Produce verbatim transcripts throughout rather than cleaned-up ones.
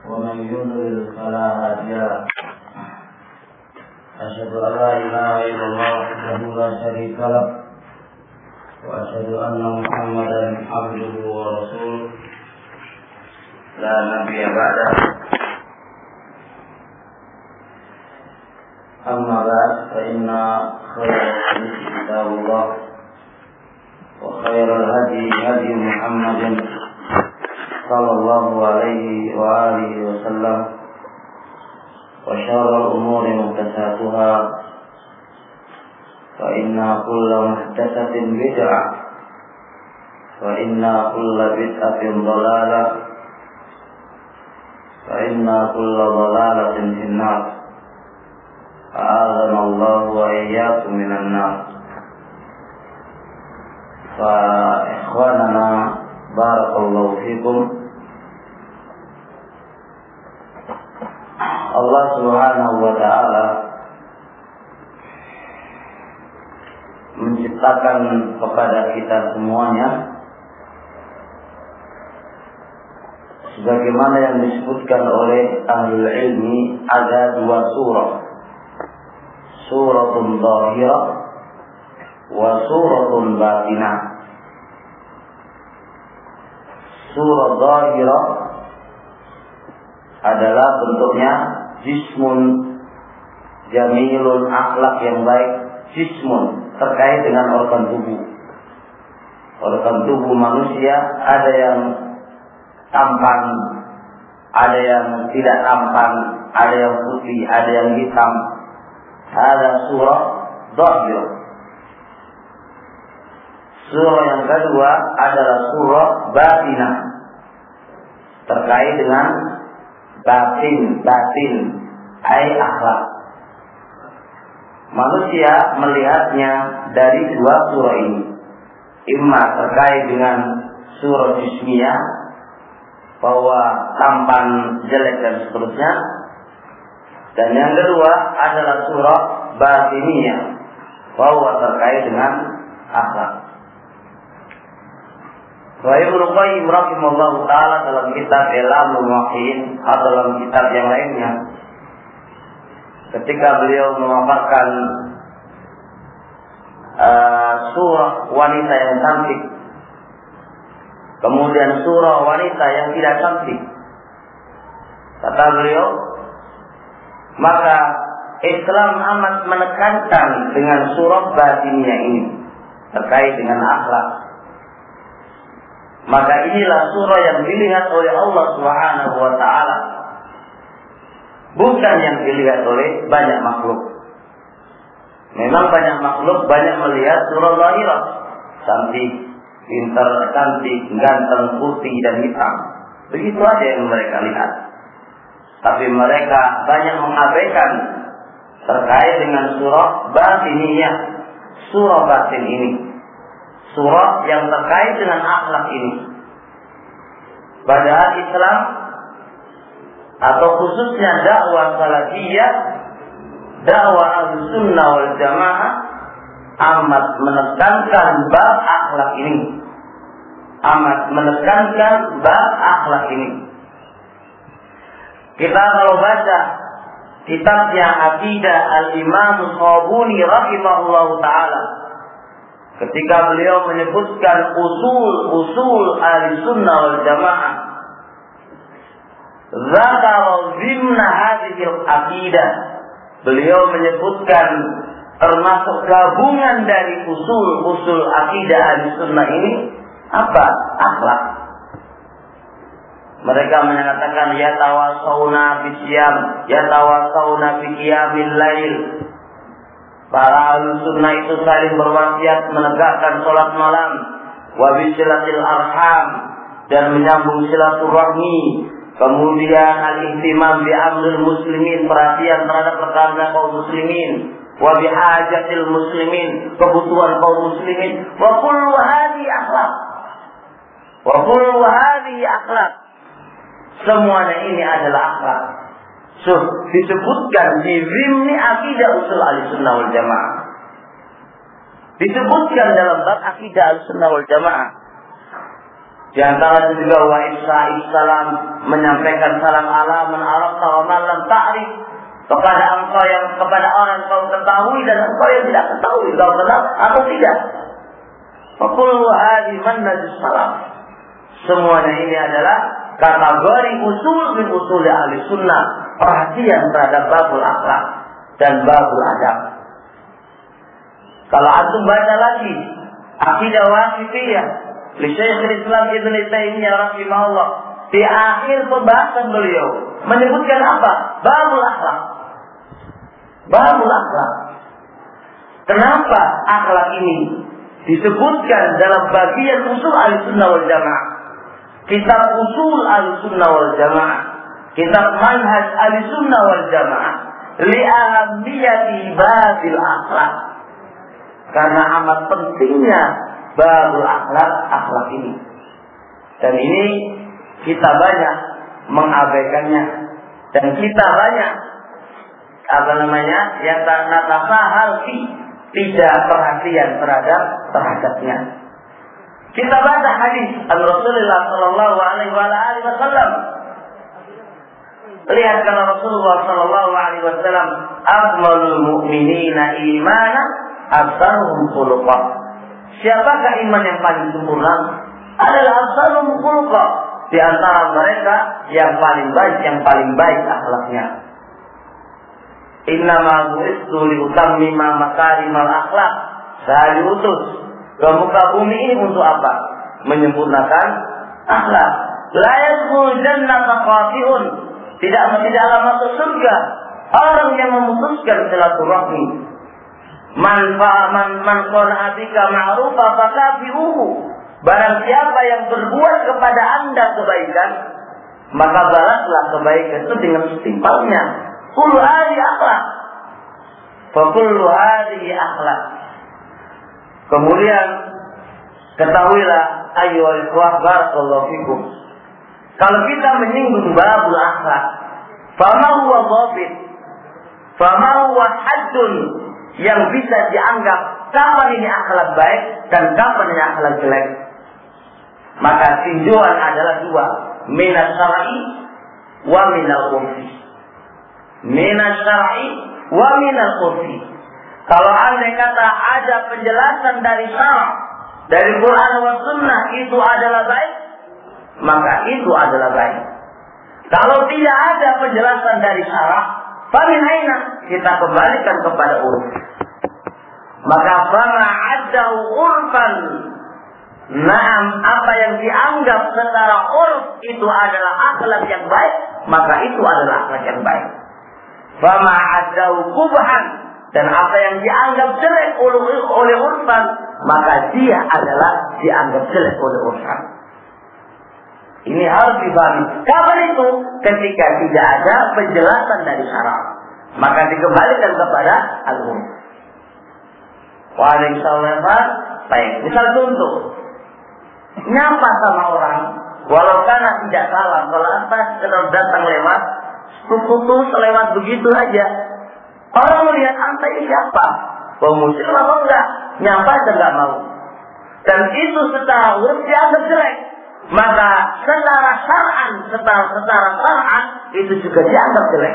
ومن يضلل فلا هادي له أشهد أن لا إله إلا الله وحده لا شريك له وأشهد أن محمدا عبده ورسوله لا نبي بعده أما بعد فإن خير الحديث كتاب الله وخير الهدي هدي محمد صلى الله عليه وآله وسلم وشر الأمور محدثاتها فإن كل محدثة بدعة وإن كل بدعة ضلالة فإن كل ضلالة في النار أعاذنا الله وإياكم من النار. فإخواننا بارك الله فيكم. Allah Subhanahu wa taala menciptakan kepada kita semuanya sebagaimana yang disebutkan oleh ahlul ilmi, ada dua surah, suratun zahirah wa suratun batinah. Surah zahirah adalah bentuknya jismun jamilun, akhlak yang baik, jismun terkait dengan organ tubuh. Organ tubuh manusia ada yang tampan, ada yang tidak tampan, ada yang putih, ada yang hitam. Ada surah zahirah. Surah yang kedua adalah surah batinah, terkait dengan batin, batin, ai akhlak. Manusia melihatnya dari dua surah ini, imma terkait dengan surah jismiyah, bahwa tampan, jelek dan seterusnya, dan yang kedua adalah surah batiniyah, bahwa terkait dengan akhlak. Wa Ibnu Qayyim rahimahullah ta'ala dalam kitab Ilamul Muwaqqi'in atau dalam kitab yang lainnya, ketika beliau memaparkan uh, surah wanita yang cantik, kemudian surah wanita yang tidak cantik, kata beliau, maka Islam amat menekankan dengan surah batiniyah ini terkait dengan akhlak. Maka inilah surah yang dilihat oleh Allah Subhanahu wa taala, bukan yang dilihat oleh banyak makhluk. Memang banyak makhluk banyak melihat surah zahirah, cantik, pintar, cantik, ganteng, putih dan hitam. Begitu aja yang mereka lihat. Tapi mereka banyak mengabaikan terkait dengan surah batiniyah, surah batin ini, surah yang terkait dengan akhlak ini. Padahal Islam atau khususnya dakwah salafiyah, dakwah Ahlussunnah wal Jamaah amat menekankan bab akhlak ini, amat menekankan bab akhlak ini. Kita kalau baca kitabnya Aqidah Al-Imam Shabuni rahimahullahu ta'ala, ketika beliau menyebutkan usul-usul Ahlussunnah wal Jamaah, zakara zimna hadhil aqidah, beliau menyebutkan termasuk gabungan dari usul-usul akidah Ahlussunnah ini apa? Akhlak. Mereka menyatakan yatawassauna bisyam, yatawassauna bi qiyamil lail. Para Ahlussunnah itu saling berwasiat menegakkan sholat malam, wa bisilatil arham, dan menyambung silaturahmi, kemudian al-ihtimam bi amril muslimin, perhatian terhadap perkara kaum muslimin, wa bi hajatil muslimin, kebutuhan kaum muslimin, wa kullu hadhihi akhlak, wa kullu hadhihi akhlak. Semuanya ini adalah akhlak. So, disebutkan di zimni akidah usul Ahlussunnah wal Jamaah. Disebutkan dalam bab akidah Ahlussunnah wal Jamaah. Di antara juga wa ifsa'is salam, menyampaikan salam ala man arafta wa man lam ta'rif, kepada engkau yang kepada orang kau ketahui dan engkau yang tidak ketahui, kau kenal atau tidak. Faqul hadhi manhajus salam. Semuanya ini adalah kategori usul min usul ahli sunnah, perhatian terhadap babul akhlak dan babul adab. Kalau antum baca lagi Aqidah Wasithiyah li Syekhul Islam Ibnu Taimiyah rahimahullah, di akhir pembahasan beliau menyebutkan apa? Babul akhlak. Babul akhlak. Kenapa akhlak ini disebutkan dalam bagian usul Ahlussunnah wal Jamaah? Kitab usul Ahlussunnah wal Jamaah, kitab manhaj Ahlussunnah wal Jamaah, li ahammiyati babil akhlak. Karena amat pentingnya babul akhlak, akhlak ini. Dan ini kita banyak mengabaikannya, dan kita banyak apa namanya yang natasahal fi, tidak perhatian terhadap terhadapnya. Kita baca hadis an Rasulullah sallallahu alaihi wasallam. Lihat kalau Rasulullah sallallahu alaihi wasallam, akmalul mu'minina imana absaruhum khuluqah. Siapakah iman yang paling sempurna? Adalah absaruhum khuluqah. Di antara mereka yang paling baik, yang paling baik akhlaknya. Innama bu'istu liutammima makarimal akhlak. Saya diutus ke muka bumi ini untuk apa? Menyempurnakan akhlak. La yadkhulul jannata qati'un. Tidak tidaklah masuk surga orang yang memutuskan silaturahmi. Man man man qala bika ma'rufa fakafi'uhu. Barang siapa yang berbuat kepada Anda kebaikan, maka balaslah kebaikan itu dengan setimpalnya. Kullu hadhihi akhlak. Fa kullu hadhihi akhlak. Kemudian ketahuilah ayyuhal ikhwah barakallahu fikum. Kalau kita menyinggung babul akhlak, fama huwa dhabit, fama huwa haddun yang bisa dianggap kapan ini akhlak baik dan kapan ini akhlak jelek. Maka tinjauan adalah dua, minas syar'i wa minal urfi. Minas syar'i wa minal urfi. Kalau andai kata ada penjelasan dari syara', dari Quran wa sunnah itu adalah baik, maka itu adalah baik. Kalau tidak ada penjelasan dari syara', famin aina, kita kembalikan kepada uruf. Maka fama addahu urfan, naam, apa yang dianggap secara urf itu adalah akhlak yang baik, maka itu adalah akhlak yang baik. Fama addahu qubhan, dan apa yang dianggap jelek oleh urfan, maka dia adalah dianggap jelek oleh urfan. Ini harus dipahami. Kapan itu? Ketika tidak ada penjelasan dari syara', maka dikembalikan kepada al-urf. Waalaikumsalam. Baik, misal contoh, nyapa sama orang, walau karena tidak salah, kalau atas sekedar datang lewat, putus lewat begitu aja. Orang melihat anda ini siapa? Pemusik apa enggak? Nyapa aja enggak mau. Dan itu secara uruf dianggap jelek. Maka secara syar'an, secara secara syar'an itu juga dianggap jelek.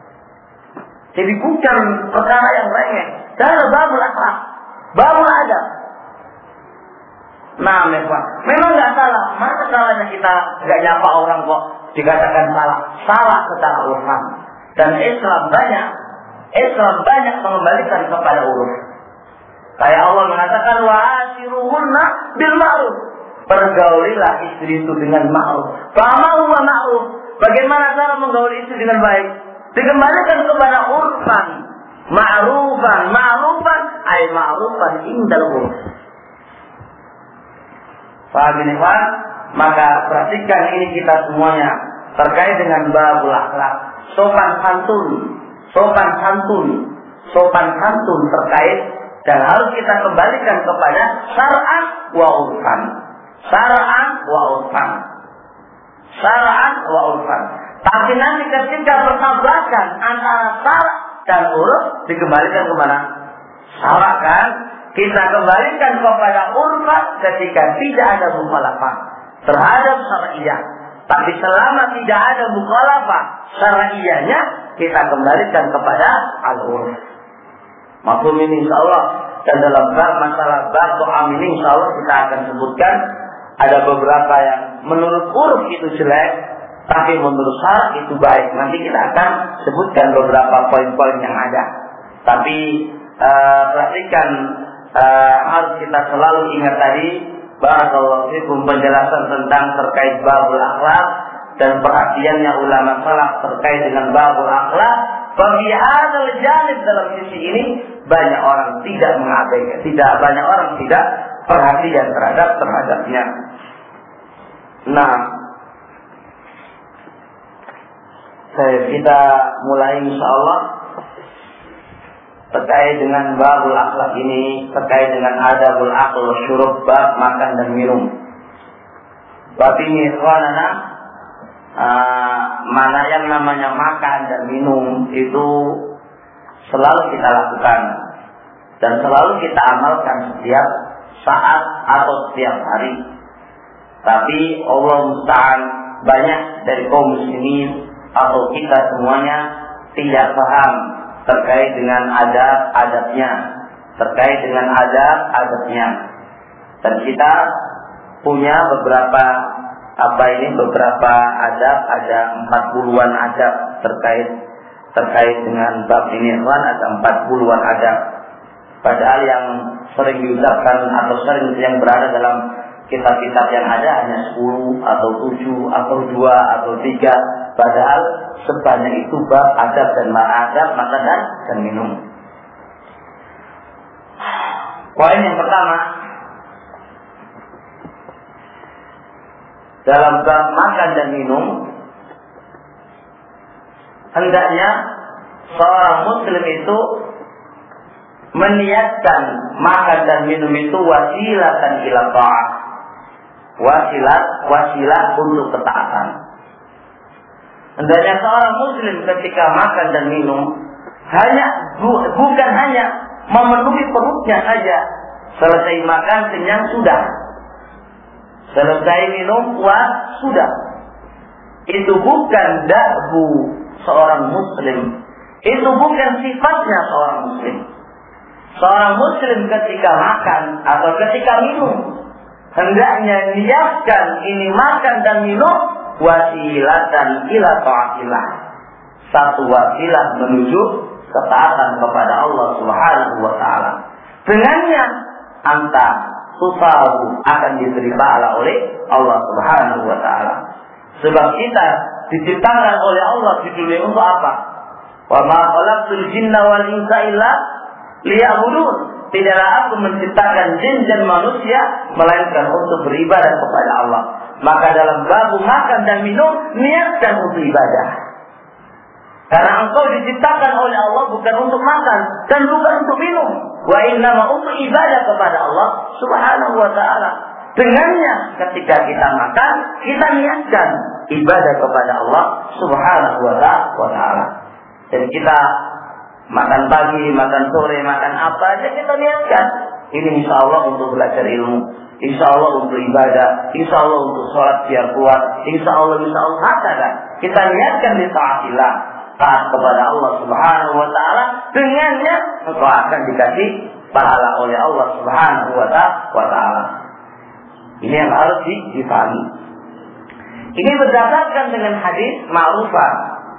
Jadi bukan perkara yang remeh. Dalam babul akhlak, babul adab. Nah, memang, memang nggak salah. Mana salahnya kita nggak nyapa orang kok dikatakan salah? Salah secara urfan. Dan Islam banyak, Islam banyak mengembalikan kepada uruf. Kayak Allah mengatakan wa ashiruhunna bil ma'ruf. Pergaulilah istri itu dengan ma'ruf. Fa'amau wa ma'ruf. Bagaimana cara menggauli istri dengan baik? Dikembalikan kepada urfan. Ma'rufan, ma'rufan, ay ma'rufan indal urf. Paham ini Pak? Maka perhatikan ini kita semuanya terkait dengan babul akhlak, sopan santun, sopan santun, sopan santun terkait dan harus kita kembalikan kepada syar'an wa urfan, syar'an wa urfan, syar'an wa urfan. Tapi nanti ketika bertabrakan antara syara' dan uruf dikembalikan kemana? Syara' kan? Kita kembalikan kepada urfan ketika tidak ada mukhalafah. terhadap syariah. Tapi selama tidak ada mukhalafah syariahnya, kita kembalikan kepada al-urf. Mafhum ini insyaallah. Dan dalam bab masalah bab doa ini insyaallah kita akan sebutkan ada beberapa yang menurut uruf itu jelek, tapi menurut syara itu baik. Nanti kita akan sebutkan beberapa poin-poin yang ada. Tapi uh, perhatikan, uh, harus kita selalu ingat tadi, barakallahu fikum, penjelasan tentang terkait babul akhlak dan perhatiannya ulama salaf terkait dengan babul akhlak. Bagi hadzal janib dalam sisi ini banyak orang tidak mengabaikan, tidak banyak orang tidak perhatian terhadap terhadapnya. Nah, saya kita mulai insyaallah terkait dengan babul akhlak ini, terkait dengan adabul akhl syurub, bab makan dan minum. Bab ini ikhwanana, Uh, mana yang namanya makan dan minum itu selalu kita lakukan dan selalu kita amalkan setiap saat atau setiap hari. Tapi Allah musta'an, banyak dari kaum muslimin atau kita semuanya tidak paham terkait dengan adab-adabnya, terkait dengan adab-adabnya. Dan kita punya beberapa apa ini beberapa adab, ada empat puluhan adab terkait terkait dengan bab ini, ada empat puluhan adab. Padahal yang sering diucapkan atau sering yang berada dalam kitab-kitab yang ada hanya sepuluh atau tujuh atau dua atau tiga. Padahal sebanyak itu bab adab dan adab makan dan, dan minum. Poin yang pertama, dalam bab makan dan minum, hendaknya seorang muslim itu meniatkan makan dan minum itu wasilatan ila ta'ah, wasilah wasilah untuk ketaatan. Hendaknya seorang muslim ketika makan dan minum hanya bu, bukan hanya memenuhi perutnya saja, selesai makan kenyang sudah, selesai minum puas sudah. Itu bukan da'bu seorang muslim. Itu bukan sifatnya seorang muslim. Seorang muslim ketika makan atau ketika minum hendaknya niatkan ini makan dan minum wasilatan ila ta'atillah, satu wasilah menuju ketaatan kepada Allah Subhanahu wa taala. Dengannya anta tusabu akan diberi pahala oleh Allah Subhanahu wa taala. Sebab kita diciptakan oleh Allah di dunia untuk apa? Wa ma khalaqtul jinna wal insa illa liya'budun. Tidaklah aku menciptakan jin dan manusia melainkan untuk beribadah kepada Allah. Maka dalam bab makan dan minum niatkan untuk ibadah. Karena engkau diciptakan oleh Allah bukan untuk makan dan bukan untuk minum. Wa innama untuk ibadah kepada Allah Subhanahu wa taala. Dengannya ketika kita makan, kita niatkan ibadah kepada Allah Subhanahu wa taala. Jadi kita makan pagi, makan sore, makan apa aja kita niatkan. Ini insya Allah untuk belajar ilmu, insya Allah untuk ibadah, insya Allah untuk sholat biar kuat, insya Allah, insya Allah ada. Kita niatkan di taatillah, taat kepada Allah Subhanahu wa taala, dengannya engkau akan dikasih pahala oleh Allah Subhanahu wa taala. Ini yang harus dipahami. Ini berdasarkan dengan hadis ma'rufah.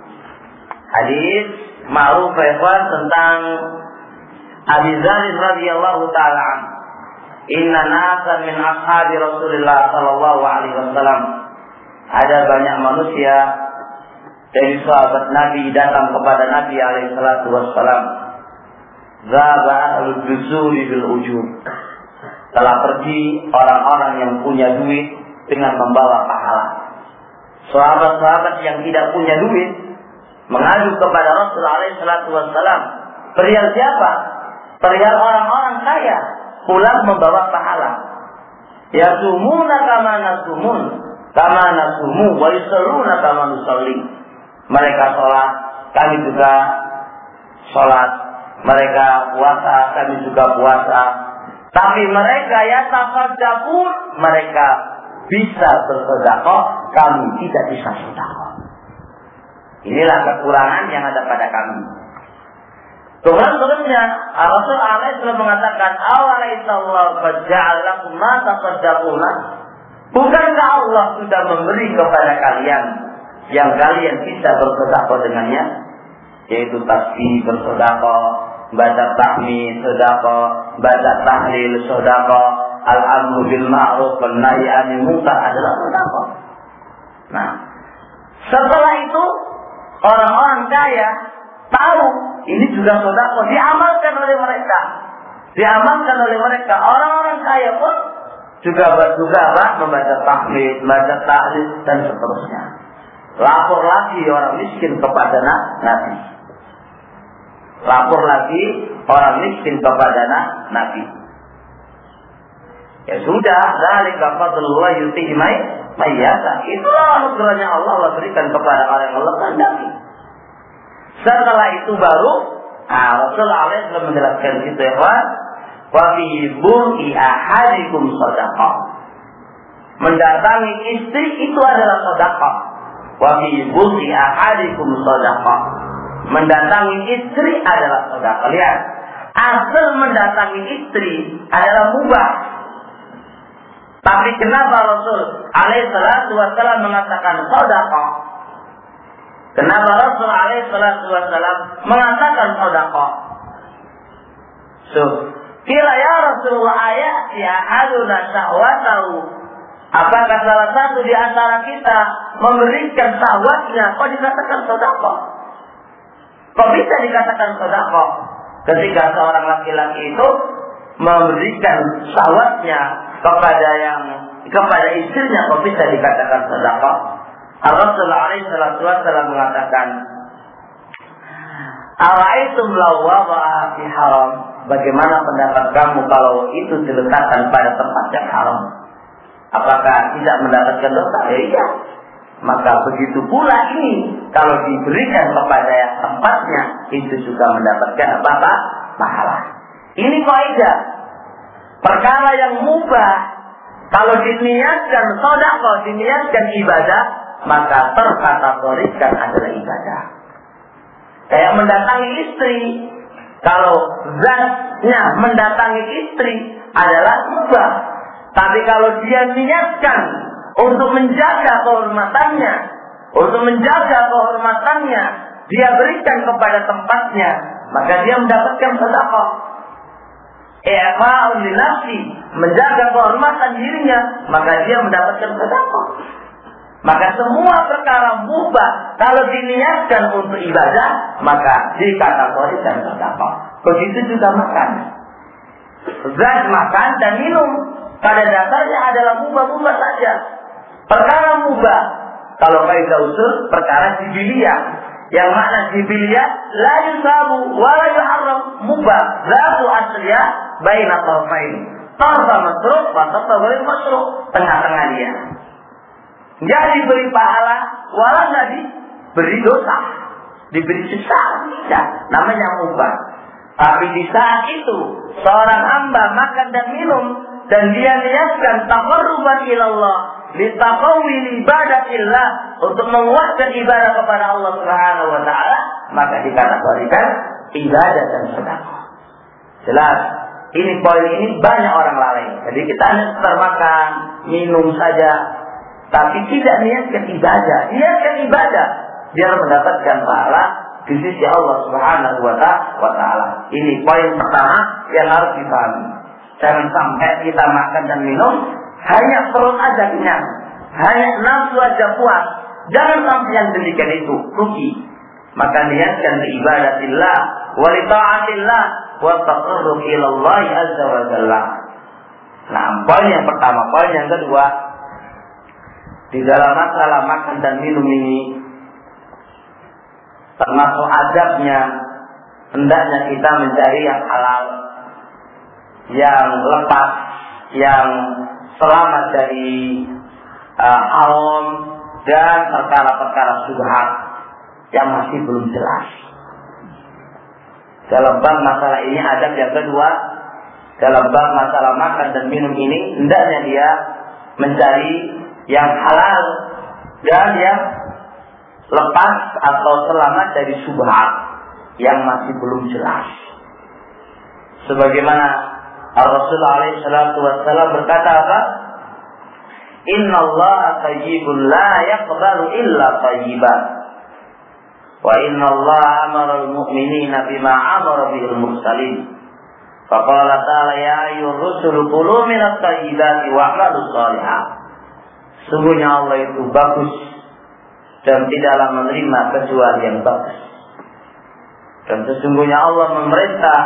Hadis ma'rufah tentang Abi Dzar radhiyallahu taala an. Inna nasan min ashabi Rasulillah sallallahu alaihi wasallam. Ada banyak manusia dari sahabat Nabi datang kepada Nabi alaihi salatu wassalam. Zaba al-juzuri bil ujur. Telah pergi orang-orang yang punya duit dengan membawa pahala. Sahabat-sahabat yang tidak punya duit mengadu kepada Rasulullah alaihi salatu wassalam. Perihal siapa? Perihal orang-orang kaya pulang membawa pahala. Yasumuna kama nasumun, kama nasumu, wa yusalluna kama nusalli. Mereka sholat, kami juga sholat. Mereka puasa, kami juga puasa. Tapi mereka ya tafadzabun, mereka bisa bersedekah, kami tidak bisa sedekah. Inilah kekurangan yang ada pada kami. Kemudian terusnya Rasul alaihi wasallam mengatakan, awalaisallahu faja'al lakum ma tasaddaquna. Bukankah Allah sudah memberi kepada kalian yang kalian bisa bersedekah dengannya, yaitu tasbih bersedekah, baca tahmid sedekah, baca tahlil sedekah, al-amru bil ma'ruf wan nahyi 'anil munkar adalah sedekah. Nah, setelah itu orang-orang kaya tahu ini juga sedekah, diamalkan oleh mereka. Diamalkan oleh mereka. Orang-orang kaya pun juga juga apa? Membaca tahmid, membaca tahlil dan seterusnya. Lapor lagi orang miskin kepada Nabi. Lapor lagi orang miskin kepada Nabi. Ya sudah, dzalika fadlullah yutihi may yasha. Itulah anugerahnya Allah, Allah berikan kepada orang yang Allah kehendaki. Setelah itu baru nah, Rasulullah alaihi wasallam menjelaskan itu ya, wa fi bu'i ahadikum shadaqah. Mendatangi istri itu adalah sedekah. Wa fi bu'i ahadikum shadaqah. Mendatangi istri adalah sedekah. Lihat, asal mendatangi istri adalah mubah. Tapi kenapa Rasul alaihi salatu wasallam mengatakan sedekah? Kenapa Rasul alaihi salatu wasallam mengatakan sedekah? So, kira ya Rasulullah ayat ya ahaduna syahwatahu. Apakah salah satu di antara kita memberikan syahwatnya kok dikatakan sedekah? Kok bisa dikatakan sedekah? Ketika seorang laki-laki itu memberikan syahwatnya kepada yang kepada istrinya, kok bisa dikatakan sedekah? Rasulullah alaihi salatu wasallam mengatakan, "Ara'aitum law wada'a fi haram?" Bagaimana pendapat kamu kalau itu diletakkan pada tempat yang haram? Apakah tidak mendapatkan dosa? Ya iya. Maka begitu pula ini, kalau diberikan kepada yang tempatnya, itu juga mendapatkan apa-apa? Pahala. Ini kaidah. Perkara yang mubah, kalau diniatkan sedekah, diniatkan ibadah, maka terkategorikan adalah ibadah. Kayak mendatangi istri, kalau zatnya mendatangi istri adalah mubah. Tapi kalau dia niatkan untuk menjaga kehormatannya, untuk menjaga kehormatannya, dia berikan kepada tempatnya, maka dia mendapatkan sedekah. I'fa'un li nafsi, menjaga kehormatan dirinya, maka dia mendapatkan sedekah. Maka semua perkara mubah kalau diniatkan untuk ibadah, maka dikategorikan sedekah. Begitu juga makan. Zat makan dan minum pada dasarnya adalah mubah-mubah saja. Perkara mubah, kalau kaidah usul, perkara jibiliyah. Yang makna jibiliyah, la yusabu wa la yuharram, mubah, zatu asliyah baina tarfain. Tarfa masruh wa tarfa ghair masruh, tengah-tengah dia. Nggak diberi pahala, walau nggak diberi dosa, diberi siksa, tidak. Namanya mubah. Tapi di saat itu seorang hamba makan dan minum dan dia niatkan taqarruban ilallah, litaqawwi ibadatillah, untuk menguatkan ibadah kepada Allah Subhanahu wa taala, maka dikategorikan ibadah dan sedekah. Jelas. Ini poin ini banyak orang lalai. Jadi kita hanya termakan, minum saja, tapi tidak niatkan ibadah. Niatkan ibadah, dia mendapatkan pahala di sisi Allah Subhanahu wa taala. Ini poin pertama yang harus dipahami. Jangan sampai kita makan dan minum hanya perut aja kenyang, hanya nafsu aja puas. Jangan sampai yang demikian itu rugi. Maka niatkan ibadatillah wa li ta'atillah wa taqarrub ila Allah azza wa jalla. Nah, poin yang pertama, poin yang kedua, di dalam masalah makan dan minum ini termasuk adabnya, hendaknya kita mencari yang halal, yang lepas, yang selamat dari uh, haram dan perkara-perkara syubhat yang masih belum jelas. Dalam bab masalah ini adab yang kedua, dalam bab masalah makan dan minum ini hendaknya dia mencari yang halal dan yang lepas atau selamat dari syubhat yang masih belum jelas. Sebagaimana Rasulullah alaihi salatu wassalam berkata apa? Inna Allah tayyibun la yaqbalu illa tayyiban. Wa inna Allah amara al-mu'minina bima amara bihil mursalin. Faqala ta'ala ya ayyuhar rusulu kulu minat tayyibati wa'malu shalihan. Sungguhnya Allah itu bagus dan tidaklah menerima kecuali yang bagus. Dan sesungguhnya Allah memerintah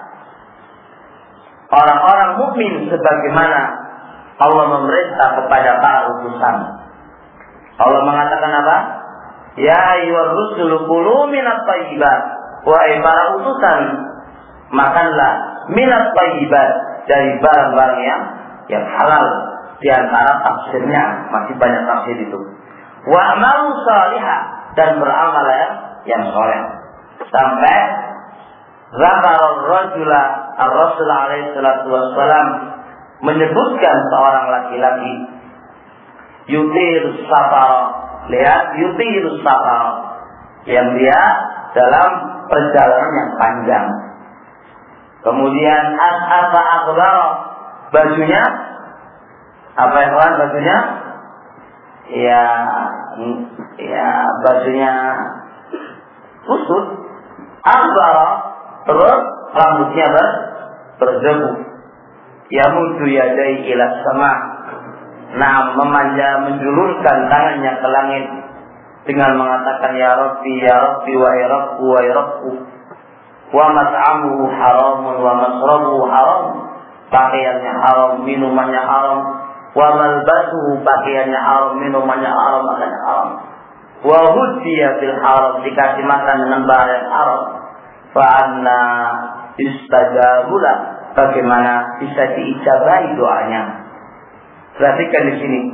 orang-orang mukmin sebagaimana Allah memerintah kepada para utusan. Allah mengatakan apa? Ya ayyuhar rusulu kulu minat thayyibat. Wahai para utusan, makanlah minat thayyibat, dari barang-barang yang yang halal. Di antara tafsirnya masih banyak tafsir itu. Wa amalu salihah, dan beramal yang soleh. Sampai zakar rajula ar-rasul alaihi salatu wassalam menyebutkan seorang laki-laki yutir safar, lihat yutir safar, yang dia dalam perjalanan yang panjang. Kemudian as-afa akbar, bajunya apa ya kawan, bajunya ya ya bajunya kusut, akbar, terus rambutnya ber, berdebu. Yamudu yadai ila sama, nah memanja menjulurkan tangannya ke langit dengan mengatakan ya Rabbi ya Rabbi wa ya Rabbu wa ya Rabbu, wa mas'amuhu haramun wa masrabuhu haram, pakaiannya haram, minumannya haram, wa malbasuhu, pakaiannya haram, minumannya haram, makannya haram, wa hudiya bil haram, dikasih makan dengan barang yang haram, fa anna istajabulah, bagaimana bisa diijabahi doanya. Perhatikan di sini.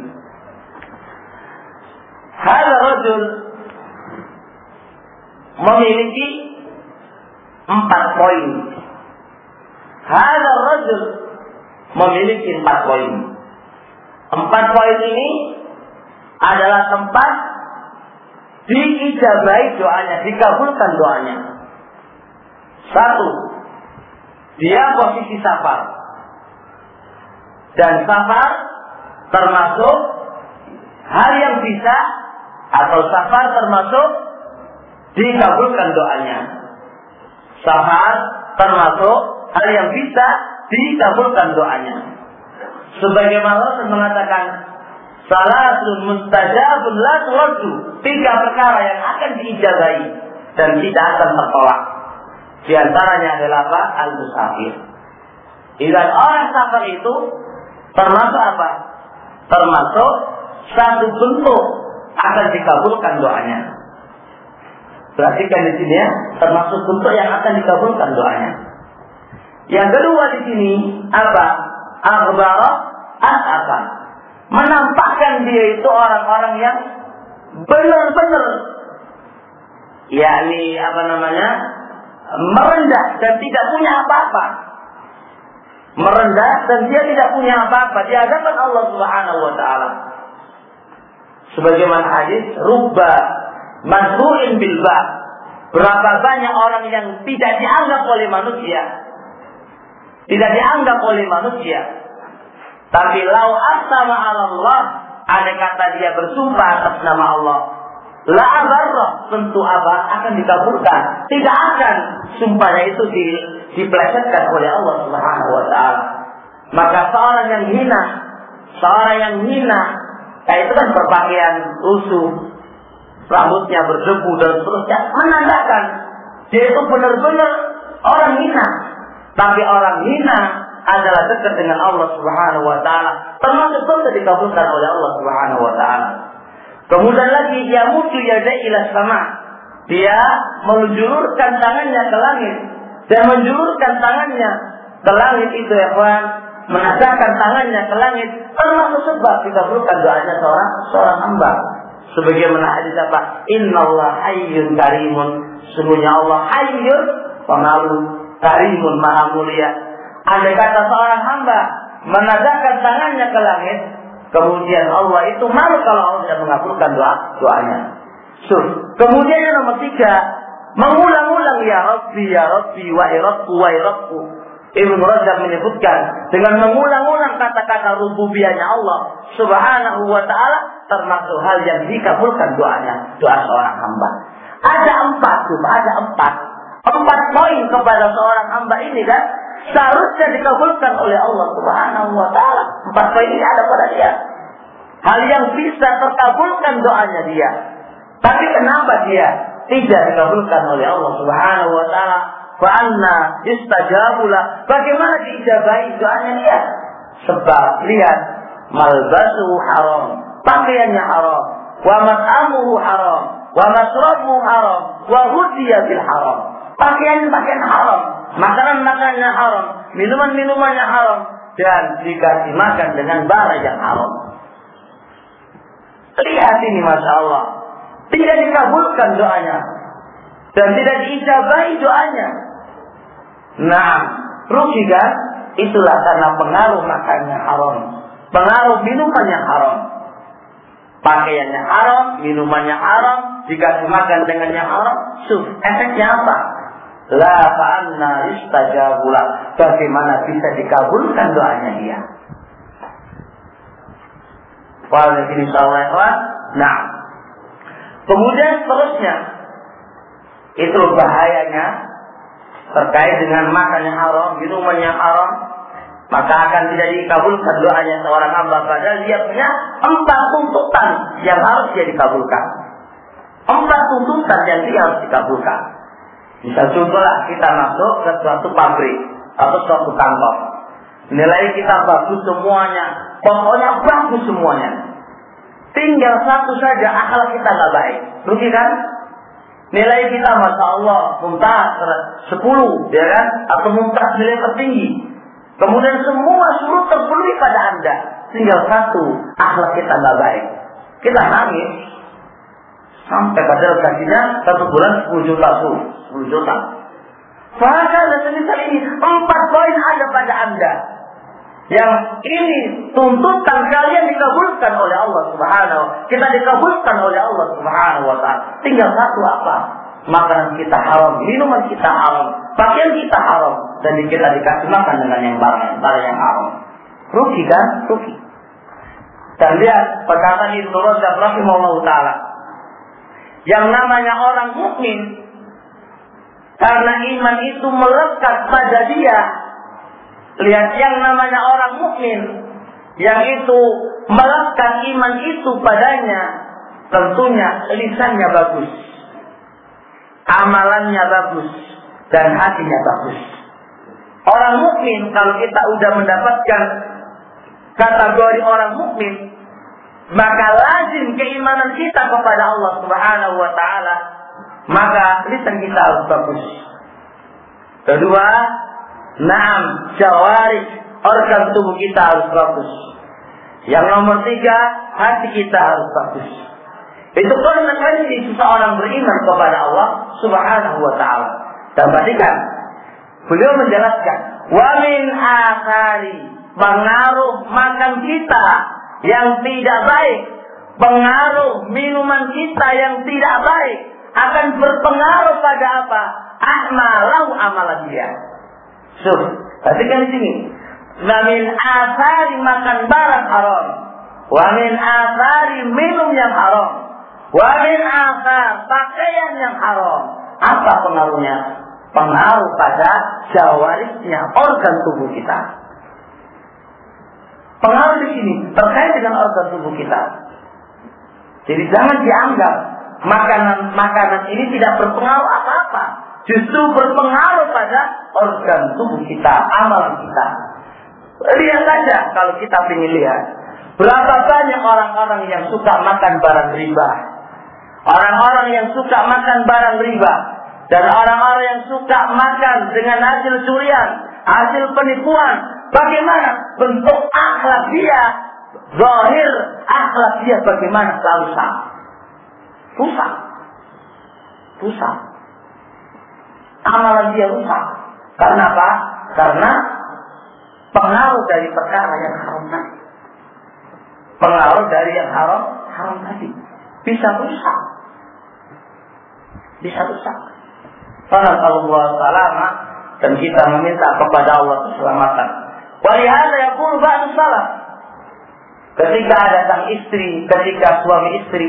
Hadza rajul memiliki empat poin. Hadza rajul memiliki empat poin. Empat poin ini adalah tempat diijabahi doanya, dikabulkan doanya. Satu, dia posisi safar, dan safar termasuk hal yang bisa, atau safar termasuk dikabulkan doanya. Safar termasuk hal yang bisa dikabulkan doanya. Sebagaimana Allah mengatakan, salasun mustajabun la turaddu, tiga perkara yang akan diijabahi dan tidak akan tertolak. Di antaranya adalah apa? Al-musafir. Dan orang safar itu termasuk apa? Termasuk satu bentuk akan dikabulkan doanya. Perhatikan di sini ya, termasuk bentuk yang akan dikabulkan doanya. Yang kedua di sini apa? Akhbara as-afa, menampakkan dia itu orang-orang yang benar-benar, yakni apa namanya, merendah dan tidak punya apa-apa. Merendah dan dia tidak punya apa-apa di hadapan Allah Subhanahu wa taala. Sebagaimana hadis, rubba madhu'in bil ba', berapa banyak orang yang tidak dianggap oleh manusia. Tidak dianggap oleh manusia. Tapi lau aqsama 'ala Allah, andai kata dia bersumpah atas nama Allah, la abarra, tentu apa akan dikabulkan. Tidak akan sumpahnya itu di, dipelesetkan oleh Allah Subhanahu wa taala. Maka seorang yang hina, seorang yang hina, kayak itu kan berpakaian lusuh, rambutnya berdebu dan seterusnya, menandakan dia itu benar-benar orang hina. Tapi orang hina adalah dekat dengan Allah Subhanahu wa taala, termasuk dosa dikabulkan oleh Allah Subhanahu wa taala. Kemudian lagi yamudu yadai ila sama, dia menjulurkan tangannya ke langit, dan menjulurkan tangannya ke langit itu ya kawan, menadahkan tangannya ke langit, termasuk sebab dikabulkan doanya seorang seorang hamba. Sebagaimana hadis apa? Innallaha hayyun karimun, sesungguhnya Allah hayyun, pemalu, karimun, maha mulia. Andai kata seorang hamba menadahkan tangannya ke langit, Kemudian Allah itu malu kalau Allah tidak mengabulkan doa doanya. So, kemudian yang nomor tiga, mengulang-ulang ya Rabbi, ya Rabbi, wa Rabbu, wa Rabbu. Ibnu Rajab menyebutkan dengan mengulang-ulang kata-kata rububiyahnya Allah Subhanahu wa ta'ala termasuk hal yang dikabulkan doanya, doa seorang hamba. Ada empat, tuh, ada empat. Empat poin kepada seorang hamba ini kan seharusnya dikabulkan oleh Allah Subhanahu wa ta'ala. Empat poin ini ada pada dia. Hal yang bisa terkabulkan doanya dia. Tapi kenapa dia tidak dikabulkan oleh Allah Subhanahu wa ta'ala? Fa'anna istajabulah. Bagaimana diijabahi doanya dia? Sebab lihat, malbasu haram, pakaiannya haram, wa mat'amuhu haram, wa masrabuhu haram, wa hudiya bil haram. Pakaian-pakaian haram, makanan-makanannya haram, minuman-minumannya haram, dan dikasih makan dengan barang yang haram. Lihat ini, Masya Allah, tidak dikabulkan doanya dan tidak diijabahi doanya. Nah, rugi kan? Itulah karena pengaruh makannya haram, pengaruh minumannya haram, pakaiannya haram, minumannya haram, dikasih makan dengan yang haram. Suf, efeknya apa? La fa'anna istajabulah. Bagaimana bisa dikabulkan doanya dia? Walaupun insyaallah. Nah, kemudian seterusnya itu bahayanya terkait dengan makan yang haram, minuman yang haram, maka akan tidak dikabulkan doanya seorang hamba. Padahal dia punya empat tuntutan yang harus dia dikabulkan. Empat tuntutan yang dia harus dikabulkan. Misal contohlah kita masuk ke suatu pabrik atau suatu kantor, nilai kita bagus semuanya, pokoknya bagus semuanya. Tinggal satu saja akal kita nggak baik, rugi kan? Nilai kita masya Allah mumtaz sepuluh, ya kan? Atau mumtaz nilai tertinggi. Kemudian semua suruh terpenuhi pada anda, tinggal satu akhlak kita nggak baik, kita nangis sampai padahal gajinya satu bulan sepuluh juta tuh, sepuluh juta. Maka semisal ini empat poin ada pada anda. Yang ini tuntutan kalian dikabulkan oleh Allah Subhanahu. Kita dikabulkan oleh Allah Subhanahu wa ta'ala. Tinggal satu apa? Makanan kita haram, minuman kita haram, pakaian kita haram, dan kita dikasih makan dengan yang barang, barang yang haram. Rugi kan? Rugi. Dan lihat perkataan Ibnu Rajab rahimahullah ta'ala. Yang namanya orang mukmin, karena iman itu melekat pada dia. Lihat, yang namanya orang mukmin yang itu melekat iman itu padanya, tentunya lisannya bagus, amalannya bagus, dan hatinya bagus. Orang mukmin, kalau kita sudah mendapatkan kategori orang mukmin, maka lazim keimanan kita kepada Allah Subhanahu wa ta'ala, maka lisan kita harus bagus. Kedua, naam, jawarih, organ tubuh kita harus bagus. Yang nomor tiga, hati kita harus bagus. Itu konsekuensi seseorang beriman kepada Allah Subhanahu wa ta'ala. Dan perhatikan, beliau menjelaskan, wa min akhari, pengaruh makan kita yang tidak baik, pengaruh minuman kita yang tidak baik akan berpengaruh pada apa? Ahmalahu, amalan dia. So, perhatikan di sini. Wa min athari makan barang haram, wa min athari minum yang haram, wa min athar pakaian yang haram. Apa pengaruhnya? Pengaruh pada jawarisnya, organ tubuh kita. Pengaruh di sini terkait dengan organ tubuh kita. Jadi jangan dianggap makanan-makanan ini tidak berpengaruh apa-apa. Justru berpengaruh pada organ tubuh kita, amalan kita. Lihat saja kalau kita ingin lihat. Berapa banyak orang-orang yang suka makan barang riba. Orang-orang yang suka makan barang riba. Dan orang-orang yang suka makan dengan hasil curian, hasil penipuan. Bagaimana bentuk akhlak dia? Zahir akhlak dia bagaimana? Rusak. Rusak. Rusak. Amalan dia rusak. Karena apa? Karena pengaruh dari perkara yang haram tadi. pengaruh dari yang haram, haram tadi. Bisa rusak. Bisa rusak. Allah salama, dan kita meminta kepada Allah keselamatan. Walihada yaqulu ba'du salaf. Ketika ada sang istri, ketika suami istri,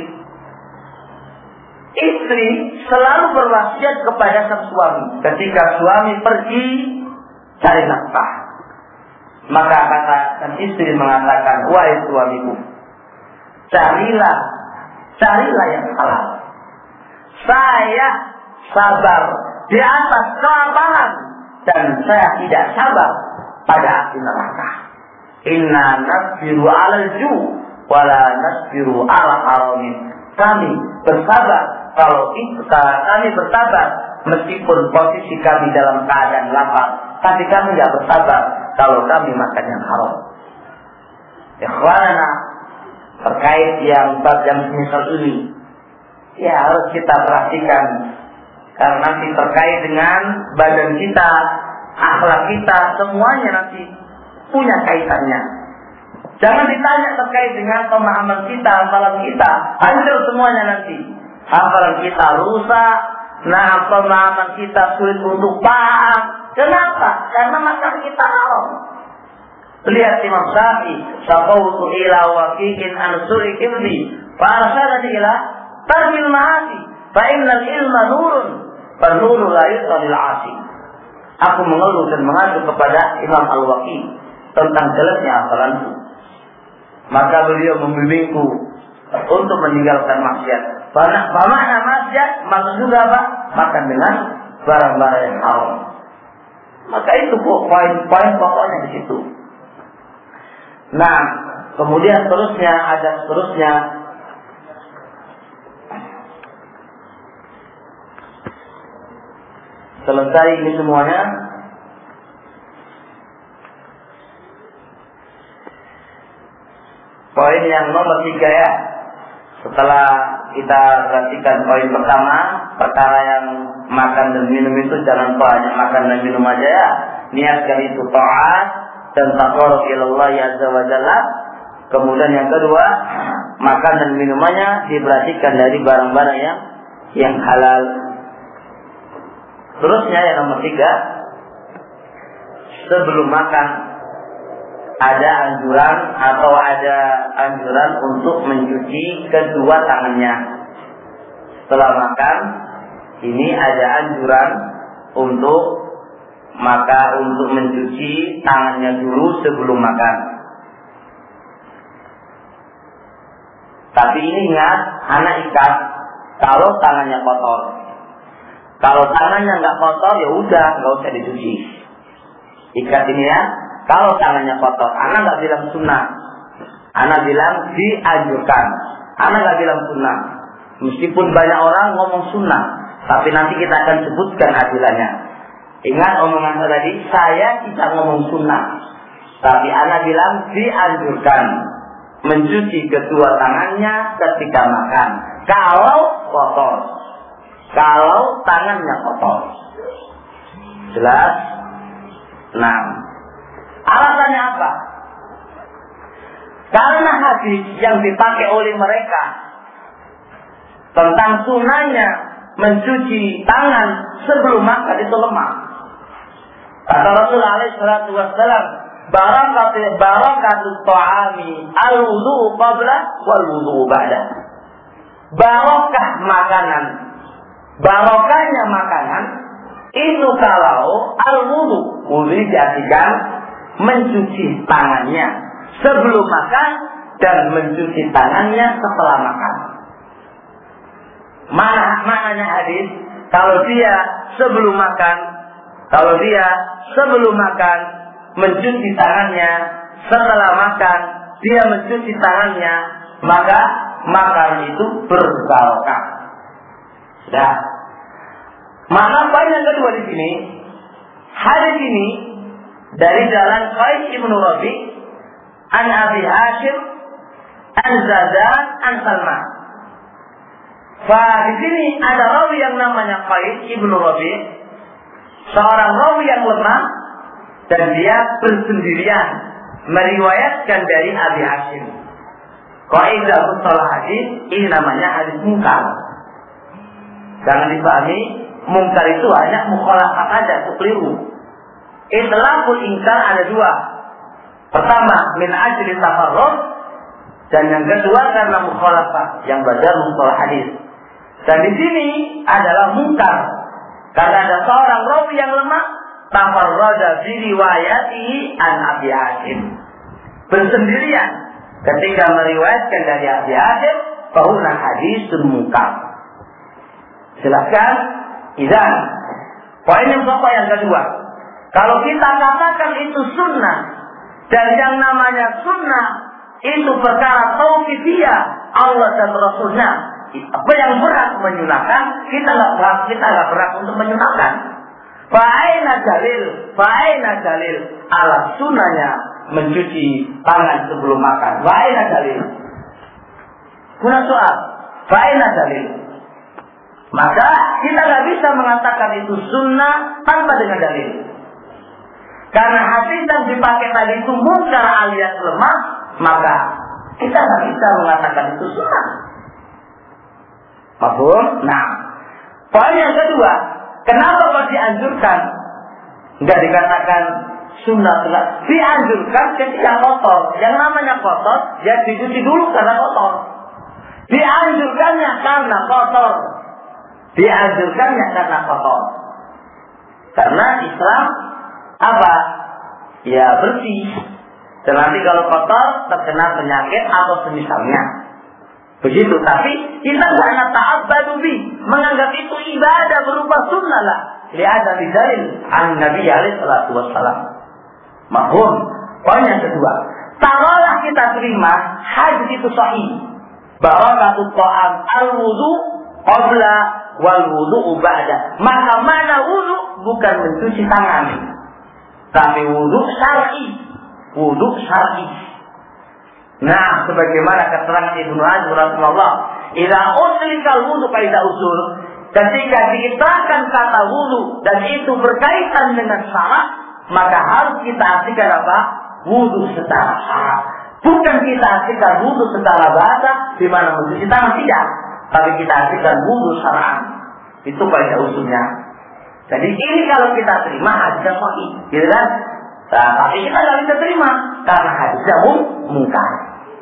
istri selalu berwasiat kepada sang suami. Ketika suami pergi cari nafkah, maka kata sang istri mengatakan, wahai suamiku, carilah, carilah yang halal. Saya sabar di atas kelaparan dan saya tidak sabar pada api neraka. Inna nasbiru alal ju' wala nasbiru ala haramin. Kami bersabar kalau itu kami bersabar meskipun posisi kami dalam keadaan lapar, tapi kami tidak bersabar kalau kami makan yang haram. Ikhwana, terkait yang bab yang semisal ini, ya harus kita perhatikan karena nanti terkait dengan badan kita, akhlak kita, semuanya nanti punya kaitannya. Jangan ditanya terkait dengan pemahaman kita, hafalan kita, hancur semuanya nanti. Hafalan kita rusak, nah pemahaman kita sulit untuk paham. Kenapa? Karena makan kita haram. Lihat Imam Syafi'i, "Saqawtu ila waqi'in an suri ibni, fa arsalani ila tarmil ma'asi, fa innal ilma nurun, fa nuru la yusalil 'asi." Aku mengeluh dan mengadu kepada Imam Al-Waqi tentang jeleknya hafalanku. Maka beliau membimbingku untuk meninggalkan maksiat. Apa makna maksiat? Maksud juga apa? Makan dengan barang-barang yang haram. Maka itu poin-poin pokoknya di situ. Nah, kemudian seterusnya ada seterusnya. Selesai ini semuanya. Poin yang nomor tiga ya. Setelah kita perhatikan poin pertama, perkara yang makan dan minum itu jangan banyak makan dan minum aja ya. Niatkan itu taat dan taqarrub ila Allah azza wa jalla. Kemudian yang kedua, makan dan minumannya diperhatikan dari barang-barang yang yang halal. Terusnya yang nomor tiga, sebelum makan ada anjuran atau ada anjuran untuk mencuci kedua tangannya. Setelah makan, ini ada anjuran untuk maka untuk mencuci tangannya dulu sebelum makan. Tapi ini ingat, anak ikat kalau tangannya kotor. Kalau tangannya nggak kotor, ya udah nggak usah dicuci. Ikat ini ya. Kalau tangannya kotor, anak nggak bilang sunnah, anak bilang dianjurkan. Anak nggak bilang sunnah, meskipun banyak orang ngomong sunnah, tapi nanti kita akan sebutkan adilannya. Ingat omongan saya tadi, saya tidak ngomong sunnah, tapi anak bilang dianjurkan mencuci kedua tangannya ketika makan. Kalau kotor, kalau tangannya kotor, jelas. Nah. Alasannya apa? Karena hadis yang dipakai oleh mereka tentang sunahnya mencuci tangan sebelum makan itu lemah. Kata Rasulullah alaihi salatu wassalam, barakatul barakatul ta'ami al-wudu qabla wal wudu ba'da. Barakah makanan, barokahnya makanan itu kalau al-wudu, wudu diartikan mencuci tangannya sebelum makan dan mencuci tangannya setelah makan. Mana maknanya hadis? Kalau dia sebelum makan, kalau dia sebelum makan mencuci tangannya, setelah makan dia mencuci tangannya, maka makan itu berbarokah. Sudah. Makna poin yang kedua di sini, hadis ini dari jalan Qais ibnu Rabi, an Abi Hashim, an Zadan, an Salman. Fa di sini ada rawi yang namanya Qais ibnu Rabi, seorang rawi yang lemah dan dia bersendirian meriwayatkan dari Abi Hashim. Kaidah mustalah hadis ini namanya hadis mungkar. Jangan dipahami mungkar itu hanya mukhalafat aja, itu keliru. Itlaqul ingkar ada dua. Pertama, min ajli tafarrud, dan yang kedua karena mukhalafah yang belajar mustalah hadis. Dan di sini adalah mungkar karena ada seorang rawi yang lemah, tafarrada bi riwayatihi an Abi Hasyim, bersendirian ketika meriwayatkan dari Abi Hasyim, bahwa hadisun mungkar. Silakan. Izan. Poin yang pokok yang kedua, kalau kita katakan itu sunnah, dan yang namanya sunnah itu perkara tauqifiyah Allah dan Rasulnya, apa yang berat menyunahkan, kita nggak berat, kita nggak berat untuk menyunahkan. Fa'aina dalil, fa'aina dalil ala sunnahnya mencuci tangan sebelum makan. Fa'aina dalil. Kuna soal, fa'aina dalil. Maka kita nggak bisa mengatakan itu sunnah tanpa dengan dalil. Karena hadis yang dipakai tadi itu mungkar alias lemah, maka kita nggak bisa mengatakan itu sunnah. Paham? Nah, poin yang kedua, kenapa kok dianjurkan? Nggak dikatakan sunnah, dianjurkan ketika kotor. Yang namanya kotor, ya dicuci dulu karena kotor. Dianjurkannya karena kotor. Dianjurkannya karena kotor. Karena Islam apa? Ya bersih. Dan nanti kalau kotor terkena penyakit atau semisalnya. Begitu. Tapi kita jangan ta'abbadu bi, menganggap itu ibadah berupa sunnah lah. Lihat dari dalil an Nabi alaihi salatu wassalam. Mahum. Poin yang kedua, taruhlah kita terima hadis itu sahih, bahwa kata ta'am al-wudu qabla wal wudu ba'da. Maka mana wudu bukan mencuci tangan, tapi wudu syar'i. Wudu syar'i. Nah, sebagaimana keterangan Ibnu Hazm rahimahullah, idza uslika wudu kaidah usul, ketika diiterangkan kata wudu dan itu berkaitan dengan syarat, maka harus kita artikan apa? Wudu secara syarat. Bukan kita artikan wudu secara bahasa, di mana mencuci tangan tidak, tapi kita artikan wudu syar'an. Itu kaidah usulnya. Jadi ini kalau kita terima hadisnya sahih, gitu kan? Nah, tapi kita nggak bisa terima karena hadisnya mungkar.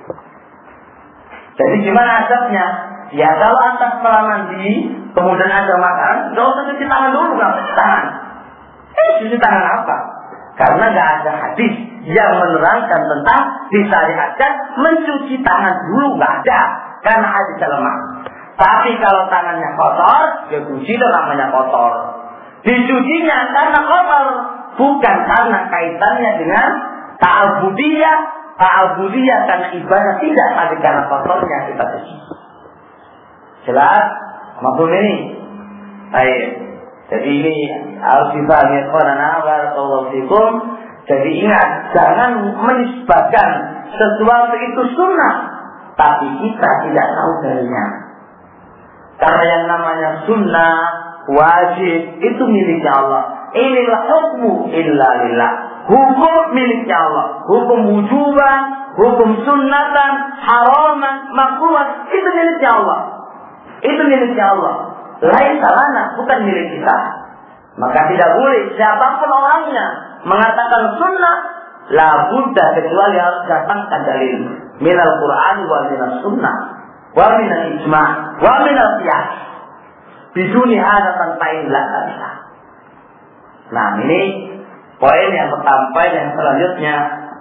Jadi gimana adabnya? Ya kalau antar setelah mandi, kemudian ada makan, nggak usah cuci tangan dulu, nggak cuci tangan. Eh, cuci tangan apa? Karena nggak ada hadis yang menerangkan tentang disyariatkan mencuci tangan dulu, nggak ada. Karena hadisnya lemah. Tapi kalau tangannya kotor, ya cuci itu namanya kotor. Dicucinya karena kotor, bukan karena kaitannya dengan ta'abudiyah. Ta'abudiyah karena ibadah tidak, tapi karena kotornya kita cuci. Jelas? Maksud ini? Baik. Jadi ini harus dipahami karena barakallahu fikum. Jadi ingat, jangan menisbahkan sesuatu itu sunnah, tapi kita tidak tahu dalilnya. Karena yang namanya sunnah, wajib, itu miliknya Allah. Inilah hukmu illa lillah. Hukum miliknya Allah. Hukum wujuban, hukum sunnatan, haraman, makruhan, itu miliknya Allah. Itu miliknya Allah. Lain salahnya, bukan milik kita. Maka tidak boleh siapapun orangnya mengatakan sunnah, la budda kecuali harus datangkan dalil minal Quran wa minal sunnah wa minal ijma' wa minal qiyas. Biduni hada tanpa ilah bisa. Nah, ini poin yang pertama. Poin yang selanjutnya,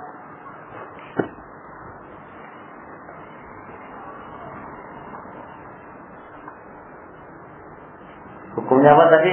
hukumnya apa tadi?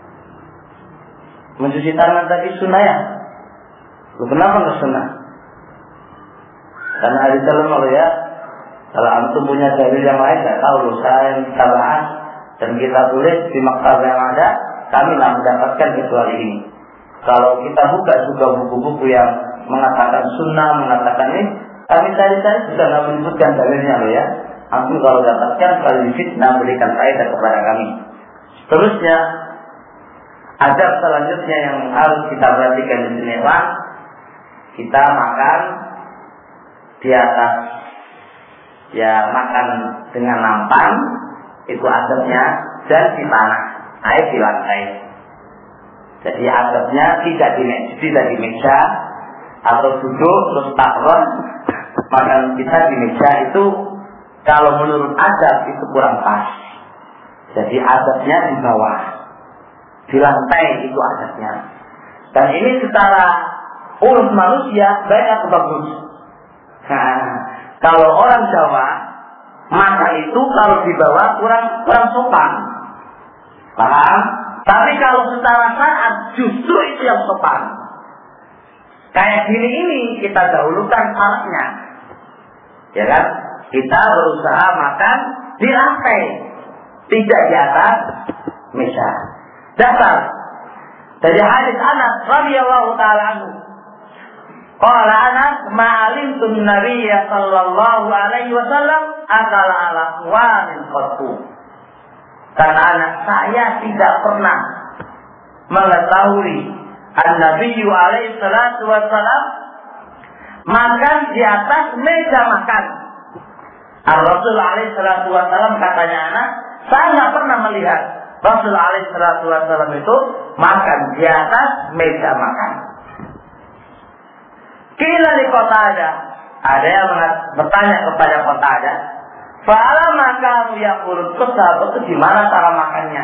Mencuci tangan tadi sunnah ya? Kenapa nggak sunnah? Karena hadis lemah ya. Kalau antum punya dalil yang lain, nggak tahu loh. Saya yang kita bahas dan kita tulis di maktab yang ada, kami nggak mendapatkan kecuali ini. Kalau kita buka juga buku-buku yang mengatakan sunnah, mengatakan ini, kami cari-cari juga nggak menyebutkan dalilnya loh ya. Antum kalau dapatkan, kalau difitnah, berikan faedah kepada kami. Seterusnya, adab selanjutnya yang harus kita perhatikan di sini, Pak, kita makan di atas ya makan dengan nampan, itu adabnya, dan di tanah, air di lantai. Jadi adabnya tidak di meja, tidak di meja atau duduk terus takron. Makan kita di meja itu kalau menurut adab itu kurang pas. Jadi adabnya di bawah, di lantai itu adabnya. Dan ini secara urus manusia baik atau bagus. Nah, kalau orang Jawa makan itu kalau di bawah kurang kurang sopan, paham? Tapi kalau secara saat justru itu yang sopan. Kayak gini ini kita dahulukan salahnya, ya kan? Kita berusaha makan di lantai, tidak di atas meja. Dasar dari hadis Anas radhiyallahu taala anhu. Qala Anas ma'alimtu an-nabiyya sallallahu alaihi wasallam akala ala qawamin qattu. Karena anak saya tidak pernah mengetahui an-nabiyyu alaihi salatu wasallam makan di atas meja makan. Ar-Rasul alaihi salatu wasallam katanya anak, saya tidak pernah melihat Rasul alaihi salatu wasallam itu makan di atas meja makan. Kila di Qatadah, ada yang bertanya kepada Qatadah, fa'ala makamu yaqulun, terus sahabat itu gimana cara makannya?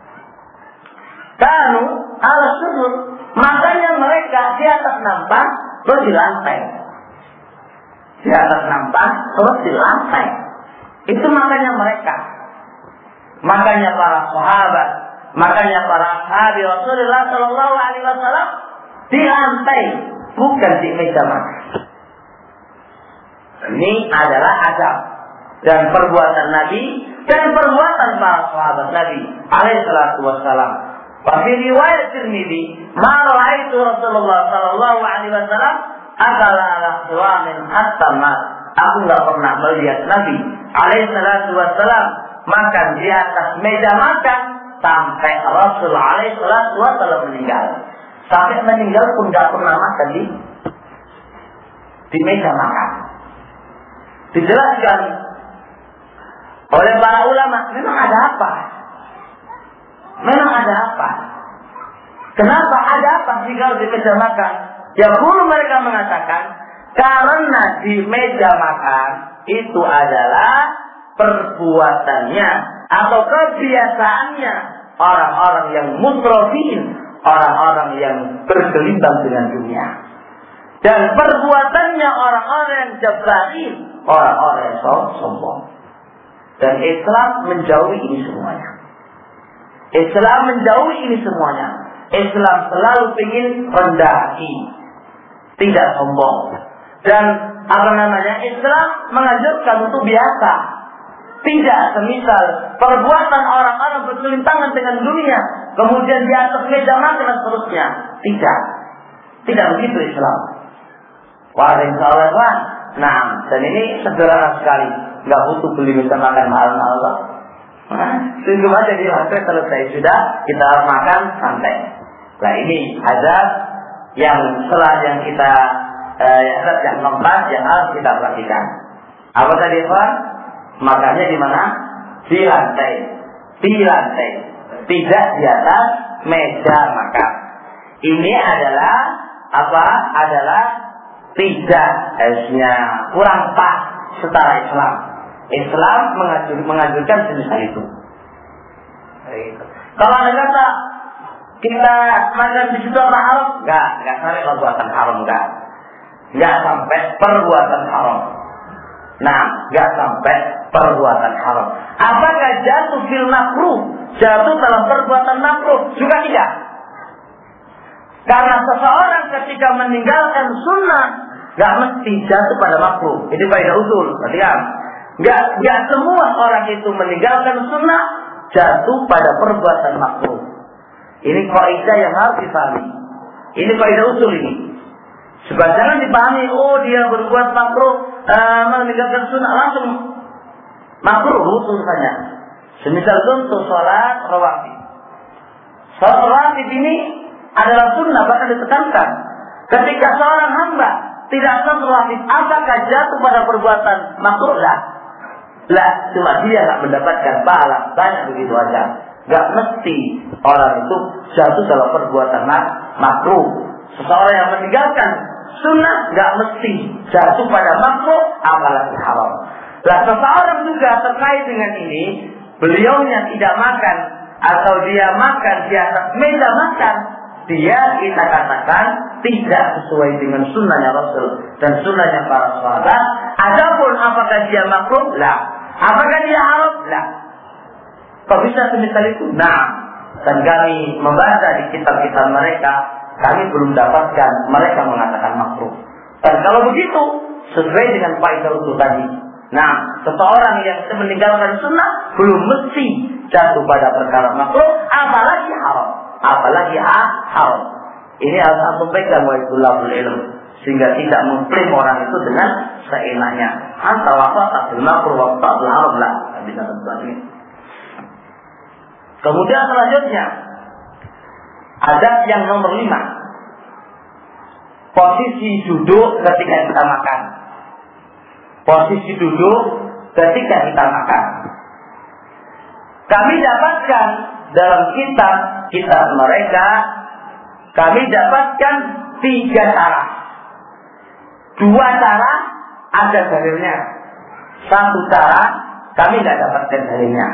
Kanu ala sudut, makannya mereka di atas nampan terus di lantai. Di atas nampan terus di lantai. Itu makannya mereka. Makanya para sahabat, makanya para sahabat Rasulullah Shallallahu Alaihi Wasallam di lantai, bukan di meja makan. Ini adalah adab dan perbuatan Nabi dan perbuatan para sahabat Nabi alaihi salatu wassalam. Wa fi riwayat Tirmidzi, ma ra'aitu Rasulullah Shallallahu Alaihi Wasallam akala ala suwamin hatta mat. Aku enggak pernah melihat Nabi alaihi salatu wassalam makan di atas meja makan sampai Rasul alaihi salatu wassalam meninggal. Sampai meninggal pun enggak pernah makan di di meja makan. Dijelaskan oleh para ulama, memang ada apa? Memang ada apa? Kenapa ada apa jika di meja makan? Ya guru mereka mengatakan karena di meja makan itu adalah perbuatannya atau kebiasaannya orang-orang yang mutrofin, orang-orang yang bergelimbang dengan dunia. Dan perbuatannya orang-orang yang jabbarin, orang-orang yang sombong. Dan Islam menjauhi ini semuanya. Islam menjauhi ini semuanya. Islam selalu ingin rendahi, tidak sombong. Dan apa namanya, Islam mengajarkan untuk biasa. Tidak semisal perbuatan orang-orang berkelintangan dengan dunia, kemudian di atas meja makan dan seterusnya. Tidak. Tidak begitu Islam. Waalaikumsalam. Nah, dan ini sederhana sekali. Nggak butuh beli meja makan mahal-mahal. Nah, tunggu aja di lantai, selesai sudah, kita makan santai. Nah, ini adab yang setelah yang kita eh, yang keempat yang harus kita perhatikan. Apa tadi Pak? Makannya di mana? Di lantai. Di lantai. Tidak di atas meja makan. Ini adalah apa? Adalah tidak harusnya kurang pas secara Islam. Islam mengajur, mengajurkan semisal itu. Kalau ada kata kita makan di situ apa haram? Enggak, enggak sampai perbuatan haram, enggak. Enggak sampai perbuatan haram. Nah, enggak sampai perbuatan haram. Apakah jatuh fil makruh? Jatuh dalam perbuatan makruh? Juga tidak. Karena seseorang ketika meninggalkan sunnah enggak mesti jatuh pada makruh. Ini kaidah usul, perhatikan. Enggak, enggak semua orang itu meninggalkan sunnah jatuh pada perbuatan makruh. Ini kaidah yang harus dipahami. Ini kaidah usul ini. Sebab jangan dipahami, oh dia berbuat makruh, uh, meninggalkan sunnah langsung makruh urusannya. Semisal contoh sholat rawatib. Sholat rawatib ini adalah sunnah, bahkan ditekankan. Ketika seorang hamba tidak sholat rawatib, apakah jatuh pada perbuatan makruh? Lah, Lah, cuma dia nggak mendapatkan pahala banyak begitu aja. Nggak mesti orang itu jatuh dalam perbuatan makruh. Seseorang yang meninggalkan sunnah nggak mesti jatuh pada makruh, apalagi haram. Lah, seseorang juga terkait dengan ini, beliaunya tidak makan atau dia makan di atas meja makan, dia kita katakan tidak sesuai dengan sunnahnya Rasul dan sunnahnya para sahabat. Adapun apakah dia makruh? Lah. Apakah dia haram? Lah. Kok bisa semisal itu? Nah, dan kami membaca di kitab-kitab mereka, kami belum dapatkan mereka mengatakan makruh. Dan kalau begitu, sesuai dengan faedah itu tadi. Nah, seseorang yang meninggalkan sunnah belum mesti jatuh pada perkara makruh, apalagi haram. Apalagi ah, haram. Ini harus antum pegang wa itulahul ilm, sehingga tidak mengklaim orang itu dengan seenaknya. Anta waqata bil makruh wa ta'al haram lah. Bisa seperti ini. Kemudian selanjutnya adab yang nomor lima, posisi duduk ketika kita makan. Posisi duduk ketika kita makan. Kami dapatkan dalam kitab kitab mereka, kami dapatkan tiga cara. Dua cara ada dalilnya. Satu cara kami tidak dapatkan dalilnya.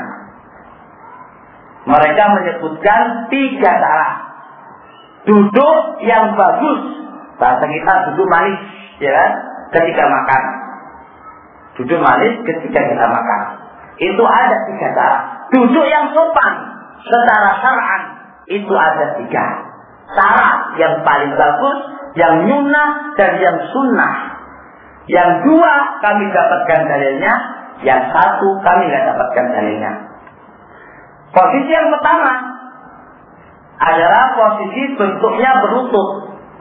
Mereka menyebutkan tiga cara. Duduk yang bagus, bahasa kita duduk manis, ya kan? Ketika makan. Duduk manis ketika kita makan. Itu ada tiga cara. Duduk yang sopan secara syar'an itu ada tiga cara. Yang paling bagus, yang nyunnah dan yang sunnah. Yang dua kami dapatkan dalilnya, yang satu kami tidak dapatkan dalilnya. Posisi yang pertama adalah posisi bentuknya berlutut.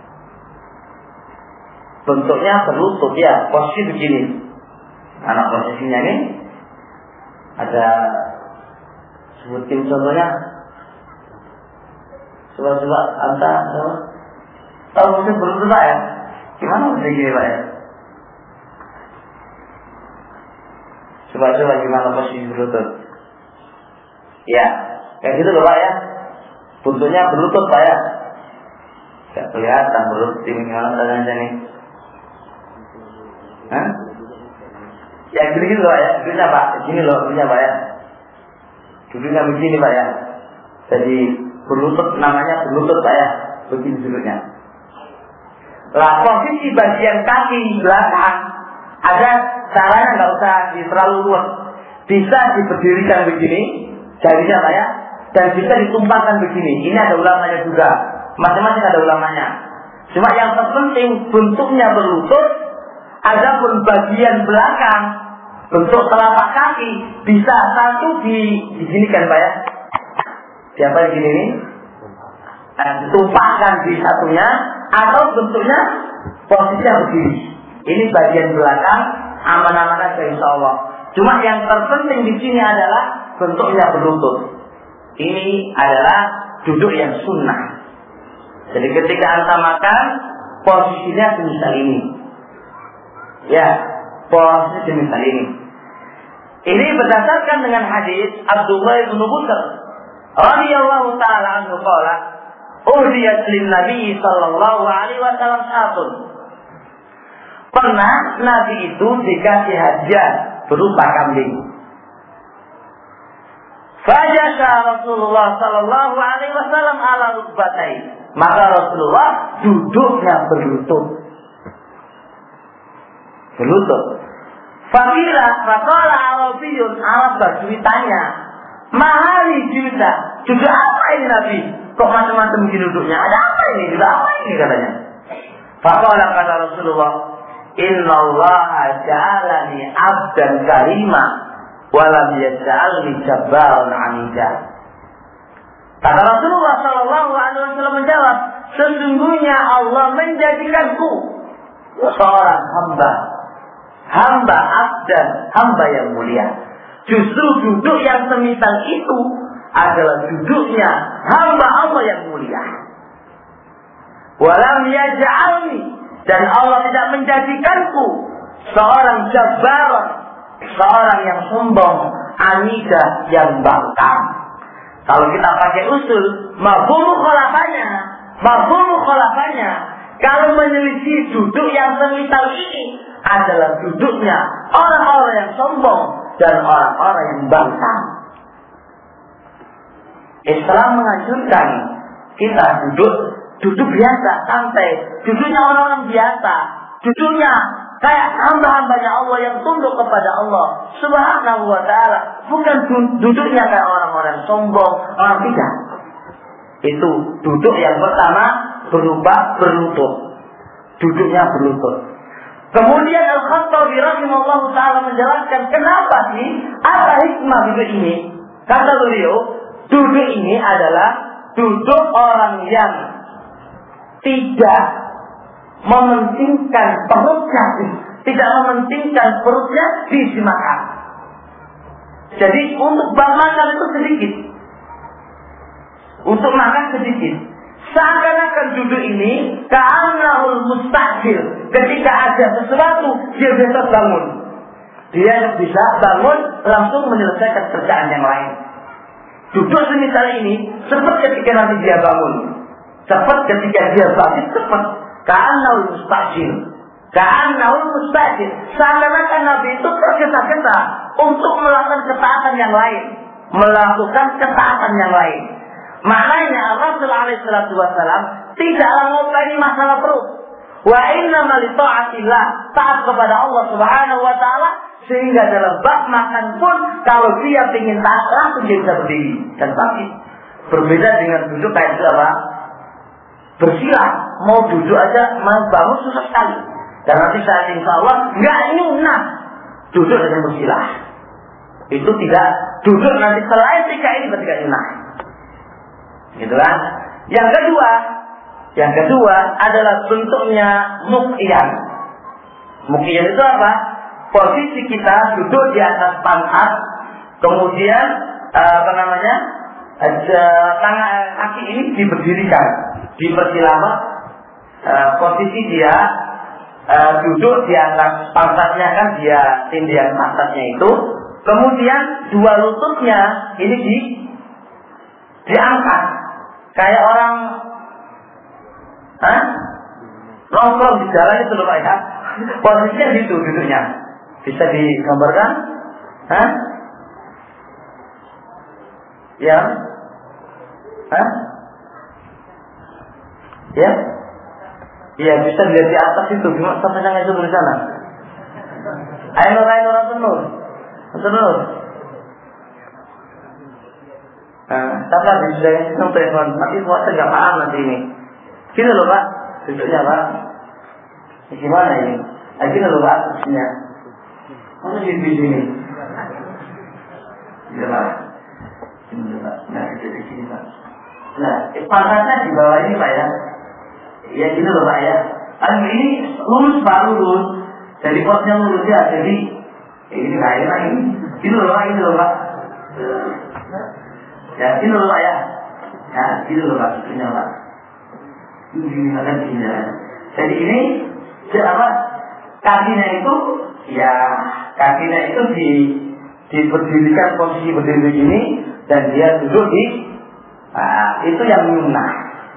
Bentuknya berlutut, ya, posisi begini. Anak posisinya ini ada, sebutin contohnya. Coba-coba anta tahu tahu posisi berlutut Pak ya? Gimana posisi gini Pak ya? Coba-coba gimana posisi berlutut? Ya, kayak gitu loh Pak ya. Bentuknya berlutut Pak ya. Gak kelihatan berlutut ini gimana caranya nih? Hah? Ya gini-gini loh ya, duduknya Pak, gini loh, duduknya Pak ya. Duduknya begini Pak ya. Jadi berlutut, namanya berlutut Pak ya. Begini duduknya. Lah posisi bagian kaki belakang ada caranya, nggak usah di terlalu luas. Bisa diberdirikan begini, jarinya Pak ya, dan bisa ditumpahkan begini. Ini ada ulamanya juga, masing-masing ada ulamanya. Cuma yang terpenting bentuknya berlutut. Adapun bagian belakang bentuk telapak kaki bisa satu di diginikan Pak ya. Siapa begini nih? Nah, ditumpahkan di satunya atau bentuknya posisinya begini. Ini bagian belakang aman-aman aja insya Allah. Cuma yang terpenting di sini adalah bentuknya berlutut. Ini adalah duduk yang sunnah. Jadi ketika anta makan, posisinya semisal ini. Ya, posisi semisal ini. Ini berdasarkan dengan hadis Abdullah bin Busr radhiyallahu taala anhu qala, "Uhdiyat lin Nabi sallallahu alaihi wasallam satun." Pernah Nabi itu dikasih hadiah berupa kambing. Fajasa Rasulullah sallallahu alaihi wasallam ala rukbatai. Maka Rasulullah duduknya berlutut. Berlutut. Fakira faqala Arabiyun, Arab Badui tanya, "Mahali juda? Duduk apa ini Nabi? Kok macam-macam begini duduknya? Ada apa ini? Duduk apa ini?" katanya. Faqala kata Rasulullah, "Inna Allah ja'alani abdan karima walam yaj'alni jabbaran 'anida." Kata Rasulullah sallallahu alaihi wasallam menjawab, "Sesungguhnya Allah menjadikanku seorang hamba, hamba abdan, hamba yang mulia. Justru duduk yang semisal itu adalah duduknya hamba Allah yang mulia. Walam yaj'alni, dan Allah tidak menjadikanku seorang jabbar, seorang yang sombong, anidah yang bangkang. Kalau kita pakai usul mafhum mukhalafahnya, mafhum mukhalafahnya, kalau menyelisih duduk yang semisal ini adalah duduknya orang-orang yang sombong dan orang-orang yang bangkang. Islam menganjurkan kita duduk duduk biasa, santai, duduknya orang-orang biasa, duduknya kayak hamba-hambanya Allah yang tunduk kepada Allah Subhanahu wa ta'ala. Bukan duduknya kayak orang-orang sombong, orang tidak. Itu duduk yang pertama berupa berlutut. Duduknya berlutut. Kemudian Al-Khattabi rahimahullah ta'ala menjelaskan kenapa sih, apa hikmah duduk ini. Kata beliau, duduk ini adalah duduk orang yang tidak mementingkan perutnya, tidak mementingkan perutnya diisi makan. Jadi untuk makan itu sedikit, untuk makan sedikit. Seakan-akan duduk ini ka'annahul mustajil. Ketika ada sesuatu dia bisa bangun, dia bisa bangun langsung menyelesaikan kerjaan yang lain. Duduk semisal ini cepat ketika nanti dia bangun, cepat ketika dia bangkit, cepat. Ka'annahul mustajil, ka'annahul mustajil. Seakan-akan Nabi itu tergesa-gesa untuk melakukan ketaatan yang lain, melakukan ketaatan yang lain. Maknanya Rasulullah alaihi salatu wasallam tidaklah ngopeni masalah perut. Wa inna li ta'atillah, taat kepada Allah Subhanahu wa taala, sehingga dalam bab makan pun kalau dia ingin taat langsung dia bisa berdiri dan bangkit. Berbeda dengan duduk kayak itu apa? Bersila, mau duduk aja mau bangun susah sekali. Dan nanti saat insya Allah nggak nyunah duduk dengan bersila. Itu tidak duduk nanti selain tiga ini ketika nyunah. Gitu kan? Yang kedua, yang kedua adalah bentuknya muqiyyan. Muqiyyan itu apa? Posisi kita duduk di atas pantat, kemudian apa namanya? Ada tangan kaki ini diberdirikan, dipersilama. Posisi dia uh, duduk di atas pantatnya, kan dia tindihan pantatnya itu. Kemudian dua lututnya ini di diangkat. Kayak orang Hah? nongkrong di jalan itu loh Pak ya. Posisinya gitu duduknya. Bisa digambarkan? Hah? Ya? Hah? Ya? Iya, bisa dilihat di atas itu. Gimana sampai yang itu di sana? Ayo, ayo, ayo, tenur. Tenur. Nah, tapi di sini sampai nanti puasa nggak paham nanti ini. Gini loh Pak, duduknya Pak. Gimana ini? Nah, gini loh Pak, duduknya. Mana di sini? Iya Pak. Ini Pak. Nah, itu di sini Pak. Nah, pantatnya di bawah ini Pak ya. Ya gini loh Pak ya. Kan ini lurus Pak, lurus. Jadi posnya lurus ya. Jadi ini nggak enak ini. Gini loh Pak, ini loh Pak. Ya, gini loh Pak ya. Ya, gini loh Pak, duduknya Pak. Ini akan gini ya. Jadi ini apa? Kakinya itu, ya kakinya itu di diberdirikan posisi berdiri ini dan dia duduk di, nah, itu yang nyunah.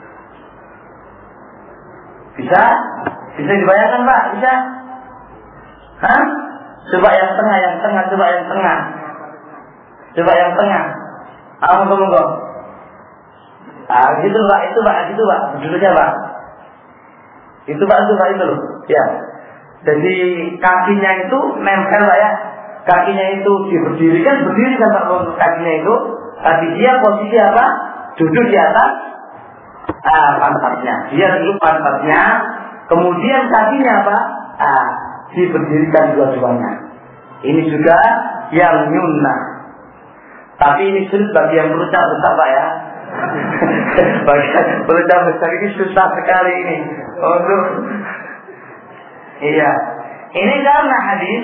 Bisa? Bisa dibayangkan Pak? Bisa? Hah? Coba yang tengah, yang tengah, coba yang tengah. Coba yang tengah. Ah, monggo-monggo. Ah, gitu Pak, itu Pak, gitu Pak, duduknya Pak. Itu Pak, itu Pak, itu loh. Ya. Jadi kakinya itu nempel Pak ya. Kakinya itu diberdirikan, berdiri kan Pak untuk kakinya itu. Tapi dia posisi apa? Duduk di atas ah, pantatnya. Dia duduk pantatnya. Kemudian kakinya apa? Ah, diberdirikan dua-duanya. Ini juga yang nyunnah. Tapi ini sulit bagi yang berucap besar Pak ya. Bagi yang berucap besar ini susah sekali ini. Untuk iya. Ini karena hadis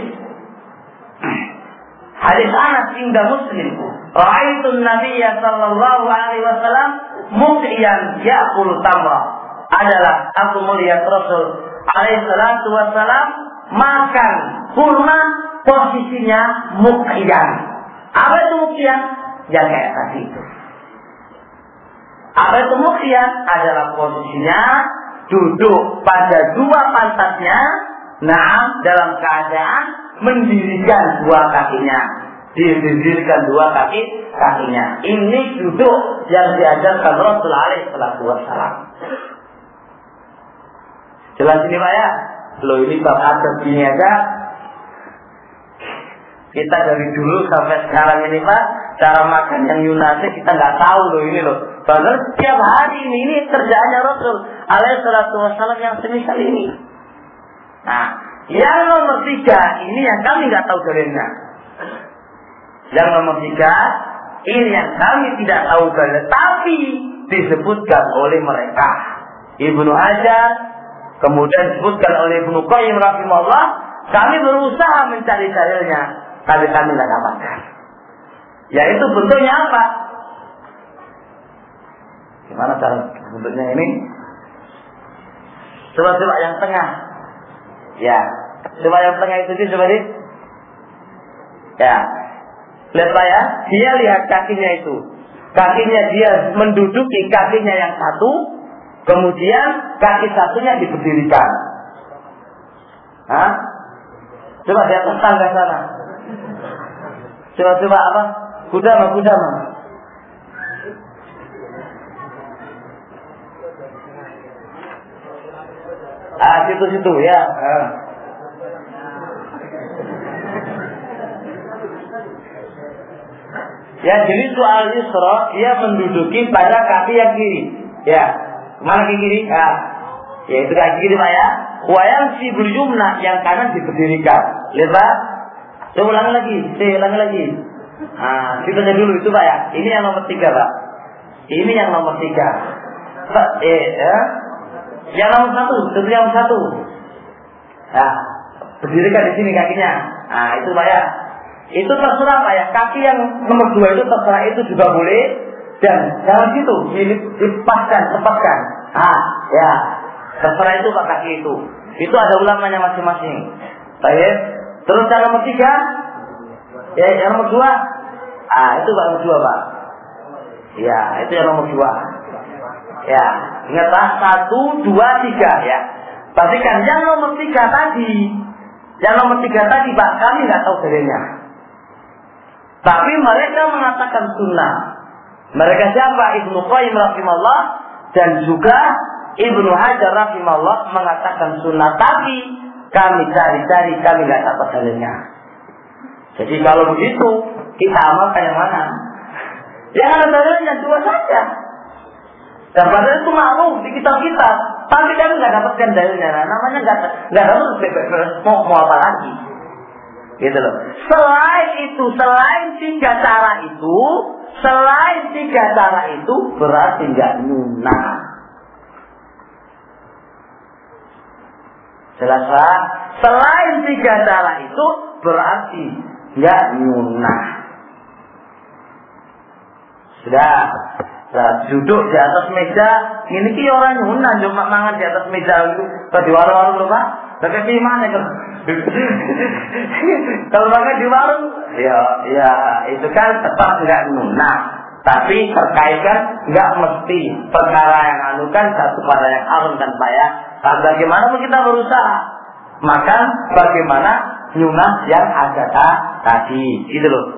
hadis Anas inda Muslim. Ra'aitun Nabiyya sallallahu alaihi wasallam muqiyyan ya'kul tamra. Adalah aku melihat Rasul alaihi salatu wasallam makan kurma posisinya muqyan. Apa itu muqyan? Yang kayak tadi itu. Apa itu muqyan? Adalah posisinya duduk pada dua pantatnya, nah dalam keadaan mendirikan dua kakinya, didirikan dua kaki kakinya. Ini duduk yang diajarkan Rasul alaihi wasallam. Jelas ini Pak ya? Loh ini bab adab gini aja. Kita dari dulu sampai sekarang ini Pak, cara makan yang Yunani kita nggak tahu loh ini loh. Padahal setiap hari ini, ini kerjaannya Rasul alaihi wasallam yang semisal ini. Nah, yang nomor tiga ini yang kami nggak tahu dalilnya. Yang nomor tiga ini yang kami tidak tahu dalilnya, tapi disebutkan oleh mereka. Ibnu Hajar, kemudian disebutkan oleh Ibnu Qayyim rahimahullah. Kami berusaha mencari dalilnya, tapi kami tidak dapatkan. Yaitu bentuknya apa? Gimana cara bentuknya ini? Coba-coba yang tengah. Ya, coba yang tengah itu sih, coba deh. Ya, lihat Pak ya, dia lihat kakinya itu. Kakinya dia menduduki kakinya yang satu, kemudian kaki satunya diberdirikan. Hah? Coba di atas tangga sana. Coba-coba apa? Kuda mah, kuda mah. Ah, situ-situ ya. Ah. Ya, jadi soal Yusra, dia menduduki pada kaki yang kiri. Ya, mana kaki kiri? Ya, ya itu kaki kiri Pak ya. Wayang si berjumlah yang kanan diberdirikan. Lihat Pak. Coba ulangi lagi, saya ulangi lagi. Nah, kita aja dulu itu Pak ya. Ini yang nomor tiga Pak. Ini yang nomor tiga. Pak, eh, ya. Yang nomor satu, itu yang nomor satu. Nah, berdirikan di sini kakinya. Nah, itu Pak ya. Itu terserah Pak ya. Kaki yang nomor dua itu terserah, itu juga boleh. Dan dalam situ dipaskan, tepatkan. Ah, ya. Terserah itu Pak kaki itu. Itu ada ulamanya masing-masing. Baik. Terus yang nomor tiga, ya yang nomor dua. Ah, itu Pak nomor dua Pak. Ya, itu yang nomor dua. Ya, ingatlah satu, dua, tiga ya. Pastikan yang nomor tiga tadi, yang nomor tiga tadi Pak, kami nggak tahu dalilnya. Tapi mereka mengatakan sunnah. Mereka siapa? Ibnu Qayyim rahimahullah dan juga Ibnu Hajar rahimahullah mengatakan sunnah. Tapi kami cari-cari, kami nggak dapat dalilnya. Jadi kalau begitu kita amalkan yang mana? Yang ada dalilnya dua saja. Dan padahal itu maklum di kitab-kitab, tapi kami nggak dapatkan dalilnya. Nah, namanya nggak nggak dapat mau mau apa lagi, gitu loh. Selain itu, selain tiga cara itu, selain tiga cara itu berarti nggak nyunah. Jelas lah. Selain tiga cara itu berarti nggak nyunah. Sudah. Nah, duduk di atas meja, ini ki orang nyunah cuma mangan di atas meja itu. Kalau di warung-warung lho Pak, tapi gimana kalau kalau makan di warung, ya, ya itu kan tetap nggak nyunah. Tapi terkait kan nggak mesti perkara yang anu kan satu pada yang haram kan Pak ya. Nah, bagaimana kita berusaha, maka bagaimana nyunah yang ada tadi, gitu loh.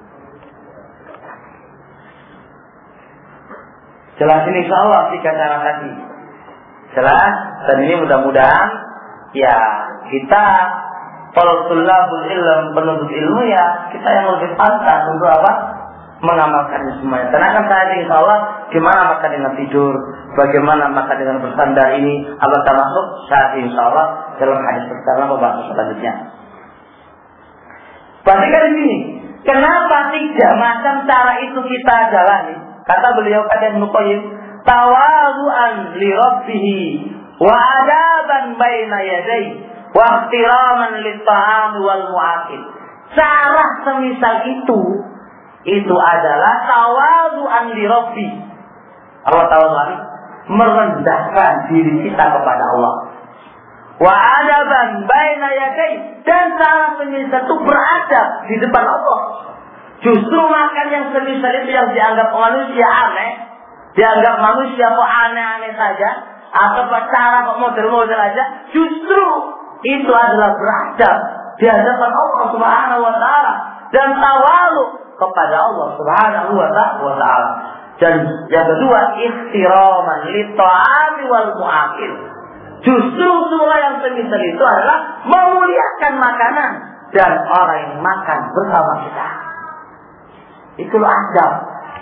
Jelas ini insya Allah tiga cara tadi. Jelas. Dan ini mudah-mudahan ya kita kalau tulabul ilm, penuntut ilmu ya kita yang lebih pantas untuk apa? Mengamalkannya semuanya. Karena kan saya insya Allah gimana makan dengan tidur, bagaimana makan dengan bersandar ini, apa termasuk saat insya Allah dalam hadis pertama membahas selanjutnya. Perhatikan di sini. Kenapa tiga macam cara itu kita jalani? Kata beliau pada Ibnu Qayyim, tawadhu'an li rabbih wa adaban baina yadayhi wa ihtiraman lit-ta'am wal mu'aqib. Cara semisal itu itu adalah tawadhu'an li rabbih. Apa tawadhu'an? Merendahkan diri kita kepada Allah. wa adaban baina yaday, dan cara semisal itu beradab di depan Allah. Justru makan yang semisal itu yang dianggap manusia aneh, dianggap manusia kok aneh-aneh saja, atau cara kok model-model aja, justru itu adalah beradab di hadapan Allah Subhanahu wa taala dan tawalu kepada Allah Subhanahu wa taala. Dan yang kedua, ikhtiraman li ta'ami wal mu'akil. Justru semua yang semisal itu adalah memuliakan makanan dan orang yang makan bersama kita. Itulah adab.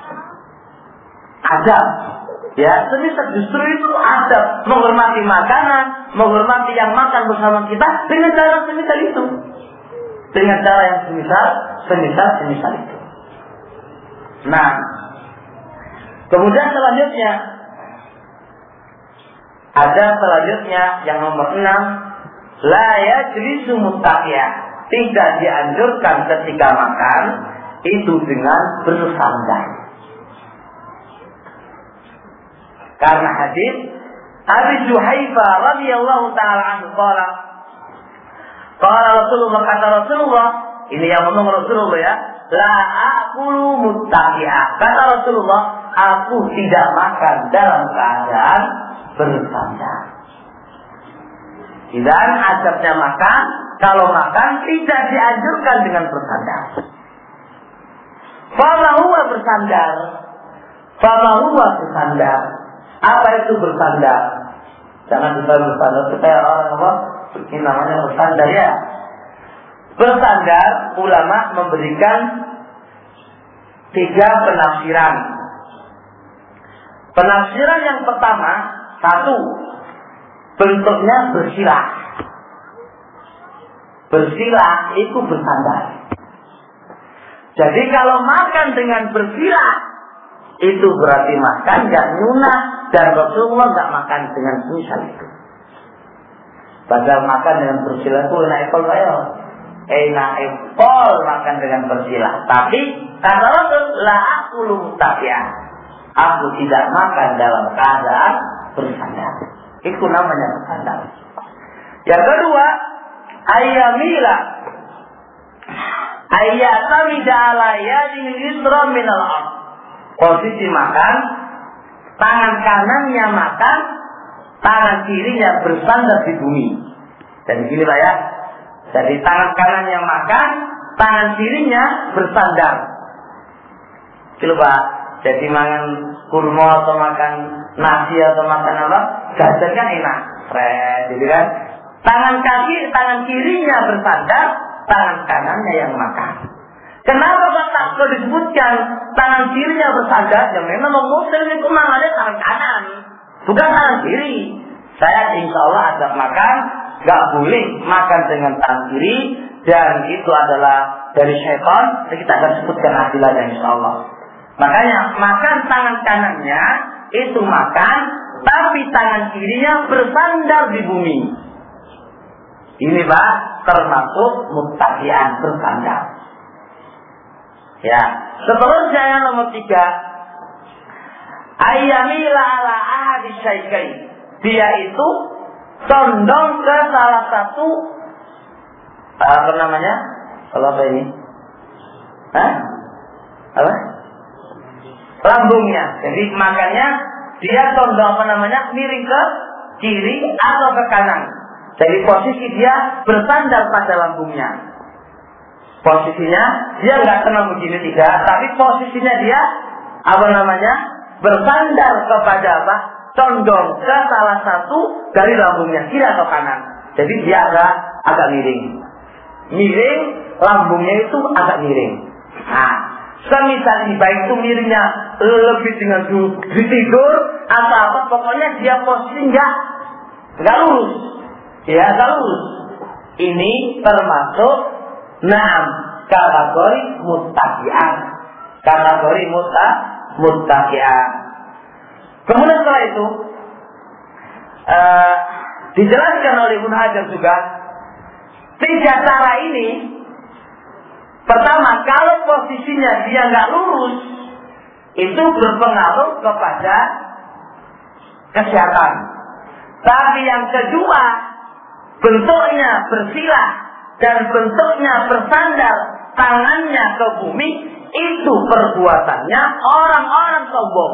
Adab. Ya, semisal justru itu adab, menghormati makanan, menghormati yang makan bersama kita dengan cara semisal itu. Dengan cara yang semisal, semisal, semisal itu. Nah, kemudian selanjutnya ada selanjutnya yang nomor enam, la yajlisu muttaqiyah, tidak dianjurkan ketika makan itu dengan bersandar. Karena hadis Abi Juhaifah radhiyallahu taala anhu qala qala Rasulullah, kata Rasulullah, ini yang ngomong Rasulullah ya, la aqulu muttaqiyah, kata Rasulullah, aku tidak makan dalam keadaan bersandar. Dan adabnya makan, kalau makan tidak dianjurkan dengan bersandar. Fama huwa bersandar. Fama huwa bersandar. Apa itu bersandar? Jangan kita bersandar kita orang apa? Ini namanya bersandar ya. Bersandar, ulama memberikan tiga penafsiran. Penafsiran yang pertama, satu, bentuknya bersilah. Bersilah itu bersandar. Jadi kalau makan dengan bersilah, itu berarti makan gak nyunah, dan Rasulullah gak makan dengan semisal itu. Padahal makan dengan bersilah itu enak ekol saya. Enak ekol makan dengan bersilah. Tapi kata Rasul, la aqulu muttaqiyah, aku tidak makan dalam keadaan bersandar. Itu namanya bersandar. Yang kedua, ayyamila ayyatamida ala yadil yusra minal ardh. Posisi makan, tangan kanannya makan, tangan kirinya bersandar di bumi. Dan gini lah ya. Jadi tangan kanannya makan, tangan kirinya bersandar. Coba, jadi makan kurma atau makan nasi atau makan apa, jajan kan enak, fresh, gitu kan. Tangan kaki, tangan kirinya bersandar, tangan kanannya yang makan. Kenapa Bapak kalau disebutkan tangan kirinya bersandar? Ya memang muslim itu mangannya tangan kanan, bukan tangan kiri. Saya insya Allah adab makan gak boleh makan dengan tangan kiri, dan itu adalah dari syaitan. Kita akan sebutkan adilahnya insya Allah. Makanya makan tangan kanannya itu makan, tapi tangan kirinya bersandar di bumi. Ini Pak termasuk muttaqian, bersandar. Ya, seterusnya yang nomor tiga, ayyamila ala ahadi syaikai, dia itu condong ke salah satu apa namanya? Kalau apa ini? Hah? Apa? Lambungnya. Jadi makannya dia condong apa namanya? Miring ke kiri atau ke kanan. Jadi posisi dia bersandar pada lambungnya. Posisinya dia nggak tenang begini tidak, tapi posisinya dia apa namanya bersandar kepada apa? Condong ke salah satu dari lambungnya, kiri atau kanan. Jadi dia agak agak miring, miring lambungnya itu agak miring. Nah, semisal ini baik itu miringnya lebih dengan tidur atau apa, pokoknya dia posisi nggak nggak lurus, ya nggak lurus. Ini termasuk Naam, kategori muttaqian. Kategori mutta, muttaqian. Kemudian setelah itu uh, dijelaskan oleh Ibnu Hajar juga tiga cara ini. Pertama, kalau posisinya dia nggak lurus, itu berpengaruh kepada kesehatan. Tapi yang kedua, bentuknya bersilah dan bentuknya bersandar, tangannya ke bumi, itu perbuatannya orang-orang sombong.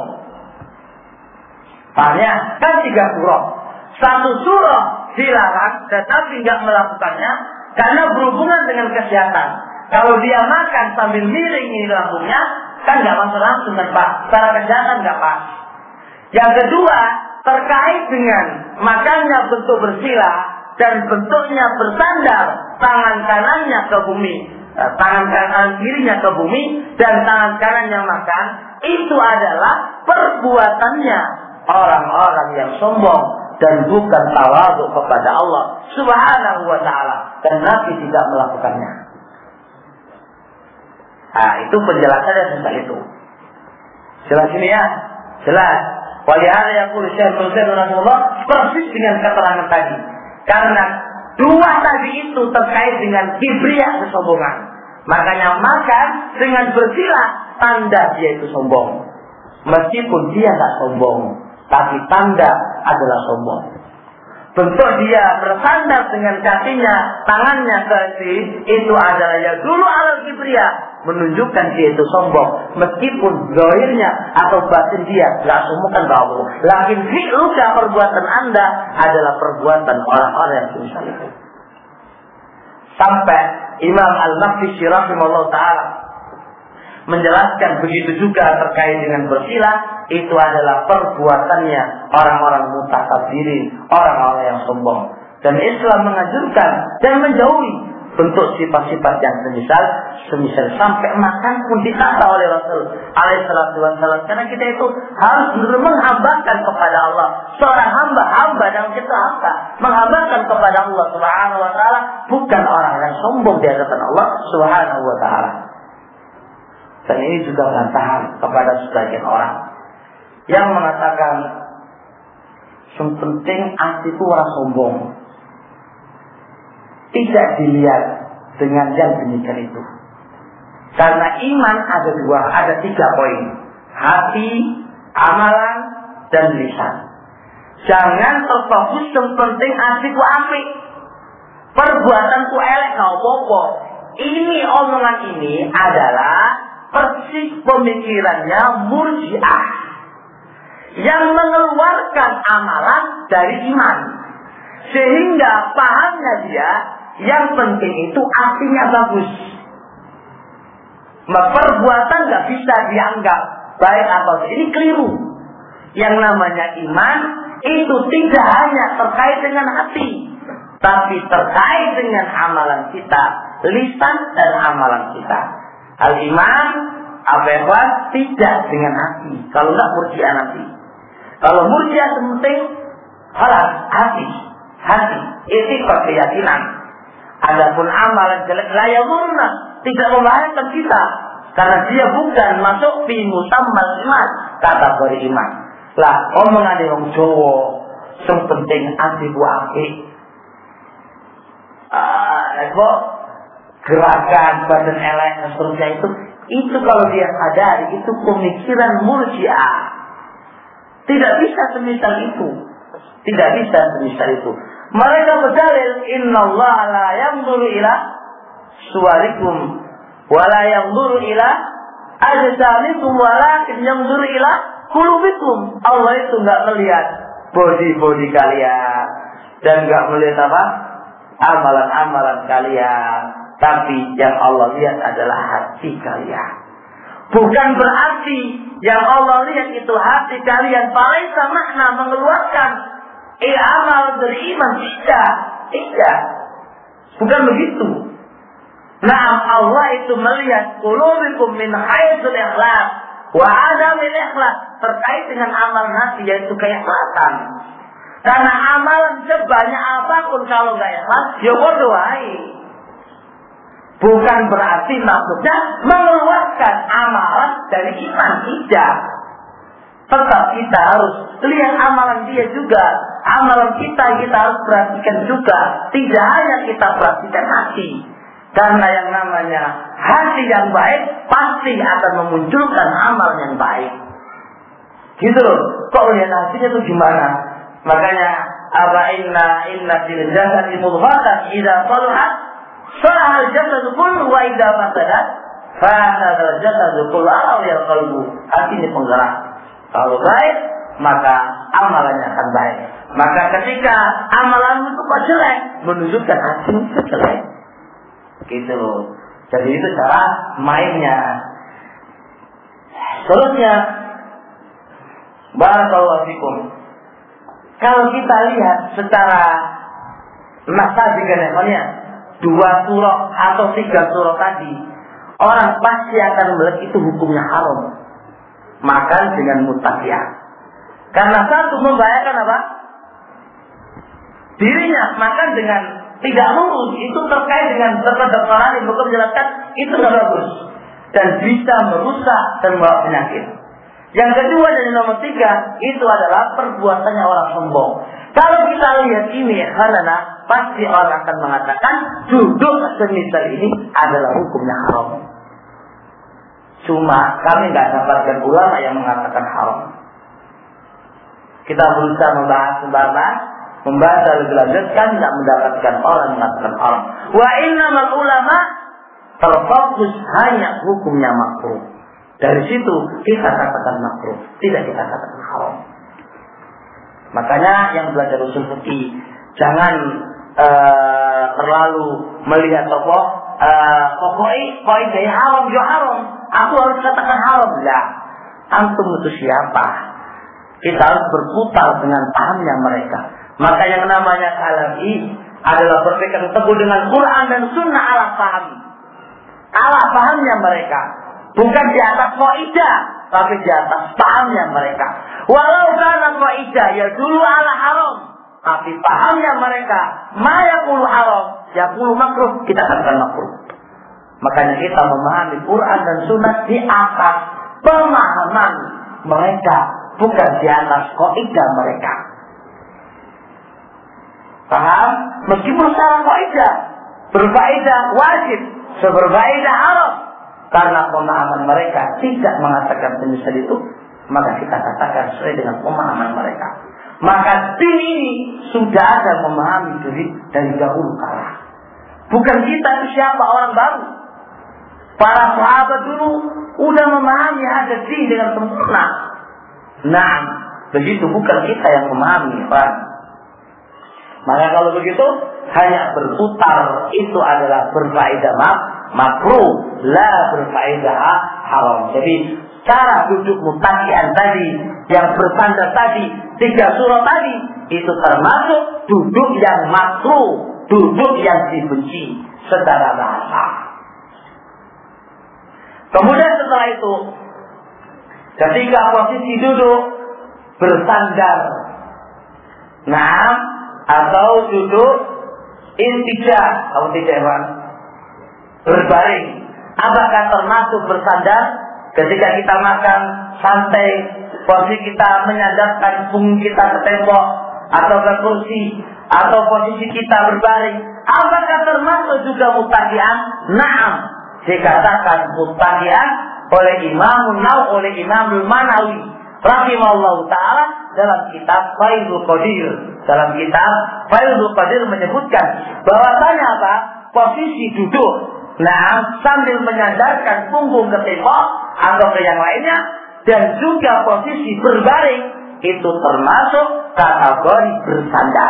Tanya, kan tiga surah. Satu surah dilarang, tetapi nggak melakukannya karena berhubungan dengan kesehatan. Kalau dia makan sambil miring ini lambungnya, kan nggak masuk langsung kan Pak? Secara kesehatan nggak pas. Yang kedua, terkait dengan makannya bentuk bersila dan bentuknya bersandar, tangan kanannya ke bumi, tangan kanan kirinya ke bumi, dan tangan kanannya makan, itu adalah perbuatannya orang-orang yang sombong dan bukan tawadhu kepada Allah Subhanahu wa ta'ala, dan Nabi tidak melakukannya. Nah, itu penjelasannya tentang itu. Jelas ini ya? Jelas. Walihara yaqulu Syekh Muhammad Rasulullah persis dengan keterangan tadi. Karena dua tadi itu terkait dengan kibriya, kesombongan. Makanya makan dengan bersila, tanda dia itu sombong. Meskipun dia tak sombong, tapi tanda adalah sombong. Bentuk dia bersandar dengan kakinya, tangannya ke sisi, itu adalah ya dulu alal kibriya, menunjukkan dia itu sombong. Meskipun zahirnya atau batin dia tidak sombongkan ke Allah. Lakin fi'luka, perbuatan anda adalah perbuatan orang-orang yang semisal itu. Sampai Imam Al-Maqdisi rahimahullah ta'ala menjelaskan begitu juga terkait dengan bersila, itu adalah perbuatannya orang-orang mutakabbirin, orang-orang yang sombong. Dan Islam menganjurkan dan menjauhi bentuk sifat-sifat yang semisal, semisal sampai makan pun ditata oleh Rasul alaihi salatu wassalam. Karena kita itu harus menghambakan kepada Allah. Seorang hamba, hamba dan kita hamba, menghambakan kepada Allah Subhanahu wa ta'ala, bukan orang yang sombong di hadapan Allah Subhanahu wa ta'ala. Dan ini juga bantahan kepada sebagian orang yang mengatakan yang penting hati itu orang sombong. Tidak dilihat dengan yang demikian itu. Karena iman ada dua, ada tiga poin. Hati, amalan, dan lisan. Jangan terfokus yang penting hatiku apik, perbuatanku elek kau popo. Ini omongan ini adalah persis pemikirannya Murji'ah yang mengeluarkan amalan dari iman, sehingga pahamnya dia yang penting itu artinya bagus. Perbuatan nggak bisa dianggap baik atau ini keliru. Yang namanya iman itu tidak hanya terkait dengan hati, tapi terkait dengan amalan kita, lisan dan amalan kita. Al-iman apa tidak dengan hati. Kalau enggak Murji'ah nanti. Kalau Murji'ah penting halas hati, hati itu keyakinan. Adapun amalan jelek layak murna, tidak membahayakan kita, karena dia bukan masuk fi musammal iman, kategori iman. Lah omongan orang Jawa, yang penting hati ku apik. Ah, kok gerakan badan elek dan seterusnya itu, itu kalau dia sadari itu pemikiran Murji'ah. Tidak bisa semisal itu, tidak bisa semisal itu. Mereka berdalil, innallaha la yanzuru ila suwarikum wa la yanzuru ila ajsamikum walakin yanzuru ila qulubikum. Allah itu enggak melihat body-body kalian dan enggak melihat apa? Amalan-amalan kalian, tapi yang Allah lihat adalah hati kalian. Bukan berarti yang Allah lihat itu hati kalian. Falaisa makna mengeluarkan Eh amal dari iman, tidak, tidak, bukan begitu. Nah Allah itu melihat qulubikum min haitsul ikhlas wa adamil ikhlas, terkait dengan amal hati yaitu keikhlasan. Karena amalan sebanyak apapun kalau nggak ikhlas, ya bodoh wae. Bukan berarti maksudnya mengeluarkan amalan dari iman, tidak. Tetap kita harus lihat amalan dia juga. Amalan kita kita harus perhatikan juga. Tidak hanya kita perhatikan hati. Karena yang namanya hati yang baik pasti akan memunculkan amal yang baik. Gitu loh. Kok lihat hatinya itu gimana? Makanya aba inna inna fil jasadi mudghatan idza salahat salaha al jasadu kullu wa idza fasadat fasada al jasadu kullu aw ya qalbu. Hati ini penggerak. Kalau baik maka amalannya akan baik. Maka ketika amalan itu kok jelek, menunjukkan hati itu jelek. Gitu. Jadi itu cara mainnya. Seterusnya, barakallahu fikum. Kalau kita lihat secara nasabikannya, dua surah atau tiga surah tadi, orang pasti akan melihat itu hukumnya haram. Makan dengan mutaqiah. Karena satu membahayakan apa? Dirinya makan dengan tidak lurus, itu terkait dengan kedokteran yang bukan menjelaskan itu tidak bagus dan bisa merusak dan membawa penyakit. Yang kedua dan yang nomor tiga itu adalah perbuatannya orang sombong. Kalau kita lihat ini, karena pasti orang akan mengatakan duduk semisal ini adalah hukumnya haram. Cuma kami nggak dapatkan ulama yang mengatakan haram. Kita berusaha membahas membahas Membaca lebih lanjut kan tidak mendapatkan orang yang mengatakan haram. Wa innamal ulama terfokus hanya hukumnya makruh. Dari situ kita katakan makruh, tidak kita katakan haram. Makanya yang belajar usul fikih jangan uh, terlalu melihat tokoh uh, pokoknya kaidah haram ya haram. Aku harus katakan haram. Ya, antum itu siapa? Kita harus berputar dengan pahamnya mereka. Maka yang namanya salafi adalah berpegang teguh dengan Quran dan Sunnah ala paham, ala pahamnya mereka, bukan di atas kaidah, tapi di atas pahamnya mereka. Walau karena kaidah ya dulu ala haram, tapi pahamnya mereka, ma yaqulu haram, yaqulu makruh, kita katakan makruh. Makanya kita memahami Quran dan Sunnah di atas pemahaman mereka, bukan di atas kaidah mereka. Paham? Meskipun secara kaidah berfaedah wajib, seberbaidah haram. Karena pemahaman mereka tidak mengatakan semisal itu, maka kita katakan sesuai dengan pemahaman mereka. Maka din ini sudah ada memahami diri dari dahulu kala. Bukan kita itu siapa orang baru. Para sahabat dulu udah memahami ada din dengan sempurna. Nah, begitu bukan kita yang memahami, Pak. Maka kalau begitu hanya berputar itu adalah berfaedah mak makruh, la berfaedah haram. Jadi cara duduk mutaqian tadi yang bersandar tadi tiga surah tadi itu termasuk duduk yang makruh, duduk yang dibenci secara bahasa. Kemudian setelah itu ketika posisi duduk bersandar, nah atau duduk intijah, atau tidak Pak? Berbaring. Apakah termasuk bersandar ketika kita makan santai, posisi kita menyandarkan punggung kita ke tembok atau ke kursi, atau posisi kita berbaring? Apakah termasuk juga mutaqian? Naam, dikatakan mutaqian oleh Imam Nawawi, oleh Imam Manawi rahimahullah ta'ala dalam kitab Faidul Qadir. Dalam kitab Faidul Qadir menyebutkan bahwasanya apa? Posisi duduk, nah sambil menyandarkan punggung ke tembok atau ke yang lainnya, dan juga posisi berbaring itu termasuk kategori bersandar.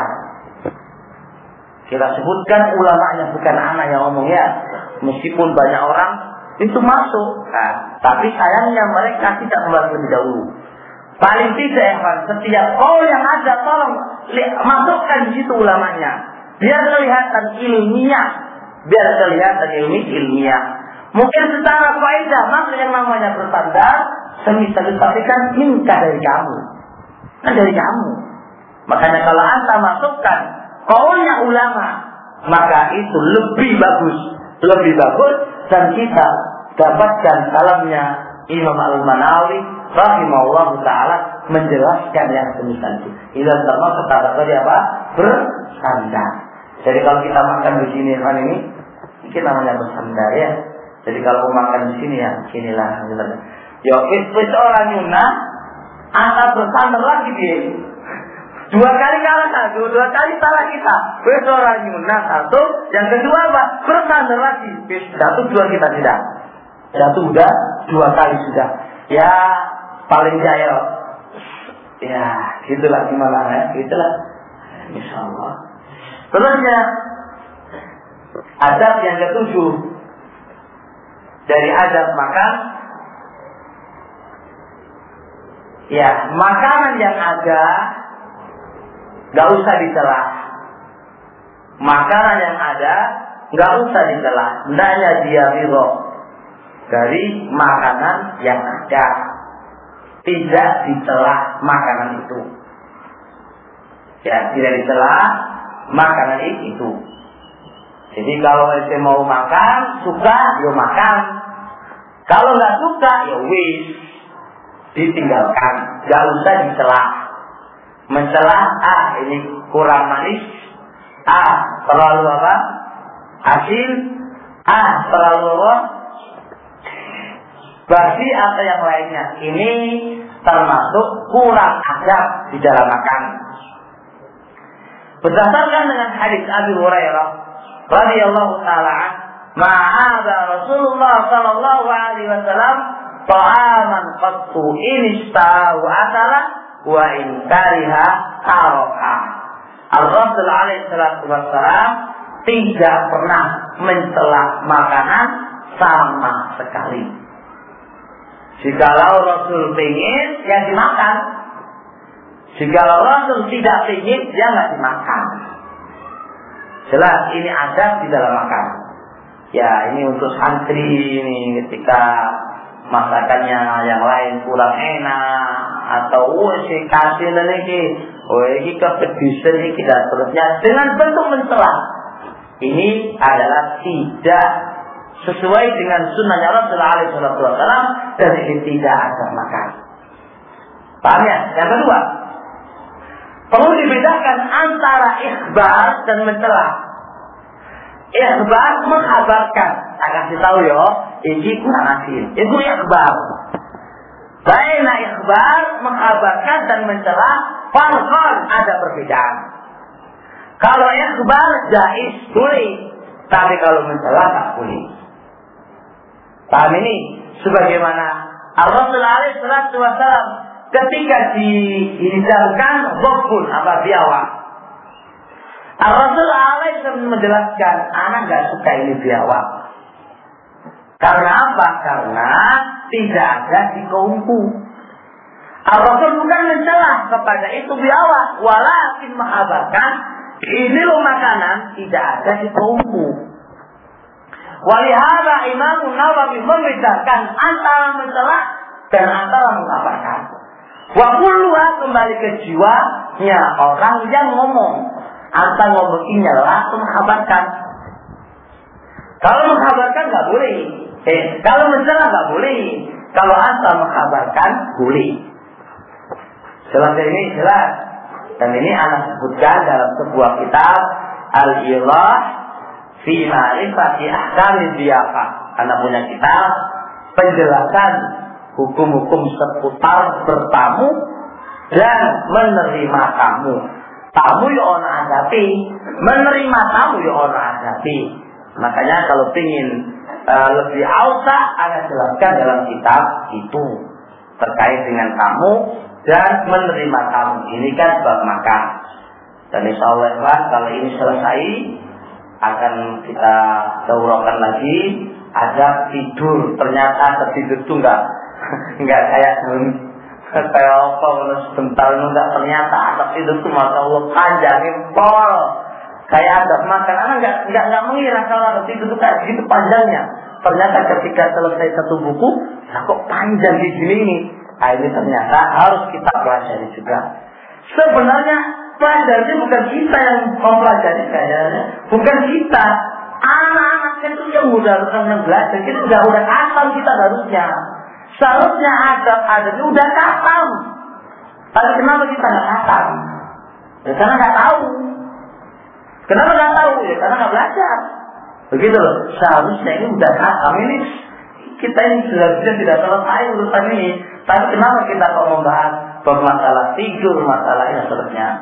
Kita sebutkan ulamanya, bukan anak yang ngomong ya. Meskipun banyak orang itu masuk, nah, tapi sayangnya mereka tidak membahas lebih dahulu. Paling tidak ya, setiap kaul yang ada tolong masukkan di situ ulamanya, biar kelihatan ilmiah, biar kelihatan ilmi ilmiah. Mungkin secara kaidah maksud yang namanya bersandar semisal tapi kan minta dari kamu, kan dari kamu. Makanya kalau anda masukkan kaulnya ulama, maka itu lebih bagus, lebih bagus, dan kita dapatkan kalamnya Imam Al-Manawi rahimahullah ta'ala menjelaskan yang semisal itu. Ini termasuk kategori apa? Bersandar. Jadi kalau kita makan di sini kan ini, ini namanya bersandar ya. Jadi kalau makan di sini ya, inilah. Ya, itu orang Yunani, angkat bersandar lagi dia. Dua kali kalah satu, dua kali salah kita. Besok orang nyunah satu, yang kedua apa? Bersandar lagi. Jatuh dua kita tidak. Jatuh udah dua kali sudah. Ya paling jaya. Ya gitulah gimana ya, gitulah. Insya Allah. Terusnya adab yang ketujuh dari adab makan. Ya makanan yang ada gak usah dicela. Makanan yang ada gak usah dicela. Hendaknya dia ridho dari makanan yang ada. Tidak dicela makanan itu. Ya, tidak dicela makanan itu. Jadi kalau saya mau makan, suka, ya makan. Kalau nggak suka, ya wis, ditinggalkan. Gak usah dicela. Mencela, ah ini kurang manis, ah terlalu apa? Asin, ah terlalu apa? Basi atau yang lainnya. Ini termasuk kurang adab di dalam makan. Berdasarkan dengan hadis Abi Hurairah radhiyallahu taala, ma'ada Rasulullah sallallahu alaihi wasallam ta'aman qattu in ista'u atala wa in kariha taroka. Al-Rasul alaihi salatu wassalam tidak pernah mencela makanan sama sekali. Jikalau Rasul ingin, ya dimakan. Jikalau Rasul tidak ingin, ya nggak dimakan. Jelas ini adab di dalam makan. Ya ini untuk santri ini ketika masakannya yang lain kurang enak atau oh si kasih lagi, oh ini kepedisan ini dan seterusnya dengan bentuk mencela. Ini adalah tidak sesuai dengan sunnahnya Rasulullah alaihi wasallam dan ini tidak ada makan. Paham ya? Yang kedua, perlu dibedakan antara ikhbar dan mencela. Ikhbar menghabarkan, saya kasih tahu yo, ini kurang asin. Itu ikhbar. Baina ikhbar menghabarkan dan mencela, farqan ada perbedaan. Kalau ikhbar jaiz boleh, tapi kalau mencela tak boleh. Paham ini? Sebagaimana Rasulullah alaihi wasallam ketika dihidangkan bokun apa biawak. Rasulullah alaihi wasallam menjelaskan, anak nggak suka ini biawak. Karena apa? Karena tidak ada di kaumku. Rasul bukan mencela kepada itu biawak, walakin mengabarkan ini loh makanan tidak ada di kaumku. Walihara Imam Nawawi membedakan antara mencela dan antara mengabarkan. Wa kulluha kembali ke jiwanya orang yang ngomong. Antara ngomong ini adalah menghabarkan. Kalau menghabarkan nggak boleh. Eh, kalau mencela nggak boleh. Kalau antara menghabarkan boleh. Jelas ini jelas. Dan ini anak sebutkan dalam sebuah kitab Al-Ilah fi ma'rifati ahkamid diyafah. Anak punya kitab penjelasan hukum-hukum seputar bertamu dan menerima tamu. Tamu ya orang adapi, menerima tamu ya orang adapi. Makanya kalau ingin uh, lebih ausa, akan jelaskan dalam kitab itu terkait dengan tamu dan menerima tamu. Ini kan bab makan. Dan insya Allah kalau ini selesai akan kita daurahkan lagi ada tidur. Ternyata tidur itu enggak enggak kayak kayak apa sebentar enggak, ternyata ada tidur itu masya Allah panjang impor kayak ada makan. Anak enggak enggak enggak mengira kalau ada tidur itu kayak gitu panjangnya. Ternyata ketika selesai satu buku, nah kok panjang di sini ini. Nah, ini ternyata harus kita pelajari juga. Sebenarnya pelajarnya bukan kita yang mempelajari kayaknya, bukan kita. Anak-anak itu yang udah yang belajar, kita udah udah hafal kita harusnya. Seharusnya adab adab udah hafal. Tapi kenapa kita nggak hafal? Ya karena nggak tahu. Kenapa nggak tahu? Ya karena nggak belajar. Begitu loh. Seharusnya ini udah hafal. Ini kita ini sudah tidak selesai urusan ini. Tapi kenapa kita kok membahas masalah tidur, masalah yang seterusnya?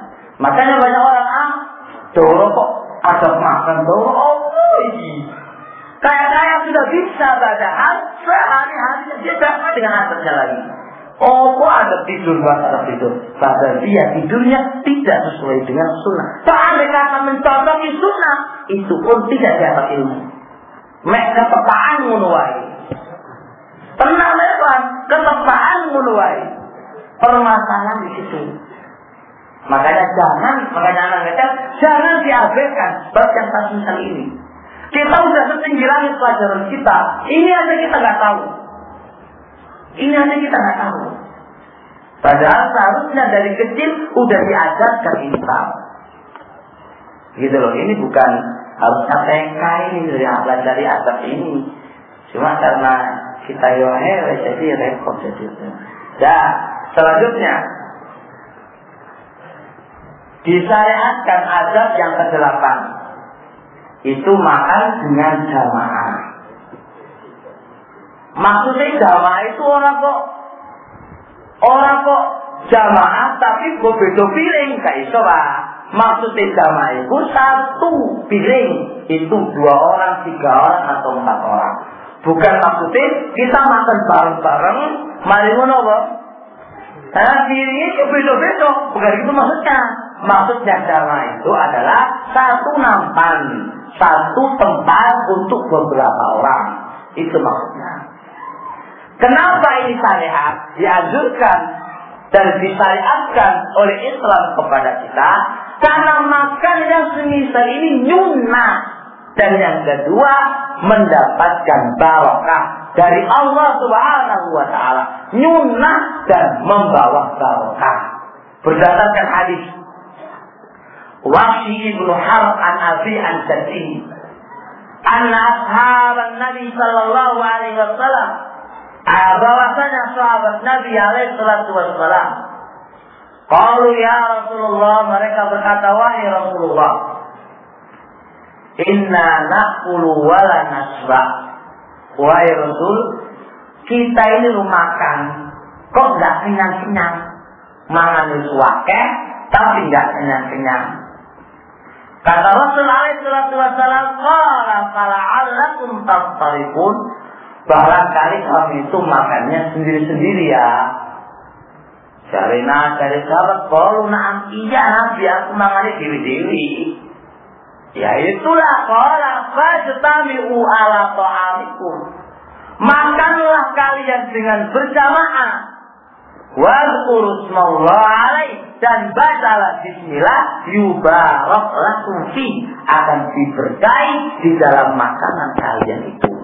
Makanya banyak orang ah, doro kok ada makan doro, oh ini. Kayak-kayak sudah bisa padahal sehari-hari dia dapat dengan adatnya lagi. Oh, kok ada tidur bahasa tidur? Padahal dia tidurnya tidak sesuai dengan sunnah. Seandainya kata mencocoki sunnah, itu pun tidak dapat ilmu. Mereka ketepaan menuai. Tenang lepas, ketepaan menuai. Permasalahan di situ. Makanya jangan, makanya anak kita jangan diabaikan bab yang satu ini. Kita sudah setinggi langit pelajaran kita, ini aja kita nggak tahu. Ini aja kita nggak tahu. Padahal seharusnya dari kecil udah diajarkan ini tahu. Gitu loh, ini bukan harusnya T K ini dari pelajari adab ini. Cuma karena kita yohe, jadi repot jadi. Ya, selanjutnya disyariatkan adab yang kedelapan. Itu makan dengan jamaah. Maksudnya jamaah itu orang kok orang kok jamaah tapi berbeda piring kayak iso Pak. Maksudnya jamaah itu satu piring, itu dua orang, tiga orang atau empat orang. Bukan maksudnya kita makan bareng-bareng, mari ngono apa? Nah, piringnya itu beda-beda, bukan itu maksudnya. Maksudnya jamaah itu adalah satu nampan, satu tempat untuk beberapa orang. Itu maksudnya. Kenapa ini syariat dianjurkan dan disyariatkan oleh Islam kepada kita? Karena makan yang semisal ini nyunnah. Dan yang kedua, mendapatkan barokah dari Allah Subhanahu wa taala. Nyunnah dan membawa barokah. Berdasarkan hadis Wahsy ibnu Harb an Abi an Jaddi, anna ashaban Nabi sallallahu alaihi wasallam, bahwasanya sahabat Nabi alaihi salatu wassalam, qalu ya Rasulullah, mereka berkata wahai Rasulullah, inna naqulu wa la nasba. Wahai Rasul, kita ini lu makan kok enggak kenyang-kenyang. Mangan itu akeh tapi enggak kenyang-kenyang. Kata Rasul alaihi salatu wassalam, qala fala'allakum taftarikun, barangkali kami itu makannya sendiri-sendiri ya. Jarina dari sahabat, qalu na'am, iya Nabi, aku makannya dewi-dewi. Ya itulah, qala fajtami'u ala ta'amikum, makanlah kalian dengan berjamaah. Wadhkuru smallahi alaihi, dan bacalah bismillah, yubarak lakum fi, akan diberkahi di dalam makanan kalian itu.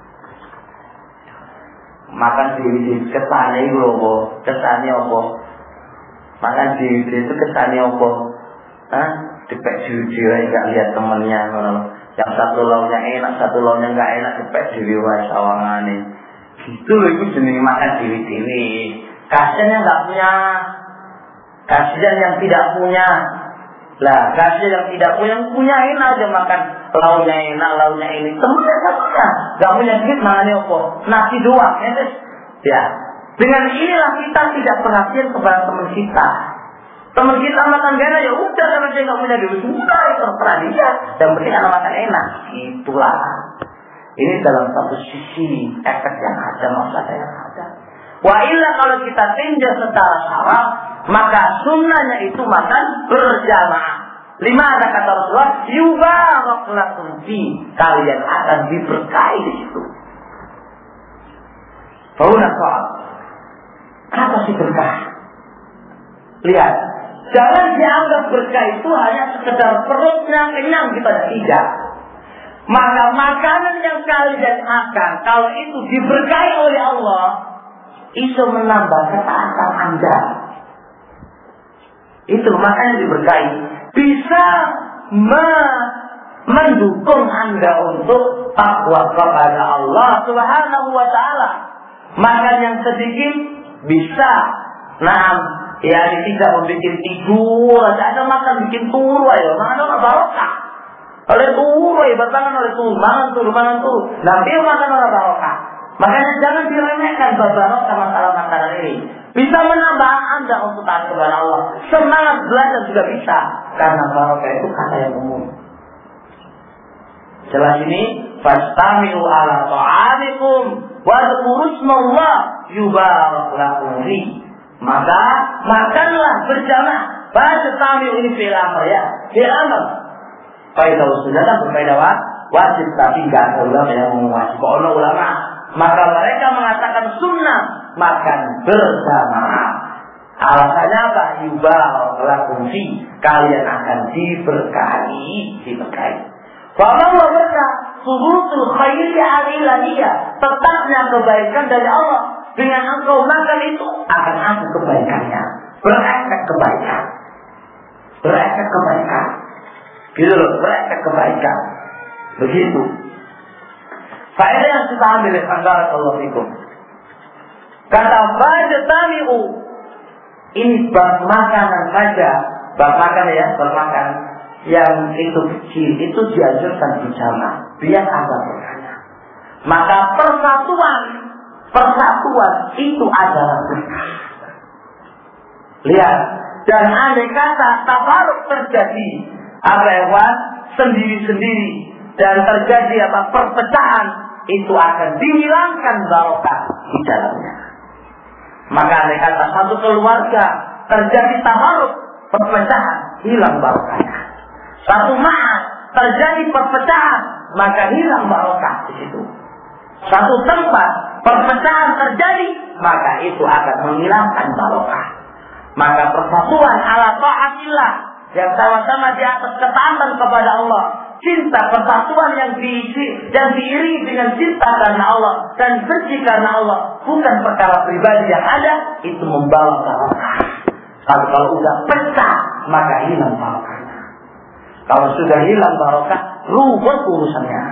Makan di kesane itu apa? Kesane apa? Makan di itu kesane apa? Hah? Dipek jujur enggak lihat temennya ngono. Yang satu lauknya enak, satu lauknya enggak enak, dipek dhewe wae sawangane. Gitu lho, iku jenenge makan dhewe-dhewe. Kasihan yang enggak punya, kasihan yang tidak punya. Lah, kasihan yang tidak punya, yang punya enak aja makan lauknya enak, lauknya ini. Temennya saja, enggak punya duit makannya apa? Nasi doang, ya. Ya. Dengan inilah kita tidak perhatian kepada teman kita. Teman kita makan enak, ya udah, karena dia enggak punya duit, udah itu terserah dia. Dan penting anak makan enak. Itulah. Ini dalam satu sisi efek yang ada, masalah yang ada. Wa illa kalau kita tinjau secara syaraf, maka sunnahnya itu makan berjamaah. Lima ada kata Rasulullah, yubarak lakum fi, kalian akan diberkahi di situ. Fauna soal, apa sih berkah? Lihat, jangan dianggap berkah itu hanya sekedar perutnya kenyang, kita tidak. Maka makanan yang kalian makan, kalau itu diberkahi oleh Allah, itu menambah ketaatan Anda. Itu makanya diberkahi. Bisa me- mendukung Anda untuk takwa kepada Allah Subhanahu wa taala. Makan yang sedikit bisa, nah, ya tidak membuat tidur. Ada makan bikin turu ayo, makan orang barokah. Oleh turu, ya bertangan oleh turu, makan turu, makan turu. Nanti makan orang barokah. Makanya jangan diremehkan barokah masalah makanan ini. Bisa menambah Anda untuk taat kepada Allah. Semangat belajar juga bisa. Karena barokah itu kata yang umum. Jelas ini, fastami'u ala ta'amikum wa dzkurusmallah yubarak lakum fi. Maka makanlah berjamaah. Fastami'u ini fi'il amr ya. Fi'il amr. Faedah sunnah dan berfaedah wajib, tapi enggak ada ulama yang mewajib. Kalau ulama, maka mereka mengatakan sunnah makan bersama. Alasannya apa? Yubarak lakum fi. Kalian akan diberkahi, diberkahi. Faman wajadka subutul khairi al-ilahiyah, tetapnya kebaikan dari Allah. Dengan engkau makan itu akan ada kebaikannya, berefek kebaikan, berefek kebaikan, gitu loh, berefek kebaikan. Begitu. Faedah yang kita ambil dari barakallahu fikum. Kata fajtami'u, ini bab makanan saja, bab makan ya, bab makan. Yang itu kecil itu dianjurkan berjamaah biar ada berkahnya. Maka persatuan persatuan itu adalah berkah. Lihat, dan andai kata tafarruq terjadi apa ya, sendiri-sendiri dan terjadi apa perpecahan, itu akan dihilangkan barokah di dalamnya. Maka andai kata satu keluarga terjadi tafarruq, perpecahan, hilang barokahnya. Satu ma'at terjadi perpecahan, maka hilang barokah di situ. Satu tempat perpecahan terjadi, maka itu akan menghilangkan barokah. Maka persatuan ala ta'atillah, yang sama-sama di atas ketaatan kepada Allah, cinta persatuan yang diisi dan diiringi dengan cinta karena Allah dan benci karena Allah, bukan perkara pribadi yang ada, itu membawa barokah. Tapi kalau sudah pecah, maka hilang barokah. Kalau sudah hilang barokah, ruwet urusannya.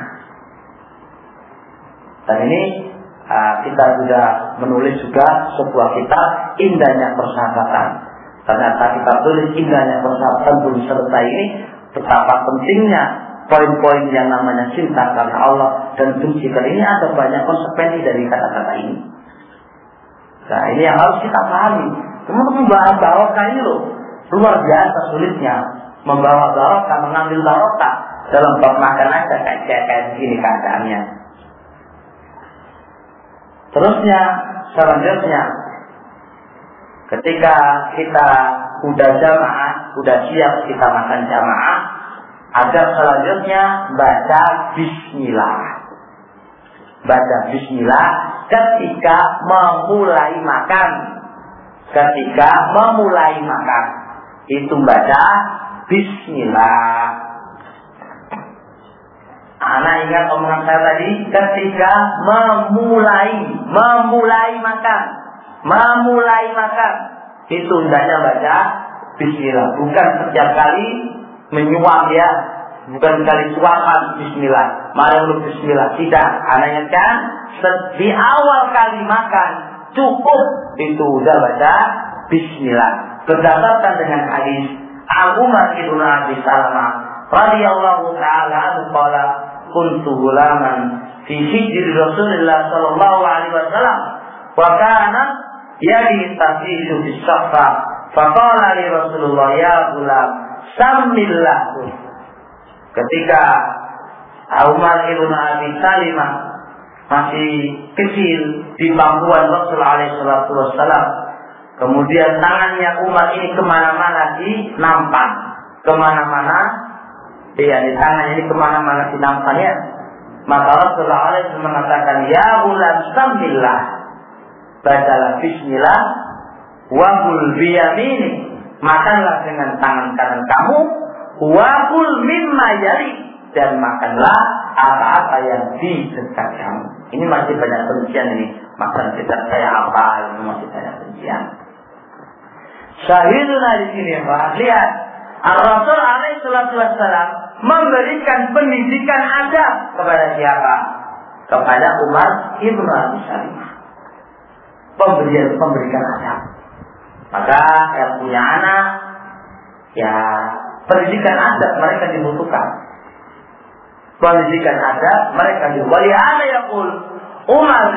Dan ini uh, kita sudah menulis juga sebuah kitab Indahnya Persahabatan. Ternyata kita tulis Indahnya Persahabatan belum selesai ini, betapa pentingnya poin-poin yang namanya cinta karena Allah dan benci karena ini, ada banyak konsekuensi dari kata-kata ini. Nah, ini yang harus kita pahami. Kemudian membahas barokah ini loh, luar biasa sulitnya. Membawa barokah, mengambil barokah dalam bab makan aja kayak kayak gini keadaannya. Terusnya, selanjutnya, ketika kita udah jamaah, udah siap kita makan jamaah, ada selanjutnya baca Bismillah. Baca Bismillah ketika memulai makan. Ketika memulai makan, itu baca Bismillah. Anak ingat omongan saya tadi, ketika memulai, memulai makan, memulai makan, itu hendaknya baca Bismillah. Bukan setiap kali menyuap ya, bukan kali suapan Bismillah, malah lu Bismillah. Tidak, anak ingatkan, di awal kali makan cukup itu udah baca Bismillah. Berdasarkan dengan hadis Umar ibn Abi Salamah radhiyallahu taala anhu qala kuntu gulaman fi hijri Rasulullah sallallahu alaihi wasallam wa kana yadi tasishu bis safa fa qala li Rasulullah ya gulam samillah. Ketika Umar ibn Abi Salamah masih kecil di bangkuan Rasulullah alaihi wasallam, kemudian tangannya Umar ini kemana-mana dinampak, kemana-mana, ya di tangan ini kemana-mana dinampaknya. Maka Rasulullah alaihi wasallam mengatakan, ya gulam samillah, bacalah Bismillah, wabul biyamini, makanlah dengan tangan kanan kamu, wabul mimma yali, dan makanlah apa-apa yang di dekat kamu. Ini masih banyak perincian ini, makan dekat saya apa, ini masih banyak perincian. Syahiduna di sini, Pak. Lihat, Rasul alaihi wasallam memberikan pendidikan adab kepada siapa? Kepada Umar ibn Abi Salamah. Pemberian pemberikan adab. Maka yang punya anak, ya pendidikan adab mereka dibutuhkan. Pendidikan adab mereka dibutuhkan. Wali ada yaqul Umar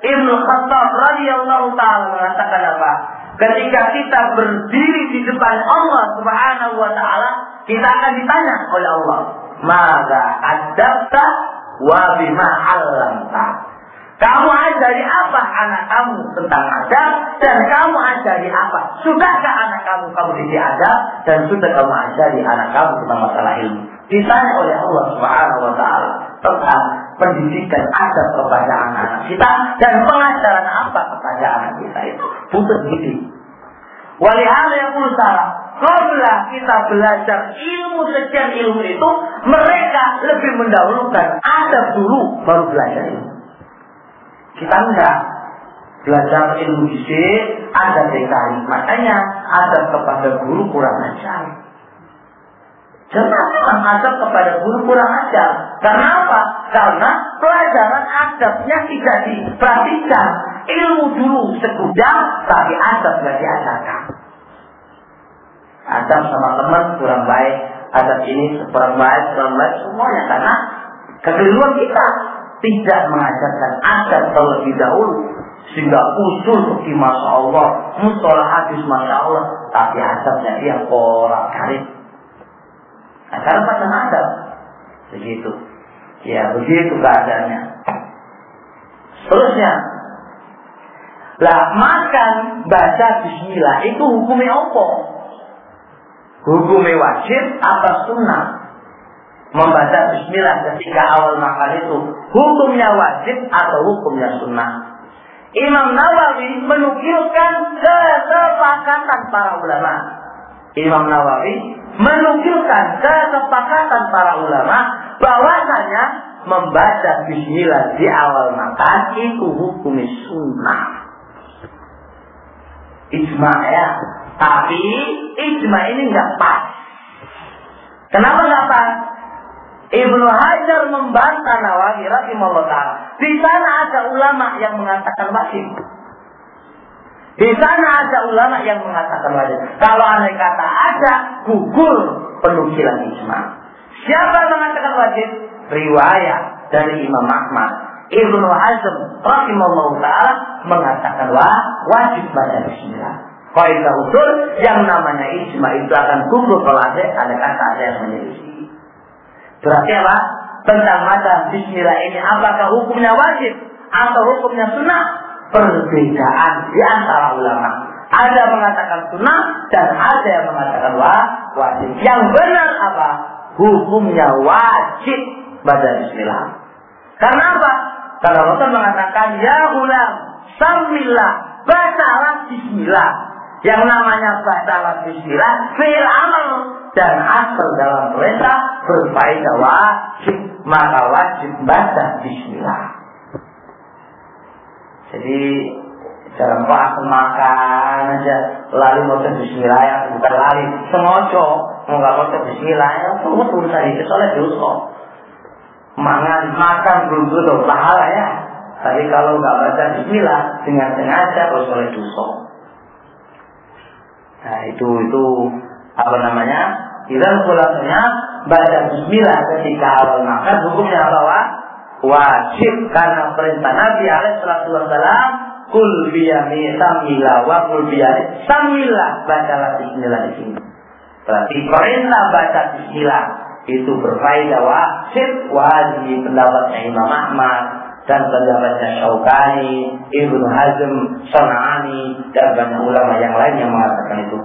Ibnu Khattab radhiyallahu taala mengatakan apa? Ketika kita berdiri di depan Allah Subhanahu wa taala, kita akan ditanya oleh Allah, "Maka adabta wa bima 'allamta?" Kamu ajari apa anak kamu tentang adab, dan kamu ajari apa? Sudahkah anak kamu kamu didik adab, dan sudah kamu ajari anak kamu tentang masalah ilmu? Ditanya oleh Allah Subhanahu wa taala tentang pendidikan adab kepada anak-anak kita, dan pengajaran apa kepada anak kita itu. Butuh didik. Walihara yang salah. Kalau kita belajar ilmu sekian ilmu itu, mereka lebih mendahulukan adab dulu, baru belajar ilmu. Kita enggak. Belajar ilmu di sini, adab dikali. Makanya adab kepada guru kurang ajar. Jelas memang adab kepada guru kurang ajar. Karena apa? Karena pelajaran adabnya tidak diperhatikan. Ilmu dulu segudang, tapi adab tidak diajarkan. Adab sama teman kurang baik, adab ini kurang baik, kurang baik semuanya karena kekeliruan kita tidak mengajarkan adab terlebih dahulu, sehingga usul fikih masya Allah, mustalah hadis masya Allah, tapi adabnya dia orang karib. Nah, karena pada adab begitu, ya begitu keadaannya. Seterusnya, lah makan baca Bismillah itu hukumnya apa? Hukumnya wajib atau sunnah? Membaca Bismillah ketika awal makan itu hukumnya wajib atau hukumnya sunnah? Imam Nawawi menukilkan kesepakatan para ulama. Imam Nawawi menukilkan kesepakatan para ulama bahwasanya membaca Bismillah di awal makan itu hukumnya sunnah. Ijma ya, tapi ijma ini nggak pas. Kenapa nggak pas? Ibnu Hajar membantah Nawawi rahimahullah ta'ala. Di sana ada ulama yang mengatakan wajib. Di sana ada ulama yang mengatakan wajib. Kalau andai kata ada, gugur penukilan ijma. Siapa yang mengatakan wajib? Riwayat dari Imam Ahmad. Ibnu Hazm rahimahullah ta'ala mengatakan wajib baca Bismillah. Kaidah usul yang namanya ijma itu akan gugur kalau ada ada kata ada yang menyelisih. Berarti apa? Tentang mata Bismillah ini apakah hukumnya wajib atau hukumnya sunnah? Perbedaan di antara ulama. Ada yang mengatakan sunnah dan ada yang mengatakan wajib. Yang benar apa? Hukumnya wajib baca Bismillah. Karena apa? Karena Rasul mengatakan ya ulam samillah, bacalah Bismillah. Yang namanya bacalah Bismillah fi'il amal, dan asal dalam perintah berfaedah wajib, maka wajib baca Bismillah. Jadi dalam waktu makan aja lalu baca Bismillah, ya bukan lari sengaja nggak baca Bismillah, ya semua tulisan itu soalnya dosa. Mangan makan belum tentu pahala ya, tapi kalau nggak baca Bismillah dengan sengaja soalnya dosa. Nah itu itu apa namanya? Idan kulasnya baca Bismillah ketika awal makan hukumnya apa? Wajib, karena perintah Nabi alaihi salatu wasallam, kul biyami samila wa kul biyami samila, bacalah Bismillah di sini. Berarti perintah baca Bismillah itu berfaedah wajib, wajib pendapatnya Imam Ahmad dan pendapatnya Syaukani, Ibnu Hazm, Sana'ani, dan banyak ulama yang lain yang mengatakan itu.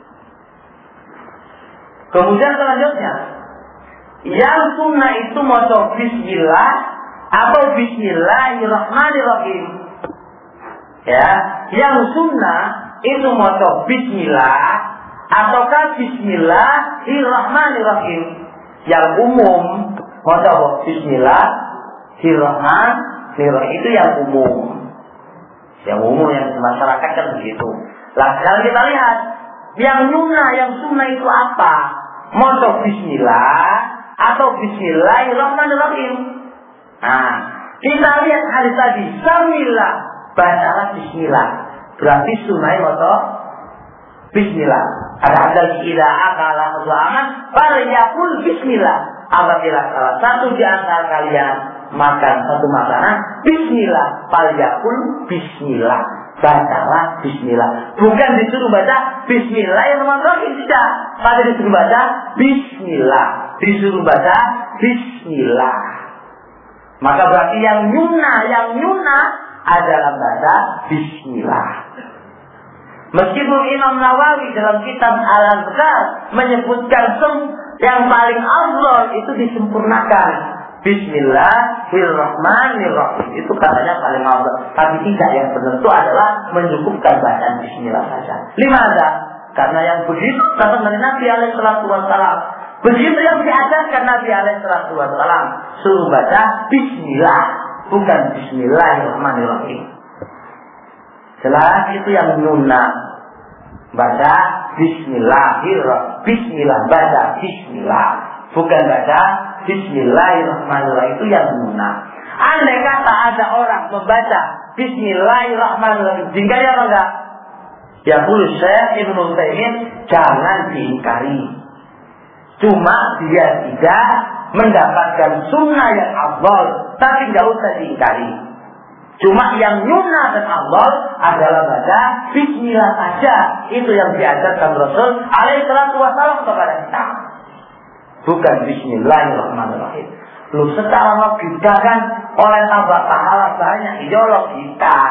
Kemudian selanjutnya, yang sunnah itu maca Bismillah atau Bismillahirrahmanirrahim. Ya, yang sunnah itu maca Bismillah ataukah Bismillahirrahmanirrahim. Yang umum maca Bismillahirrahmanirrahim itu yang umum. Yang umum yang di masyarakat kan begitu. Lah sekarang kita lihat yang sunnah, yang sunnah itu apa? Maca Bismillah atau Bismillahirrahmanirrahim. Nah, kita lihat hadis tadi, Samillah, bacalah Bismillah. Berarti sunnah maca Bismillah. Ada hadis ila akala suaman, falyaqul Bismillah. Apabila salah satu di antara kalian makan satu makanan, bismillah, falyakul bismillah, bacalah bismillah. Bukan disuruh baca bismillahirrahmanirrahim, tidak. Pada disuruh baca bismillah, disuruh baca bismillah. Maka berarti yang nyuna, yang nyuna adalah baca bismillah. Meskipun Imam Nawawi dalam kitab Al-Azkar menyebutkan yang paling afdal itu disempurnakan, bismillahirrahmanirrahim, itu katanya paling afdal. Tapi tidak, yang benar itu adalah mencukupkan bacaan bismillah saja. Limadha? Karena yang begitu datang dari Nabi alaihi salatu wassalam. Begitu yang diajarkan Nabi alaihi salatu wassalam, suruh baca bismillah, bukan bismillahirrahmanirrahim. Jelas itu yang nyuna, baca bismillahirrahmanirrahim, bismillah, baca bismillah, bukan baca bismillahirrahmanirrahim, itu yang nyuna. Andai kata ada orang membaca bismillahirrahmanirrahim, jika ya enggak, ya boleh Syekh Ibnu Utsaimin, jangan diingkari. Cuma dia tidak mendapatkan sunnah yang afdal, tapi nggak usah diingkari. Cuma yang nyunnah dan afdal adalah baca bismillah saja. Itu yang diajarkan Rasul alaihi salatu wasallam kepada kita. Bukan bismillahirrahmanirrahim. Lu secara logika kan oleh tambah pahala banyak, iya logika.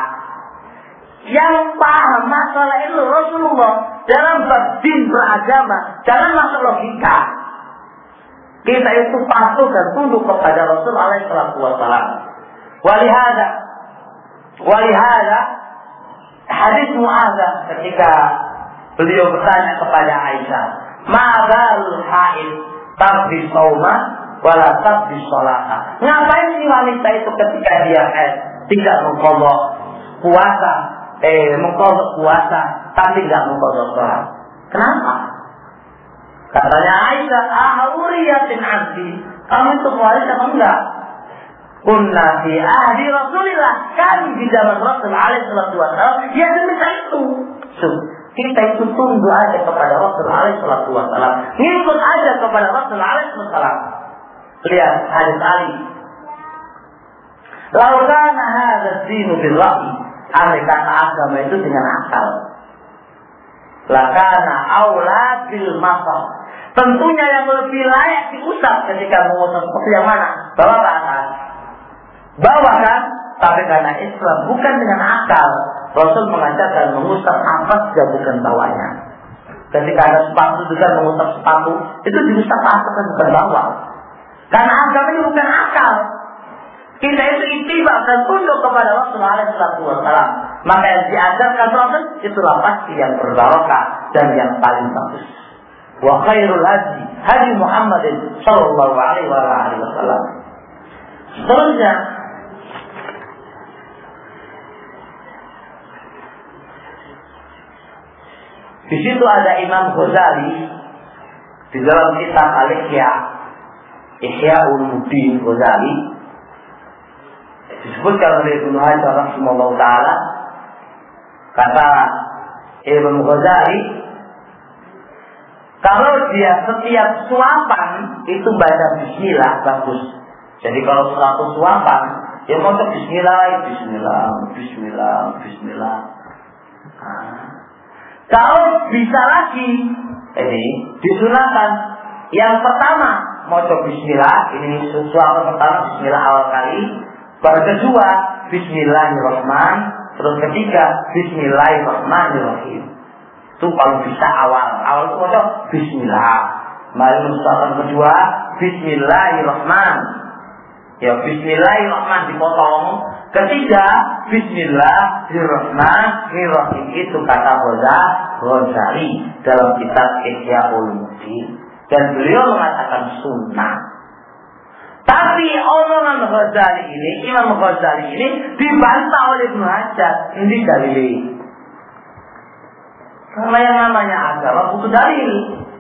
Yang paham masalah itu Rasulullah dalam berdin beragama, jangan masuk logika. Kita itu patuh dan tunduk kepada Rasul alaihi salatu wasallam. Walihada Walihada hadis Mu'adzah ketika beliau bertanya kepada Aisyah, ma'adzal haid tabdi sauma wala tabdi sholata. Ngapain si wanita itu ketika dia haid tidak mengqadha puasa, eh mengqadha puasa tapi tidak mengqadha sholat? Kenapa? Katanya Aisyah, ahuriyatin abdi, kamu itu puasa apa enggak? Kunna fi ahli Rasulillah, kami di zaman Rasul alaihi salatu wasallam, ya demikian itu. So, kita itu tunduk aja kepada Rasul alaihi salatu wasallam, ngikut aja kepada Rasul alaihi salatu wasallam. Lihat hadis Ali. Lau kana hadza ad-dinu bil wahyi, andai kata agama itu dengan akal, lakana aula bil masal. Tentunya yang lebih layak diusap ketika mengusap seperti yang mana? Bawa ke atas. Bawa kan, tapi karena Islam bukan dengan akal, Rasul mengajarkan mengusap atas dan bukan bawahnya. Ketika ada sepatu juga mengusap sepatu, itu diusap atas dan bukan bawah. Karena agama ini bukan akal. Kita itu ittiba dan tunduk kepada Rasul alaihi salatu wasallam. Maka yang diajarkan Rasul itulah pasti yang berbarokah dan yang paling bagus. Wa khairul hadi hadi Muhammadin sallallahu alaihi wasallam. Seterusnya, di situ ada Imam Ghazali di dalam kitab Al-Ihya, Ihya Ulumuddin Ghazali, disebutkan oleh Ibnu Hajar rahimahullah taala, kata Imam Ghazali, kalau dia setiap suapan itu baca bismillah bagus. Jadi kalau seratus suapan, ya mau bismillah, bismillah, bismillah, bismillah. Nah, kalau bisa lagi, ini disunahkan. Yang pertama, mau bismillah, ini suapan pertama bismillah awal kali. Baru kedua, bismillahirrahmanirrahim. Terus ketiga, bismillahirrahmanirrahim. Itu kalau bisa awal. Awal itu mau bismillah. Mari suapan kedua, bismillahirrahmanirrahim. Ya bismillahirrahmanirrahim dipotong. Ketiga, bismillahirrahmanirrahim. Itu kata Ghazali dalam kitab Ihya Ulumuddin. Dan beliau mengatakan sunnah. Tapi omongan Ghazali ini, Imam Ghazali ini dibantah oleh Ibnu Hajar. Ini dalil. Karena yang namanya agama butuh dalil.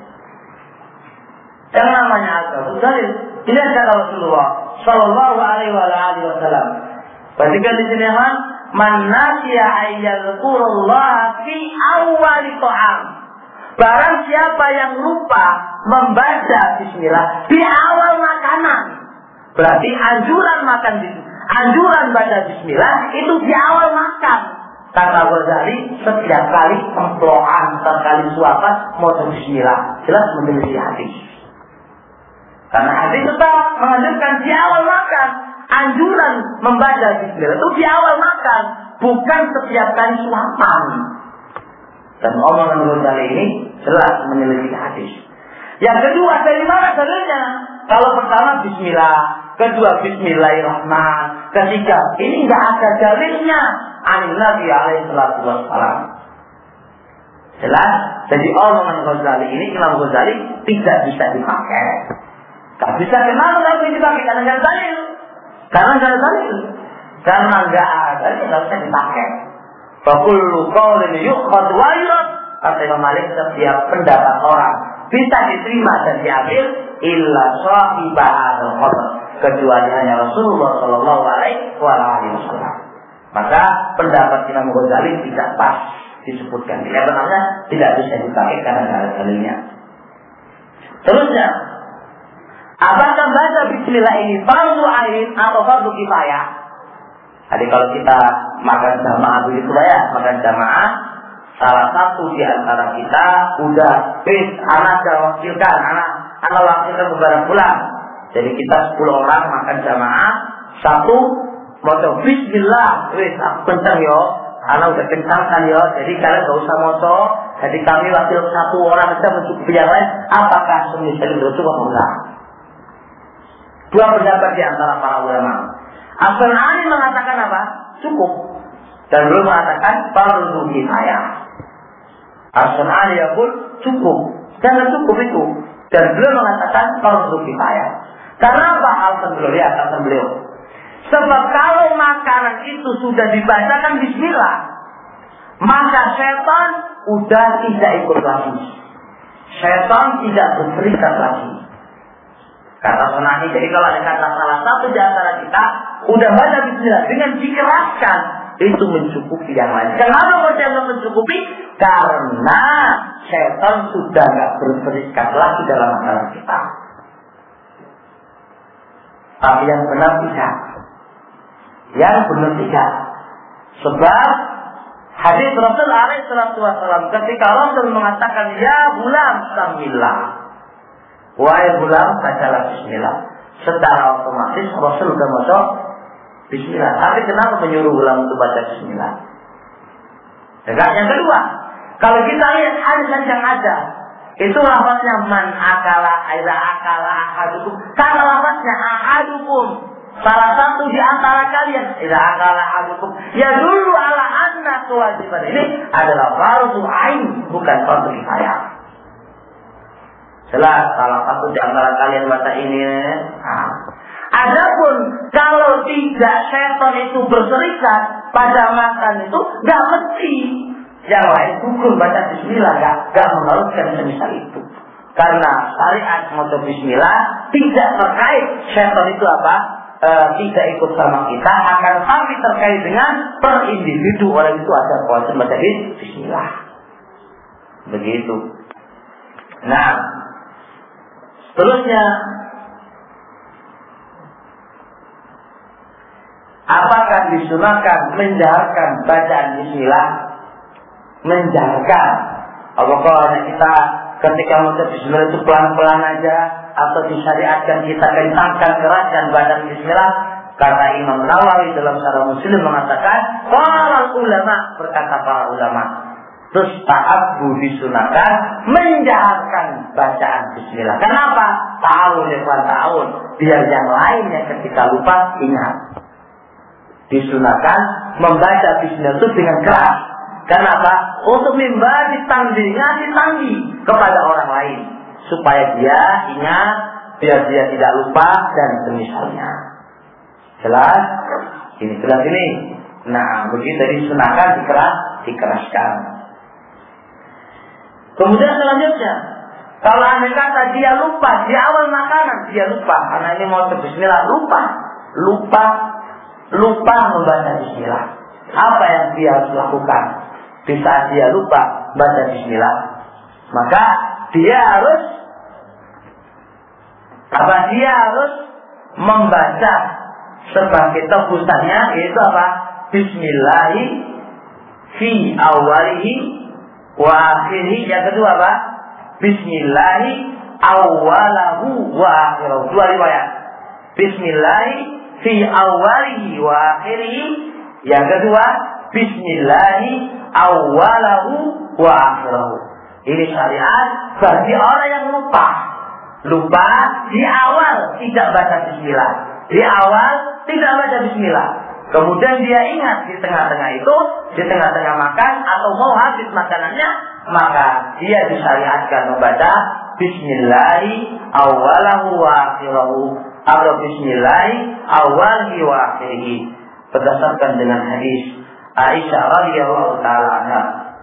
Yang namanya agama butuh dalil. Ini adalah Rasulullah Sallallahu Alaihi Wasallam. Perhatikan di sini, man nasiya ayyadhkurullah fi awwali ta'am. Barang siapa yang lupa membaca bismillah di awal makanan. Berarti anjuran makan anjuran baca bismillah itu di awal makan. Kata Ghazali, setiap kali temploan, setiap kali suapan mau bismillah, jelas menyelisih hadis. Karena hadis tetap menganjurkan di awal makan. Anjuran membaca bismillah itu di awal makan, bukan setiap kali suapan. Dan omongan Ghazali ini jelas menyelisih hadis. Yang kedua, dari mana dalilnya? Kalau pertama bismillah, kedua bismillahirrahman, ketiga ini enggak ada dalilnya. Anin Nabi alaihi salatu wassalam. Jelas, jadi omongan Ghazali ini, Imam Ghazali tidak bisa dipakai. Tak bisa, kenapa tidak bisa dipakai? Karena enggak ada dalil. Karena enggak ada dalil. Karena enggak ada dalil, enggak bisa dipakai. Fakullu qawlin yukhad wa yurad. Kata Imam Malik, setiap pendapat orang bisa diterima dan diambil illa sahibah al-qabr, kecuali hanya Rasulullah sallallahu alaihi wasallam. Maka pendapat Imam Ghazali tidak pas disebutkan. Tidak benarnya tidak bisa dipakai karena ada dalilnya. Terusnya, apakah baca bismillah ini fardu ain atau fardu kifayah? Jadi kalau kita makan jamaah begitu ya, makan jamaah, salah satu di antara kita udah bis, anak jangan wakilkan, anak anak wakilkan beberapa bulan. Jadi kita sepuluh orang makan jamaah, satu moco bismillah, wis aku kencang yo, anak udah kencang kan yo, jadi kalian gak usah moco. Jadi kami wakil satu orang saja mencukupi yang lain. Apakah semisal itu cukup atau enggak? Dua pendapat di antara para ulama. As-San'ani mengatakan apa? Cukup. Dan beliau mengatakan fardu kifayah. As-San'ani yaqul cukup. Jangan cukup itu. Dan beliau mengatakan fardu kifayah. Karena apa alasan beliau? Ya, alasan beliau. Sebab kalau makanan itu sudah dibacakan bismillah, maka setan udah tidak ikut lagi. Setan tidak berserikat lagi. Kata San'ani, jadi kalau ada kata salah satu di antara kita udah baca bismillah dengan dikeraskan, itu mencukupi yang lain. Kenapa kok jangan mencukupi? Karena setan sudah nggak berserikat lagi dalam makanan kita. Tapi yang benar tidak. Yang benar tidak. Sebab hadis Rasul alaihi salatu wasallam ketika Rasul mengatakan ya gulam samillah, wahai gulam bacalah bismillah, secara otomatis Rasul sudah masuk bismillah. Tapi kenapa menyuruh gulam untuk baca bismillah? Dan yang kedua, kalau kita lihat hadis yang ada, itu lafaznya man akala aida akala ahadukum. Kalau lafaznya ahadukum, salah satu di antara kalian, aida akala ahadukum, ya dulu ala anna kewajiban ini adalah fardu ain, bukan fardu kifayah. Jelas salah satu di antara kalian baca ini. Nah. Adapun kalau tidak setan itu berserikat pada makan itu, nggak mesti. Yang lain hukum baca bismillah nggak nggak mengharuskan semisal itu. Karena syariat moto bismillah tidak terkait setan itu apa? E, tidak ikut sama kita, akan tapi terkait dengan per individu orang itu ada kewajiban baca bismillah. Begitu. Nah, seterusnya, apakah disunahkan menjaharkan bacaan bismillah? Menjaharkan. Apakah kita ketika membaca bismillah itu pelan-pelan aja, atau disyariatkan kita kencangkan, keraskan bacaan bismillah? Karena Imam Nawawi dalam Syarah Muslim mengatakan, para ulama, berkata para ulama, terus ta'abbu disunahkan menjaharkan bacaan bismillah. Kenapa? Tahun lewat tahun, biar yang lainnya ketika lupa ingat. Disunahkan membaca bismillah itu dengan keras. Kenapa? Untuk memberi tanding, ngasih tanding kepada orang lain, supaya dia ingat, biar dia tidak lupa dan semisalnya. Jelas? Ini jelas ini. Nah, begitu disunahkan dikeras, dikeraskan. Kemudian selanjutnya, kalau anda kata dia lupa di awal makanan, dia lupa. Karena ini mau bismillah, lupa, lupa, lupa membaca bismillah. Apa yang dia harus lakukan? Di saat dia lupa baca bismillah, maka dia harus apa? Dia harus membaca sebagai tebusannya yaitu apa? Bismillahi fi awalihi wa akhirihi. Yang kedua apa? Bismillahi awalahu wa akhirahu. Dua riwayat. Bismillahi fi awalihi wa akhirihi. Yang kedua, Bismillahi awalahu wa akhirahu. Ini syariat bagi orang yang lupa. Lupa di awal tidak baca bismillah. Di awal tidak baca bismillah. Kemudian dia ingat di tengah-tengah itu, di tengah-tengah makan atau mau habis makanannya, maka dia disyariatkan membaca Bismillahi awalahu wa akhirahu atau Bismillahi awalihi wa akhirihi, berdasarkan dengan hadis Aisyah radhiyallahu taala anha.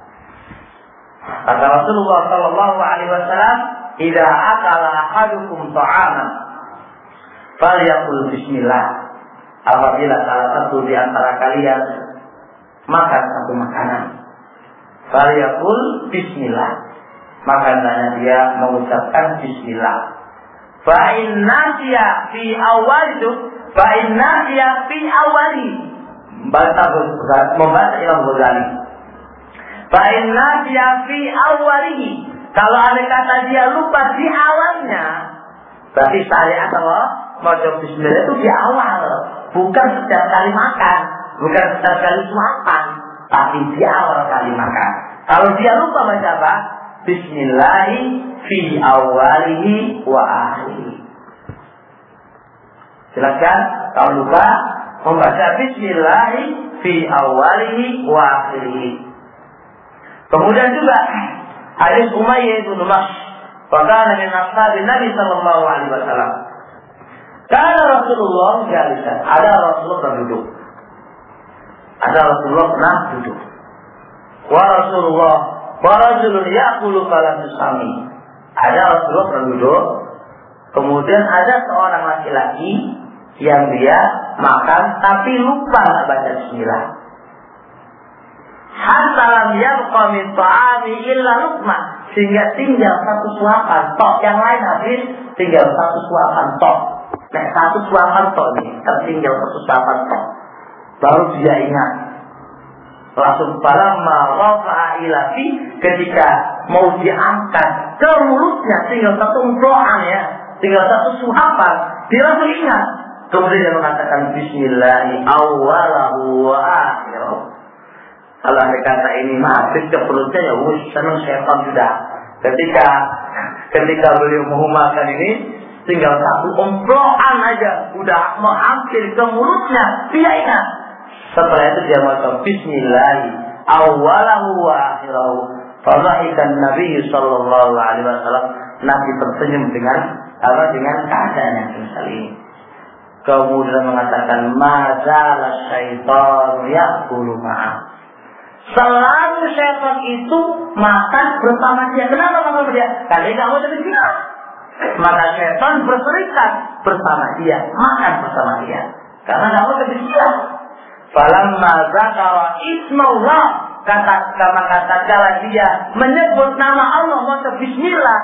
Kata Rasulullah sallallahu alaihi wasallam, "Idza akala ahadukum ta'aman, falyaqul bismillah." Apabila salah satu di antara kalian makan satu makanan, falyaqul bismillah, maka hendaknya dia mengucapkan bismillah. Fa inna siya fi awalihi, fa inna siya fi awali. Membaca membaca Imam Ghazali. Fa inna siya fi awalihi. Kalau ada kata dia lupa di awalnya, berarti syariat Allah mau bismillah itu di awal, bukan setiap kali makan, bukan setiap kali suapan, tapi di awal kali makan. Kalau dia lupa baca apa? Bismillahi fi awalihi wa akhirihi. Silakan kalau lupa membaca Bismillahi fi awalihi wa akhirihi. Kemudian juga hadis Umayyah bin Mas, pada min ashabi Nabi sallallahu alaihi wasallam. Karena Rasulullah jalisan, ada Rasulullah berduduk. Ada Rasulullah pernah duduk. Wa Rasulullah wa rajulun yaqulu kalam tusami. Ada Rasulullah pernah duduk. Kemudian ada seorang laki-laki yang dia makan tapi lupa baca bismillah. Hatta lam yabqa min ta'ami illa luqmah, sehingga tinggal satu suapan tok, yang lain habis, tinggal satu suapan tok. Nah, satu suapan tok nih, tertinggal satu suapan tok. Baru dia ingat. Langsung falamma rafa'a ila fi, ketika mau diangkat ke mulutnya tinggal satu umploan ya, tinggal satu suapan, dia langsung ingat. Kemudian dia mengatakan bismillahi awwalahu wa akhirahu. Kalau ada kata ini habis ke perutnya, ya wush, senang syaitan sudah. Ketika ketika beliau mau makan ini, tinggal satu omploan aja, udah mau hampir ke mulutnya, dia ingat. Setelah itu dia makan bismillahi awwalahu wa akhirahu. Fadhahikan Nabi sallallahu alaihi wasallam, Nabi tersenyum dengan apa dengan keadaan yang semisal ini. Kemudian mengatakan mazala syaitan ya'kulu ma'a. Selalu syaitan itu makan bersama dia. Kenapa bersama dia? Karena dia mau jadi zina. Maka syaitan berserikat bersama dia, makan bersama dia. Karena dia mau jadi zina. Falamma zakara ismaullah, kata kata kata kala dia menyebut nama Allah, mau bismillah,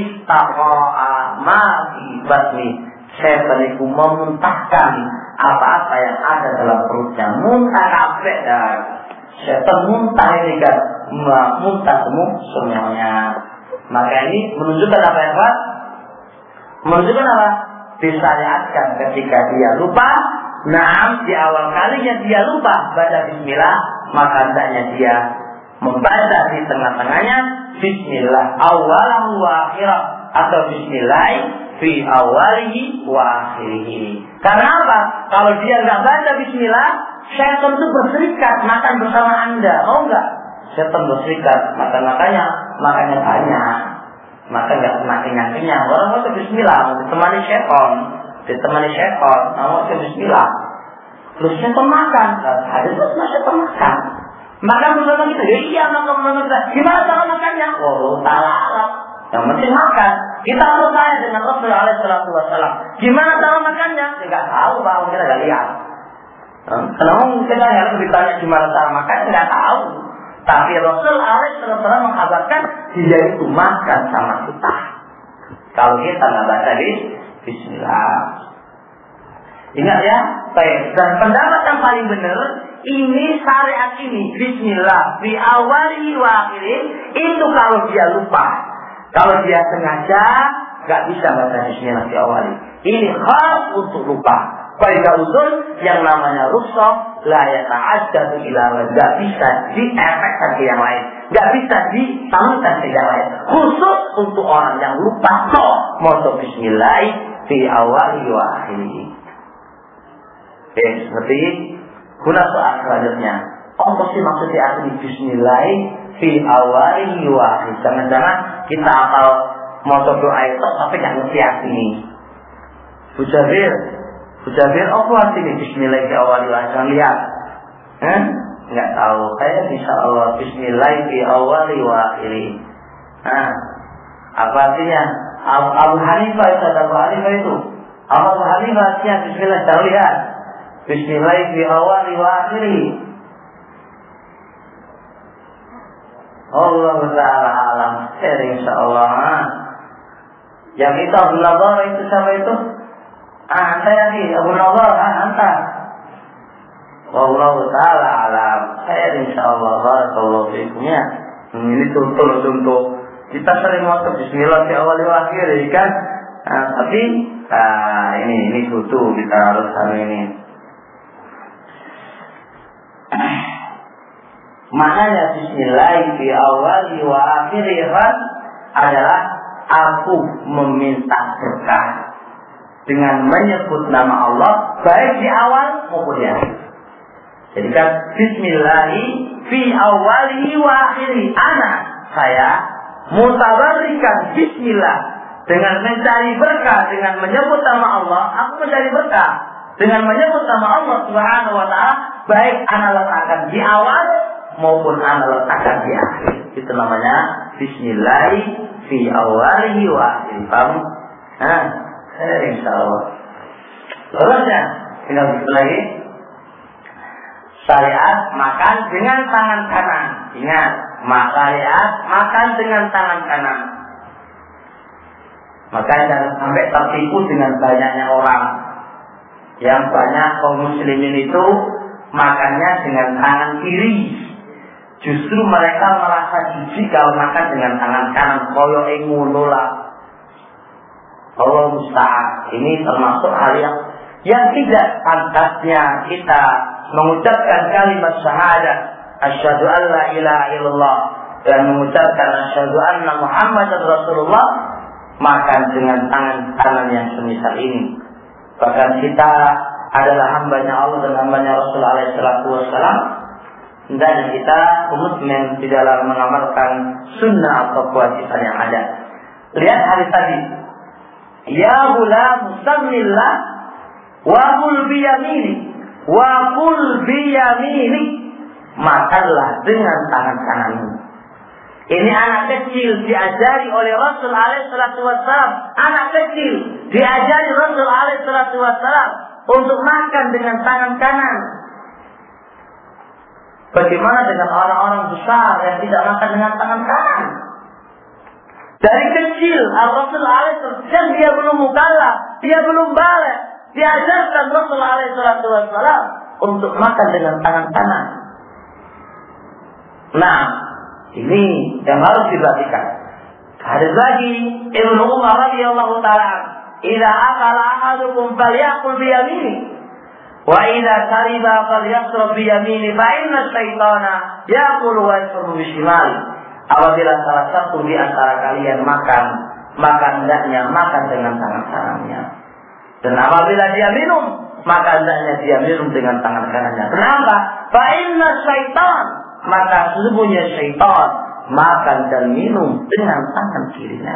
istaqa'a ma fi batni. Syaitan itu memuntahkan apa-apa yang ada dalam perutnya, muntah kabeh dah. Syaitan muntah ini kan, muntah semua semuanya. Maka ini menunjukkan apa ya Pak? Menunjukkan apa? Disyariatkan ketika dia lupa. Nah, di awal kalinya dia lupa baca bismillah, maka hendaknya dia membaca di tengah-tengahnya bismillah awalahu wa akhirah, atau bismillah fi awalihi wa akhirihi. Karena apa? Kalau dia nggak baca bismillah, syaitan itu berserikat makan bersama Anda. Oh enggak, syaitan berserikat makan makanya makannya banyak, maka nggak semakin kenyang. Orang mau bismillah, ditemani syaitan, ditemani syaitan, mau bismillah. Terus syaitan makan, ada terus syaitan makan. Makan bersama kita, ya iya makan bersama kita. Gimana cara makannya? Oh, ta'ala. Yang penting makan. Kita harus tanya dengan Rasulullah shallallahu alaihi wasallam. Gimana cara makannya? Tidak tahu, Pak. Kita nggak lihat. Kenapa kita harus ditanya gimana cara makan? Tidak tahu. Tapi Rasulullah shallallahu alaihi wasallam mengkabarkan dia itu makan sama kita. Kalau kita nggak baca di Bismillah. Ingat ya, baik. Dan pendapat yang paling benar, ini syariat ini, Bismillah, fi awali wa akhiri, itu kalau dia lupa. Kalau dia sengaja, gak bisa baca Bismillah fi awali. Ini khas untuk lupa. Kaidah usul yang namanya rukhsah la yata'addadu ila wa, gak bisa diefekkan ke yang lain, gak bisa ditambahkan ke yang lain. Khusus untuk orang yang lupa so moto Bismillah fi awali wa akhiri. Oke, seperti guna soal selanjutnya. Apa sih maksudnya asli Bismillah fi awali wa akhiri? Jangan-jangan kita hafal moto doa itu tapi gak ngerti asli. Bu Jabir, Bu Jabir, apa artinya Bismillah fi awali wa akhiri? Lihat, eh? Nggak tahu. Kayak insya Allah Bismillah fi awali wa akhiri. Nah, apa artinya? Abu Hanifah itu ada Abu Hanifah itu. Abu Hanifah artinya Bismillah. Tahu lihat. Bismillah fi awali wa akhiri. Allah Ta'ala alam. Insya Allah. Yang itu Abu Nabar itu siapa itu? Ah, saya sih Abu Nabar, ah, anta. Allah Ta'ala alam. Saya insyaAllah barakallahu fiikum ya. Ini contoh-contoh. Kita sering masuk Bismillah fi awal wa akhir kan. Nah, tapi ah, ini ini tutu kita harus tahu ini. Maknanya Bismillah fi awal wa akhir adalah aku meminta berkah dengan menyebut nama Allah baik di awal maupun di akhir. Jadi kan Bismillahi fi awalihi wa akhiri. Ana, saya mutabarrikan Bismillah dengan mencari berkah, dengan menyebut nama Allah. Aku mencari berkah dengan menyebut nama Allah Subhanahu wa ta'ala, baik ana letakkan di awal maupun ana letakkan di akhir. Itu namanya Bismillahi fi awalihi wa akhiri. Paham? Nah, insyaallah. Lurusnya tinggal sedikit lagi. Syariat makan dengan tangan kanan. Ingat, syariat makan dengan tangan kanan. Maka jangan sampai tertipu dengan banyaknya orang. Yang banyak kaum muslimin itu makannya dengan tangan kiri. Justru mereka merasa jijik kalau makan dengan tangan kanan. Koyo ngono lah. Allah musta'an. Ini termasuk hal yang yang tidak pantasnya kita mengucapkan kalimat syahadat asyhadu an la ilaha illallah dan mengucapkan asyhadu anna Muhammadar Rasulullah makan dengan tangan kanan yang semisal ini. Bahkan kita adalah hambanya Allah dan hambanya Rasul alaihi salatu wassalam. Hendaknya kita komitmen di dalam mengamalkan sunnah atau kewajiban yang ada. Lihat hari tadi. Ya ghulam samillah wa qul bi yamini wa qul bi yamini, makanlah dengan tangan kananmu. Ini anak kecil diajari oleh Rasul alaihi salatu wassalam. Anak kecil diajari Rasul alaihi salatu wassalam untuk makan dengan tangan kanan. Bagaimana dengan orang-orang besar yang tidak makan dengan tangan kanan? Dari kecil Rasul alaihi salatu wassalam, dia belum mukallaf, dia belum balik, diajarkan Rasul alaihi salatu wassalam untuk makan dengan tangan kanan. Nah, ini yang harus diperhatikan. Ada lagi Ibnu Umar radhiyallahu taala, "Idza akala ahadukum falyakul bi yamini, wa idza shariba falyashrab bi yamini, fa inna syaitana yaqulu wa yashrabu bi shimali." Apabila salah satu di antara kalian makan, maka hendaknya makan dengan tangan kanannya. Dan apabila dia minum, maka hendaknya dia minum dengan tangan kanannya. Kenapa? Fa inna syaitan, maka sesungguhnya syaitan makan dan minum dengan tangan kirinya.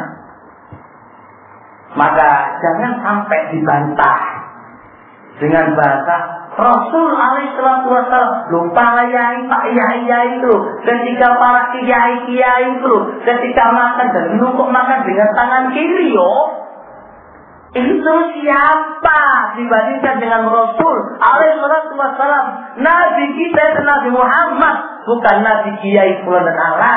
Maka jangan sampai dibantah dengan bahasa Rasul alaihi salatu wassalam. Lupa yai pak yai yai itu. Ketika para kiai kiai itu, ketika makan dan minum kok makan dengan tangan kiri yo. Itu siapa dibandingkan dengan Rasul alaihi salatu wassalam? Nabi kita itu Nabi Muhammad, bukan Nabi kiai fulan dan alat.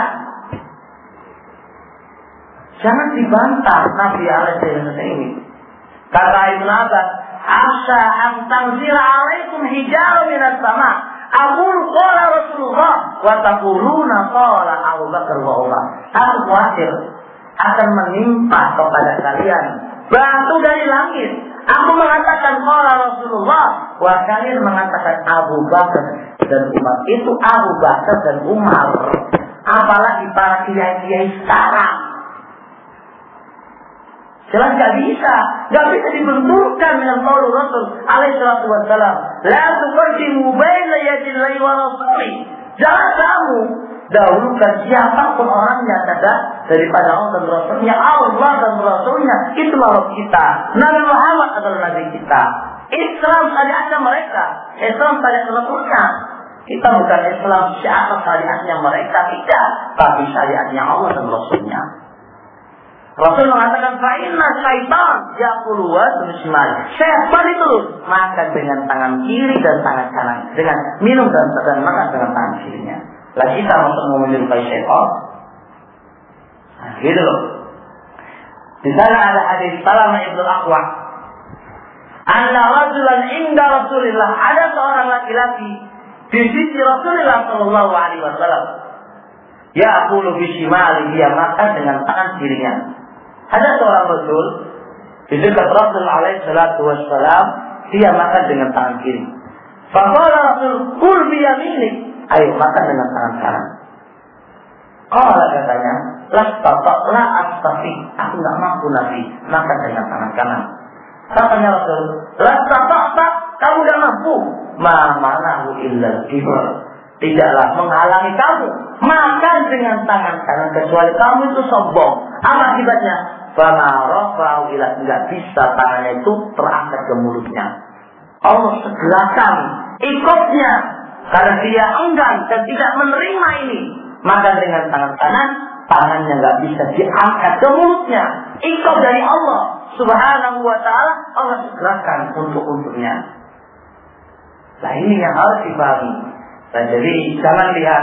Jangan dibantah Nabi alaihi salatu wassalam ini. Kata Ibnu Abbas, asa an tanzila alaikum hijarah minas sama. Aqulu qala Rasulullah wa taquluna qala Abu Bakar wa Umar. Aku khawatir akan menimpa kepada kalian batu dari langit. Aku mengatakan qala Rasulullah, wa kalian mengatakan Abu Bakar dan Umar. Itu Abu Bakar dan Umar. Apalagi para kiai-kiai sekarang. Jelas gak bisa, gak bisa dibenturkan dengan qaul Rasul alaihi salatu wassalam. La tuqaddimu baina yadillahi wa rasuli. Jangan kamu dahulukan siapapun orangnya kata daripada Allah dan Rasulnya. Allah dan Rasulnya itulah Rabb kita. Nabi Muhammad adalah Nabi kita. Islam syariatnya mereka, Islam syariat Rasulnya. Kita bukan Islam siapa syariatnya mereka, tidak, tapi syariatnya Allah dan Rasulnya. Rasul mengatakan fa'inna syaitan yaqulu wa bismillah. Syaitan itu makan dengan tangan kiri dan tangan kanan, dengan minum dan, dan makan dengan tangan kirinya. Lah kita untuk menyerupai syaitan. Nah, gitu loh. Di sana ada hadis Salamah ibnu Aqwa. Anna rajulan inda Rasulillah, ada seorang laki-laki di sisi Rasulullah sallallahu alaihi wasallam. Yaqulu bishimali, dia makan dengan tangan kirinya. Ada seorang Rasul di dekat Rasul alaihi salatu wassalam, dia makan dengan tangan kiri. Faqala Rasul, "Kul bi yaminik." Ayo makan dengan tangan kanan. Qala katanya, "Lastata la astafi." Aku enggak mampu Nabi makan dengan tangan kanan. Katanya Rasul, "Lastata, kamu enggak mampu." Ma manahu illa al-kibr. Tidaklah menghalangi kamu makan dengan tangan kanan kecuali kamu itu sombong. Apa akibatnya? Fama rafa'u ila, enggak bisa tangannya itu terangkat ke mulutnya. Allah segerakan ikutnya karena dia enggan dan tidak menerima ini. Maka dengan tangan kanan, tangannya enggak bisa diangkat ke mulutnya. Ikut dari Allah Subhanahu wa taala, Allah segerakan untuk untuknya. Nah ini yang harus dipahami. Dan jadi jangan lihat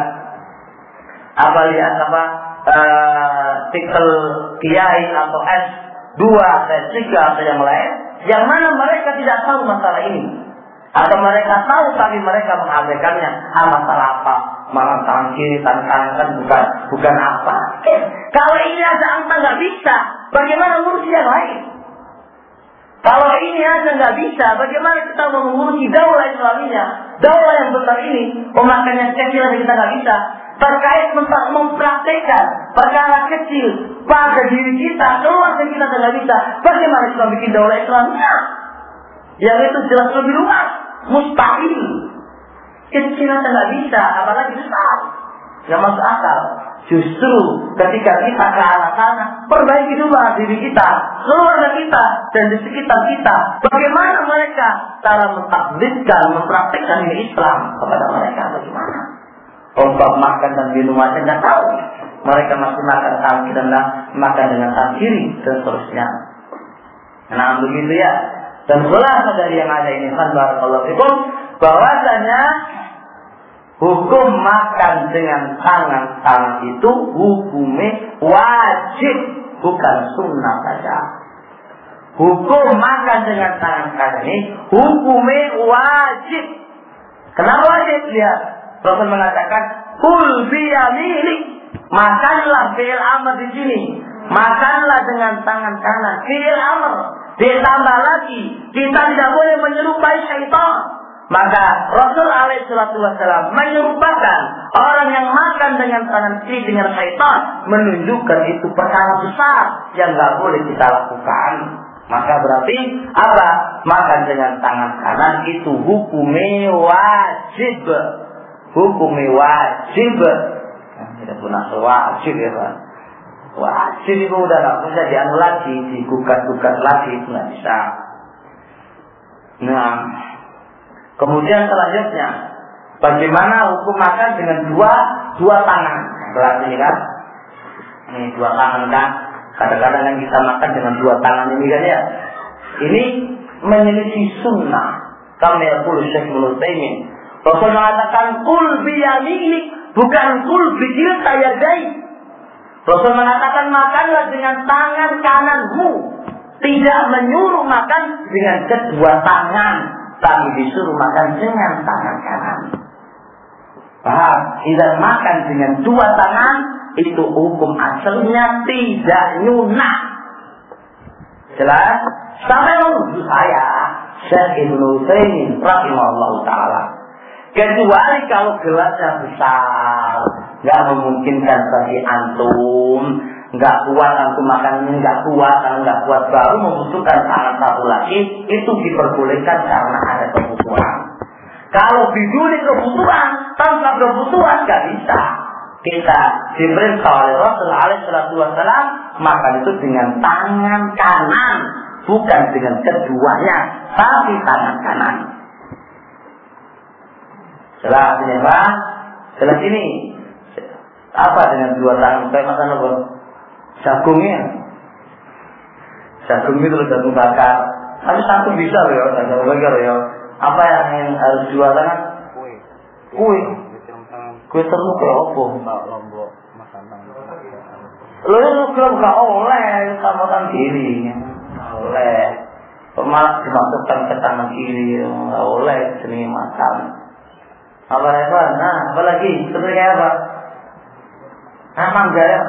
apa lihat apa uh, titel kiai atau S dua, S tiga atau yang lain, yang mana mereka tidak tahu masalah ini, atau mereka tahu tapi mereka mengabaikannya. Ah, masalah apa? Malah tangan kiri, tangan kanan kan bukan bukan apa. Eh, kalau ini aja anta nggak bisa, bagaimana ngurus yang lain? Kalau ini aja nggak bisa, bagaimana kita mau mengurusi daulah Islaminya, daulah yang besar ini? Oh, makanya kecil kita nggak bisa. Terkait mempraktekkan perkara kecil pada diri kita, keluarga kita nggak bisa. Bagaimana kita bikin daulah Islamnya? Yang itu jelas lebih luas, mustahil. Kecil aja nggak bisa, apalagi besar. Nggak masuk akal. Justru ketika kita ke arah sana, perbaiki dulu diri kita, keluarga kita, dan di sekitar kita. Bagaimana mereka cara mentakdirkan, mempraktikkan ini Islam kepada mereka? Bagaimana? Untuk makan dan minum aja nggak tahu. Mereka masih makan tangan kiri dan makan dengan tangan kiri dan seterusnya. Nah begitu ya. Dan khulasa dari yang ada ini kan barakallahu fikum, bahwasanya hukum makan dengan tangan-tangan itu hukumnya wajib, bukan sunnah saja. Hukum makan dengan tangan kanan ini hukumnya wajib. Kenapa wajib? Lihat, Rasul mengatakan, "Kul biyaminik." Makanlah, fi'il amr di sini. Makanlah dengan tangan kanan, fi'il amr. Ditambah lagi, kita tidak boleh menyerupai syaitan. Maka Rasul alaihi salatu wassalam menyerupakan orang yang makan dengan tangan kiri dengan syaitan, menunjukkan itu perkara besar yang nggak boleh kita lakukan. Maka berarti apa? Makan dengan tangan kanan itu hukumnya wajib. Hukumnya wajib. Nah, tidak pernah wajib ya Pak. Wajib itu udah nggak bisa dianu lagi, digugat-gugat lagi, itu nggak bisa. Nah, kemudian selanjutnya, bagaimana hukum makan dengan dua dua tangan? Berat ini kan? Ini dua tangan kan? Kadang-kadang yang kita makan dengan dua tangan ini kan ya? Ini menyelisih sunnah. Kami yaqulu Syekh Ibnu Utsaimin. Rasul mengatakan kul biyaminik, bukan kul bikilta yadai. Rasul mengatakan makanlah dengan tangan kananmu. tidak menyuruh makan dengan kedua tangan, tapi disuruh makan dengan tangan kanan. Paham? Tidak makan dengan dua tangan itu hukum asalnya tidak nyunah. Jelas? Sampai menuju saya Syekh Ibnu Utsaimin rahimahullah taala. Kecuali kalau gelasnya besar, nggak memungkinkan bagi antum, nggak kuat antum makannya, nggak kuat, kalau nggak kuat baru membutuhkan tangan satu lagi, itu diperbolehkan karena ada kebutuhan. Kalau biduni kebutuhan, tanpa kebutuhan nggak bisa. Kita diperintah oleh Rasulullah alaihi wasallam makan itu dengan tangan kanan, bukan dengan keduanya, tapi tangan kanan. Jelas ini Pak? Jelas ini. Apa dengan dua tangan? Kayak makan apa? Jagungnya. Jagung itu jagung bakar. Tapi satu bisa loh ya, jagung bakar ya. Apa yang harus dua tangan? Kue. Kue. Kue terus ke apa? Lombok makanan. Lo itu belum gak oleh sama tangan kiri. Oleh. Malah dimasukkan ke tangan kiri. Gak oleh jenis makan. Apa apa? Nah, apa lagi? Seperti apa? Ah, mangga ya.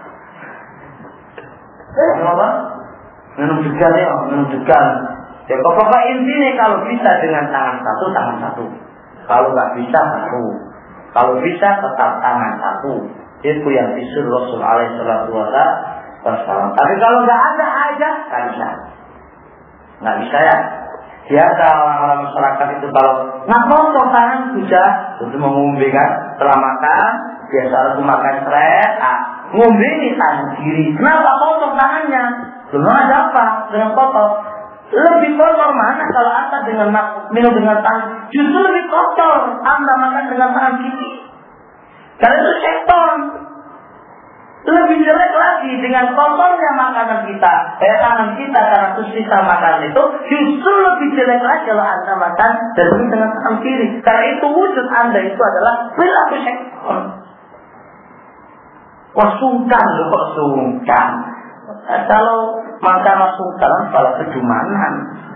Apa? Minum degan ya, minum degan. Ya, pokoknya intinya kalau bisa dengan tangan satu, tangan satu. Kalau nggak bisa, satu. Kalau bisa, tetap tangan satu. Itu yang disuruh Rasul alaihi wasallam. Tapi kalau nggak ada aja, nggak bisa. Nggak bisa ya. Biasa orang-orang masyarakat itu kalau nggak potong tangan sudah untuk mengumbi kan, setelah makan biasa harus makan seret, ah, ngumbi ini tangan kiri. Kenapa potong tangannya? Belum ada apa dengan potong? Lebih kotor mana kalau anda dengan minum dengan tangan? Justru lebih kotor anda makan dengan tangan kiri. Karena itu seton. Lebih jelek lagi dengan kotornya makanan kita, eh, tangan kita karena tersisa makanan itu justru lebih jelek lagi kalau anda makan dan dengan tangan kiri. Karena itu wujud anda itu adalah perilaku seton. Wah sungkan loh, kok sungkan. Nah, kalau makan sungkan malah kedumanan.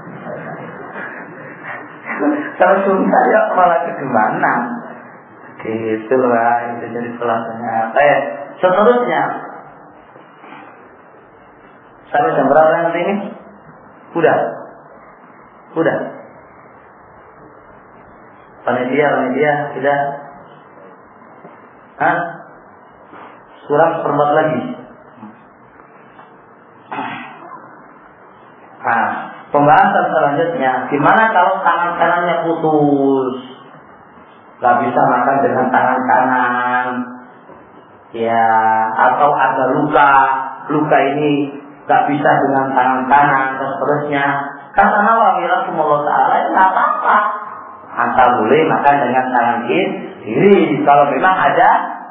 Kalau sungkan ya malah kedumanan. Gitu lah, itu jadi pelajarannya. Eh, seterusnya, sampai jam berapa nanti ini? Udah, udah. Panitia, panitia, tidak. Hah? Kurang seperempat lagi. Nah, pembahasan selanjutnya, gimana kalau tangan kanannya putus? Gak bisa makan dengan tangan kanan, ya, atau ada luka, luka ini gak bisa dengan tangan kanan dan seterusnya. Kata Nawawi rahimahullah taala, nggak apa-apa, anda boleh makan dengan tangan kiri kalau memang ada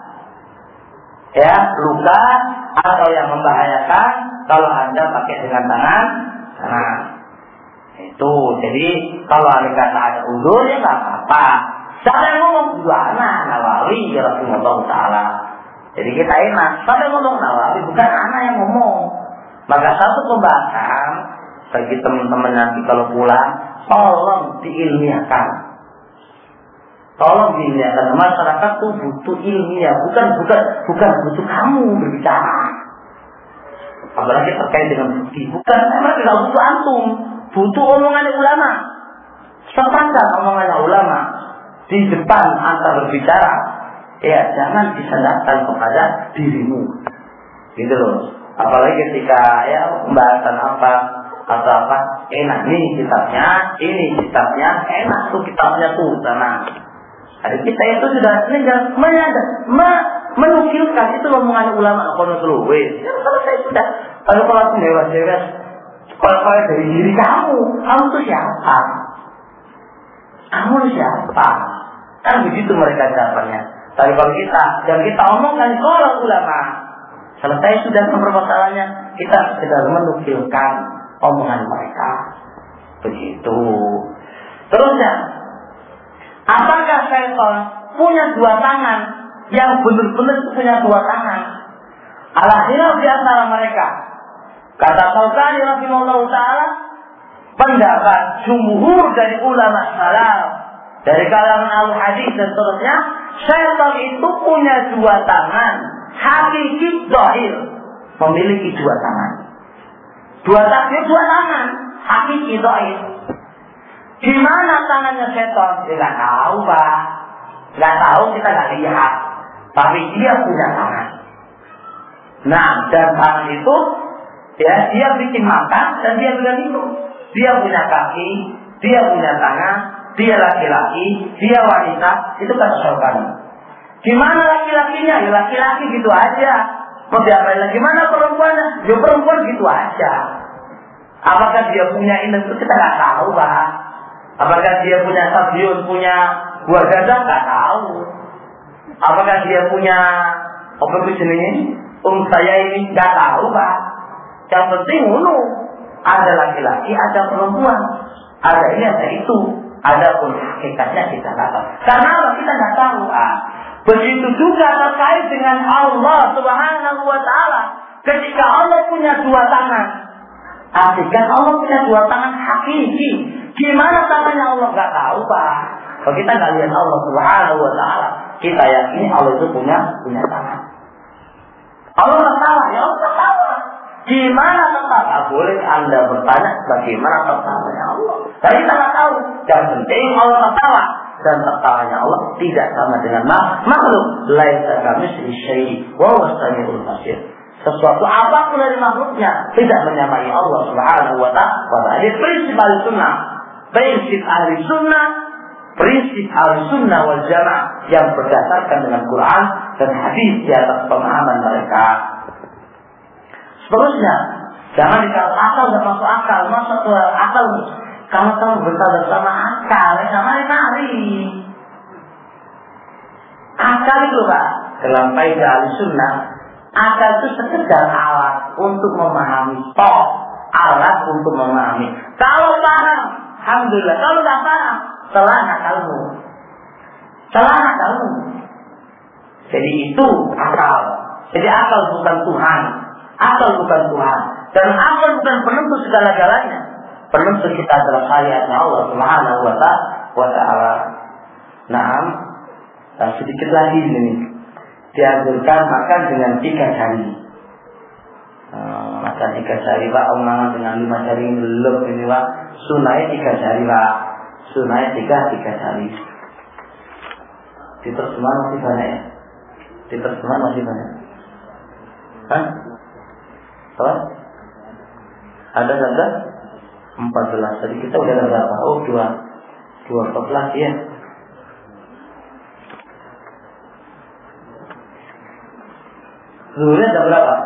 ya luka atau yang membahayakan. Kalau anda pakai dengan tangan kanan itu, jadi kalau ada kata ada uzur ya nggak apa-apa. Siapa yang ngomong juga anak Nawawi rahimahullah taala. Jadi kita enak. Siapa yang ngomong Nawawi, bukan anak yang ngomong. Maka satu pembahasan bagi teman-teman nanti kalau pulang, tolong diilmiahkan. Tolong diilmiahkan. Masyarakat tuh butuh ilmiah, bukan bukan bukan butuh kamu berbicara. Apalagi terkait dengan bukti. Bukan, memang tidak butuh antum, butuh omongan ulama. Sepakat omongan ulama. Di depan anda berbicara, ya jangan disandarkan kepada dirimu, gitu loh. Apalagi ketika ya pembahasan apa atau apa, enak nih kitabnya, ini kitabnya, enak tuh kitabnya tuh, sana. Jadi kita itu sudah tinggal menyadar, menukilkan itu omongan ulama kono keluwe. Ya selesai sudah. Kalau kalau dewa-dewa, kalau dari diri kamu, kamu tuh siapa? Kamu siapa? Kan begitu mereka jawabannya. Tapi kalau kita, yang kita omongkan kalau ulama, selesai sudah permasalahannya, kita sudah menukilkan omongan mereka. Begitu. Terusnya, apakah syaitan punya dua tangan yang benar-benar punya dua tangan? Al-khilaf di antara mereka. Kata Syaukani rahimahullah ta'ala, pendapat jumhur dari ulama salaf, dari kalangan al-hadis dan seterusnya, syaitan itu punya dua tangan, hakiki zahir, memiliki dua tangan. Dua tangan, dua tangan, hakiki zahir. Gimana tangannya syaitan? Dia nggak tahu, Pak. Nggak tahu, kita nggak lihat. Tapi dia punya tangan. Nah, dan tangan itu, ya, dia bikin makan dan dia juga minum. Dia punya kaki, dia punya tangan, dia laki-laki, dia wanita. Itu kata Syaukani. Gimana laki-lakinya? Ya laki-laki gitu aja. Mau diapain lagi? Gimana perempuannya? Ya perempuan gitu aja. Apakah dia punya ini? Itu kita nggak tahu, Pak. Apakah dia punya stadion, punya buah gajah? Nggak tahu. Apakah dia punya apa jenisnya? Um saya ini nggak tahu, Pak. Yang penting unu ada laki-laki, ada perempuan, ada ini, ada itu. Adapun hakikatnya kita nggak tahu. Karena apa? Kita nggak tahu. Ah, begitu juga terkait dengan Allah Subhanahu Wa Taala. Ketika Allah punya dua tangan, artinya Allah punya dua tangan hakiki. Gimana tangannya Allah nggak tahu, Pak. Kalau kita nggak lihat Allah Subhanahu Wa Taala, kita yakini Allah itu punya punya tangan. Allah tertawa, ya Allah tertawa. Gimana tertawa? Boleh Anda bertanya bagaimana tertawanya Allah. Tapi kita nggak tahu. Yang penting Allah tertawa, dan tertawanya Allah tidak sama dengan makhluk. Laisa kamitslihi syai' wa huwas samiul basir. Sesuatu apapun dari makhluknya tidak menyamai Allah Subhanahu wa ta'ala. Ini prinsip ahli sunnah. Prinsip ahli sunnah, prinsip ahli sunnah wal jamaah yang berdasarkan dengan Quran dan hadis di atas pemahaman mereka. Seterusnya, jangan dikatakan akal nggak masuk akal, masuk ke akal. Kalau kamu bertahan bersama akal, sama mari. Akal itu, Pak, dalam kaidah ahli sunnah, akal itu sekedar alat untuk memahami, toh alat untuk memahami. Kalau paham, alhamdulillah. Kalau nggak paham, salah akalmu, salah akalmu. Jadi itu akal. Jadi akal bukan Tuhan, akal bukan Tuhan, dan akal bukan penentu segala-galanya. Penentu kita adalah syariatnya Allah Subhanahu wa ta'ala. Nah, dan sedikit lagi ini dianjurkan makan dengan tiga jari. Hmm, makan tiga jari, Pak. Omongan dengan lima jari belum ini, Pak. Sunai tiga jari, Pak. Sunai tiga tiga jari. Di terjemahan masih banyak ya? Di terjemahan masih banyak. Hah? Apa? Ada ada empat belas. Jadi kita udah ada berapa? Oh, dua dua empat belas ya. Zuhurnya ada berapa?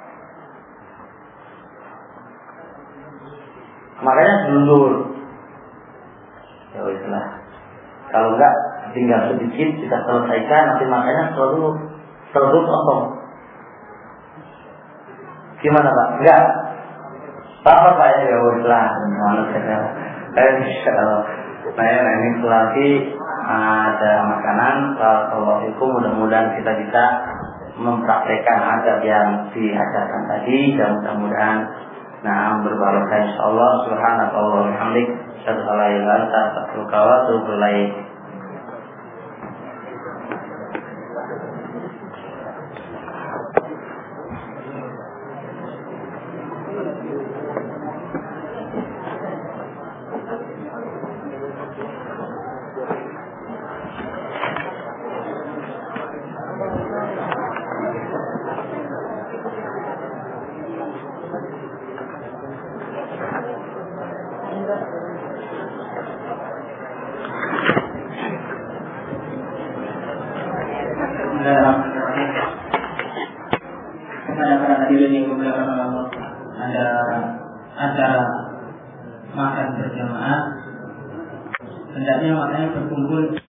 Makanya zuhur. Ya weslah. Kalau enggak tinggal sedikit kita selesaikan, nanti makanya selalu selalu potong. Gimana, Pak? Enggak. Apa Pak ya weslah. Mana saya? Eh, insyaallah. Saya ini lagi ada makanan. Assalamualaikum, mudah-mudahan kita bisa mempraktekkan adab yang diajarkan tadi, dan mudah-mudahan nah berbarokah insyaallah. Subhanallah wa bihamdik, asyhadu an la ilaha illa anta, astaghfiruka wa atubu ilaik. Ada acara makan berjamaah, hendaknya makannya berkumpul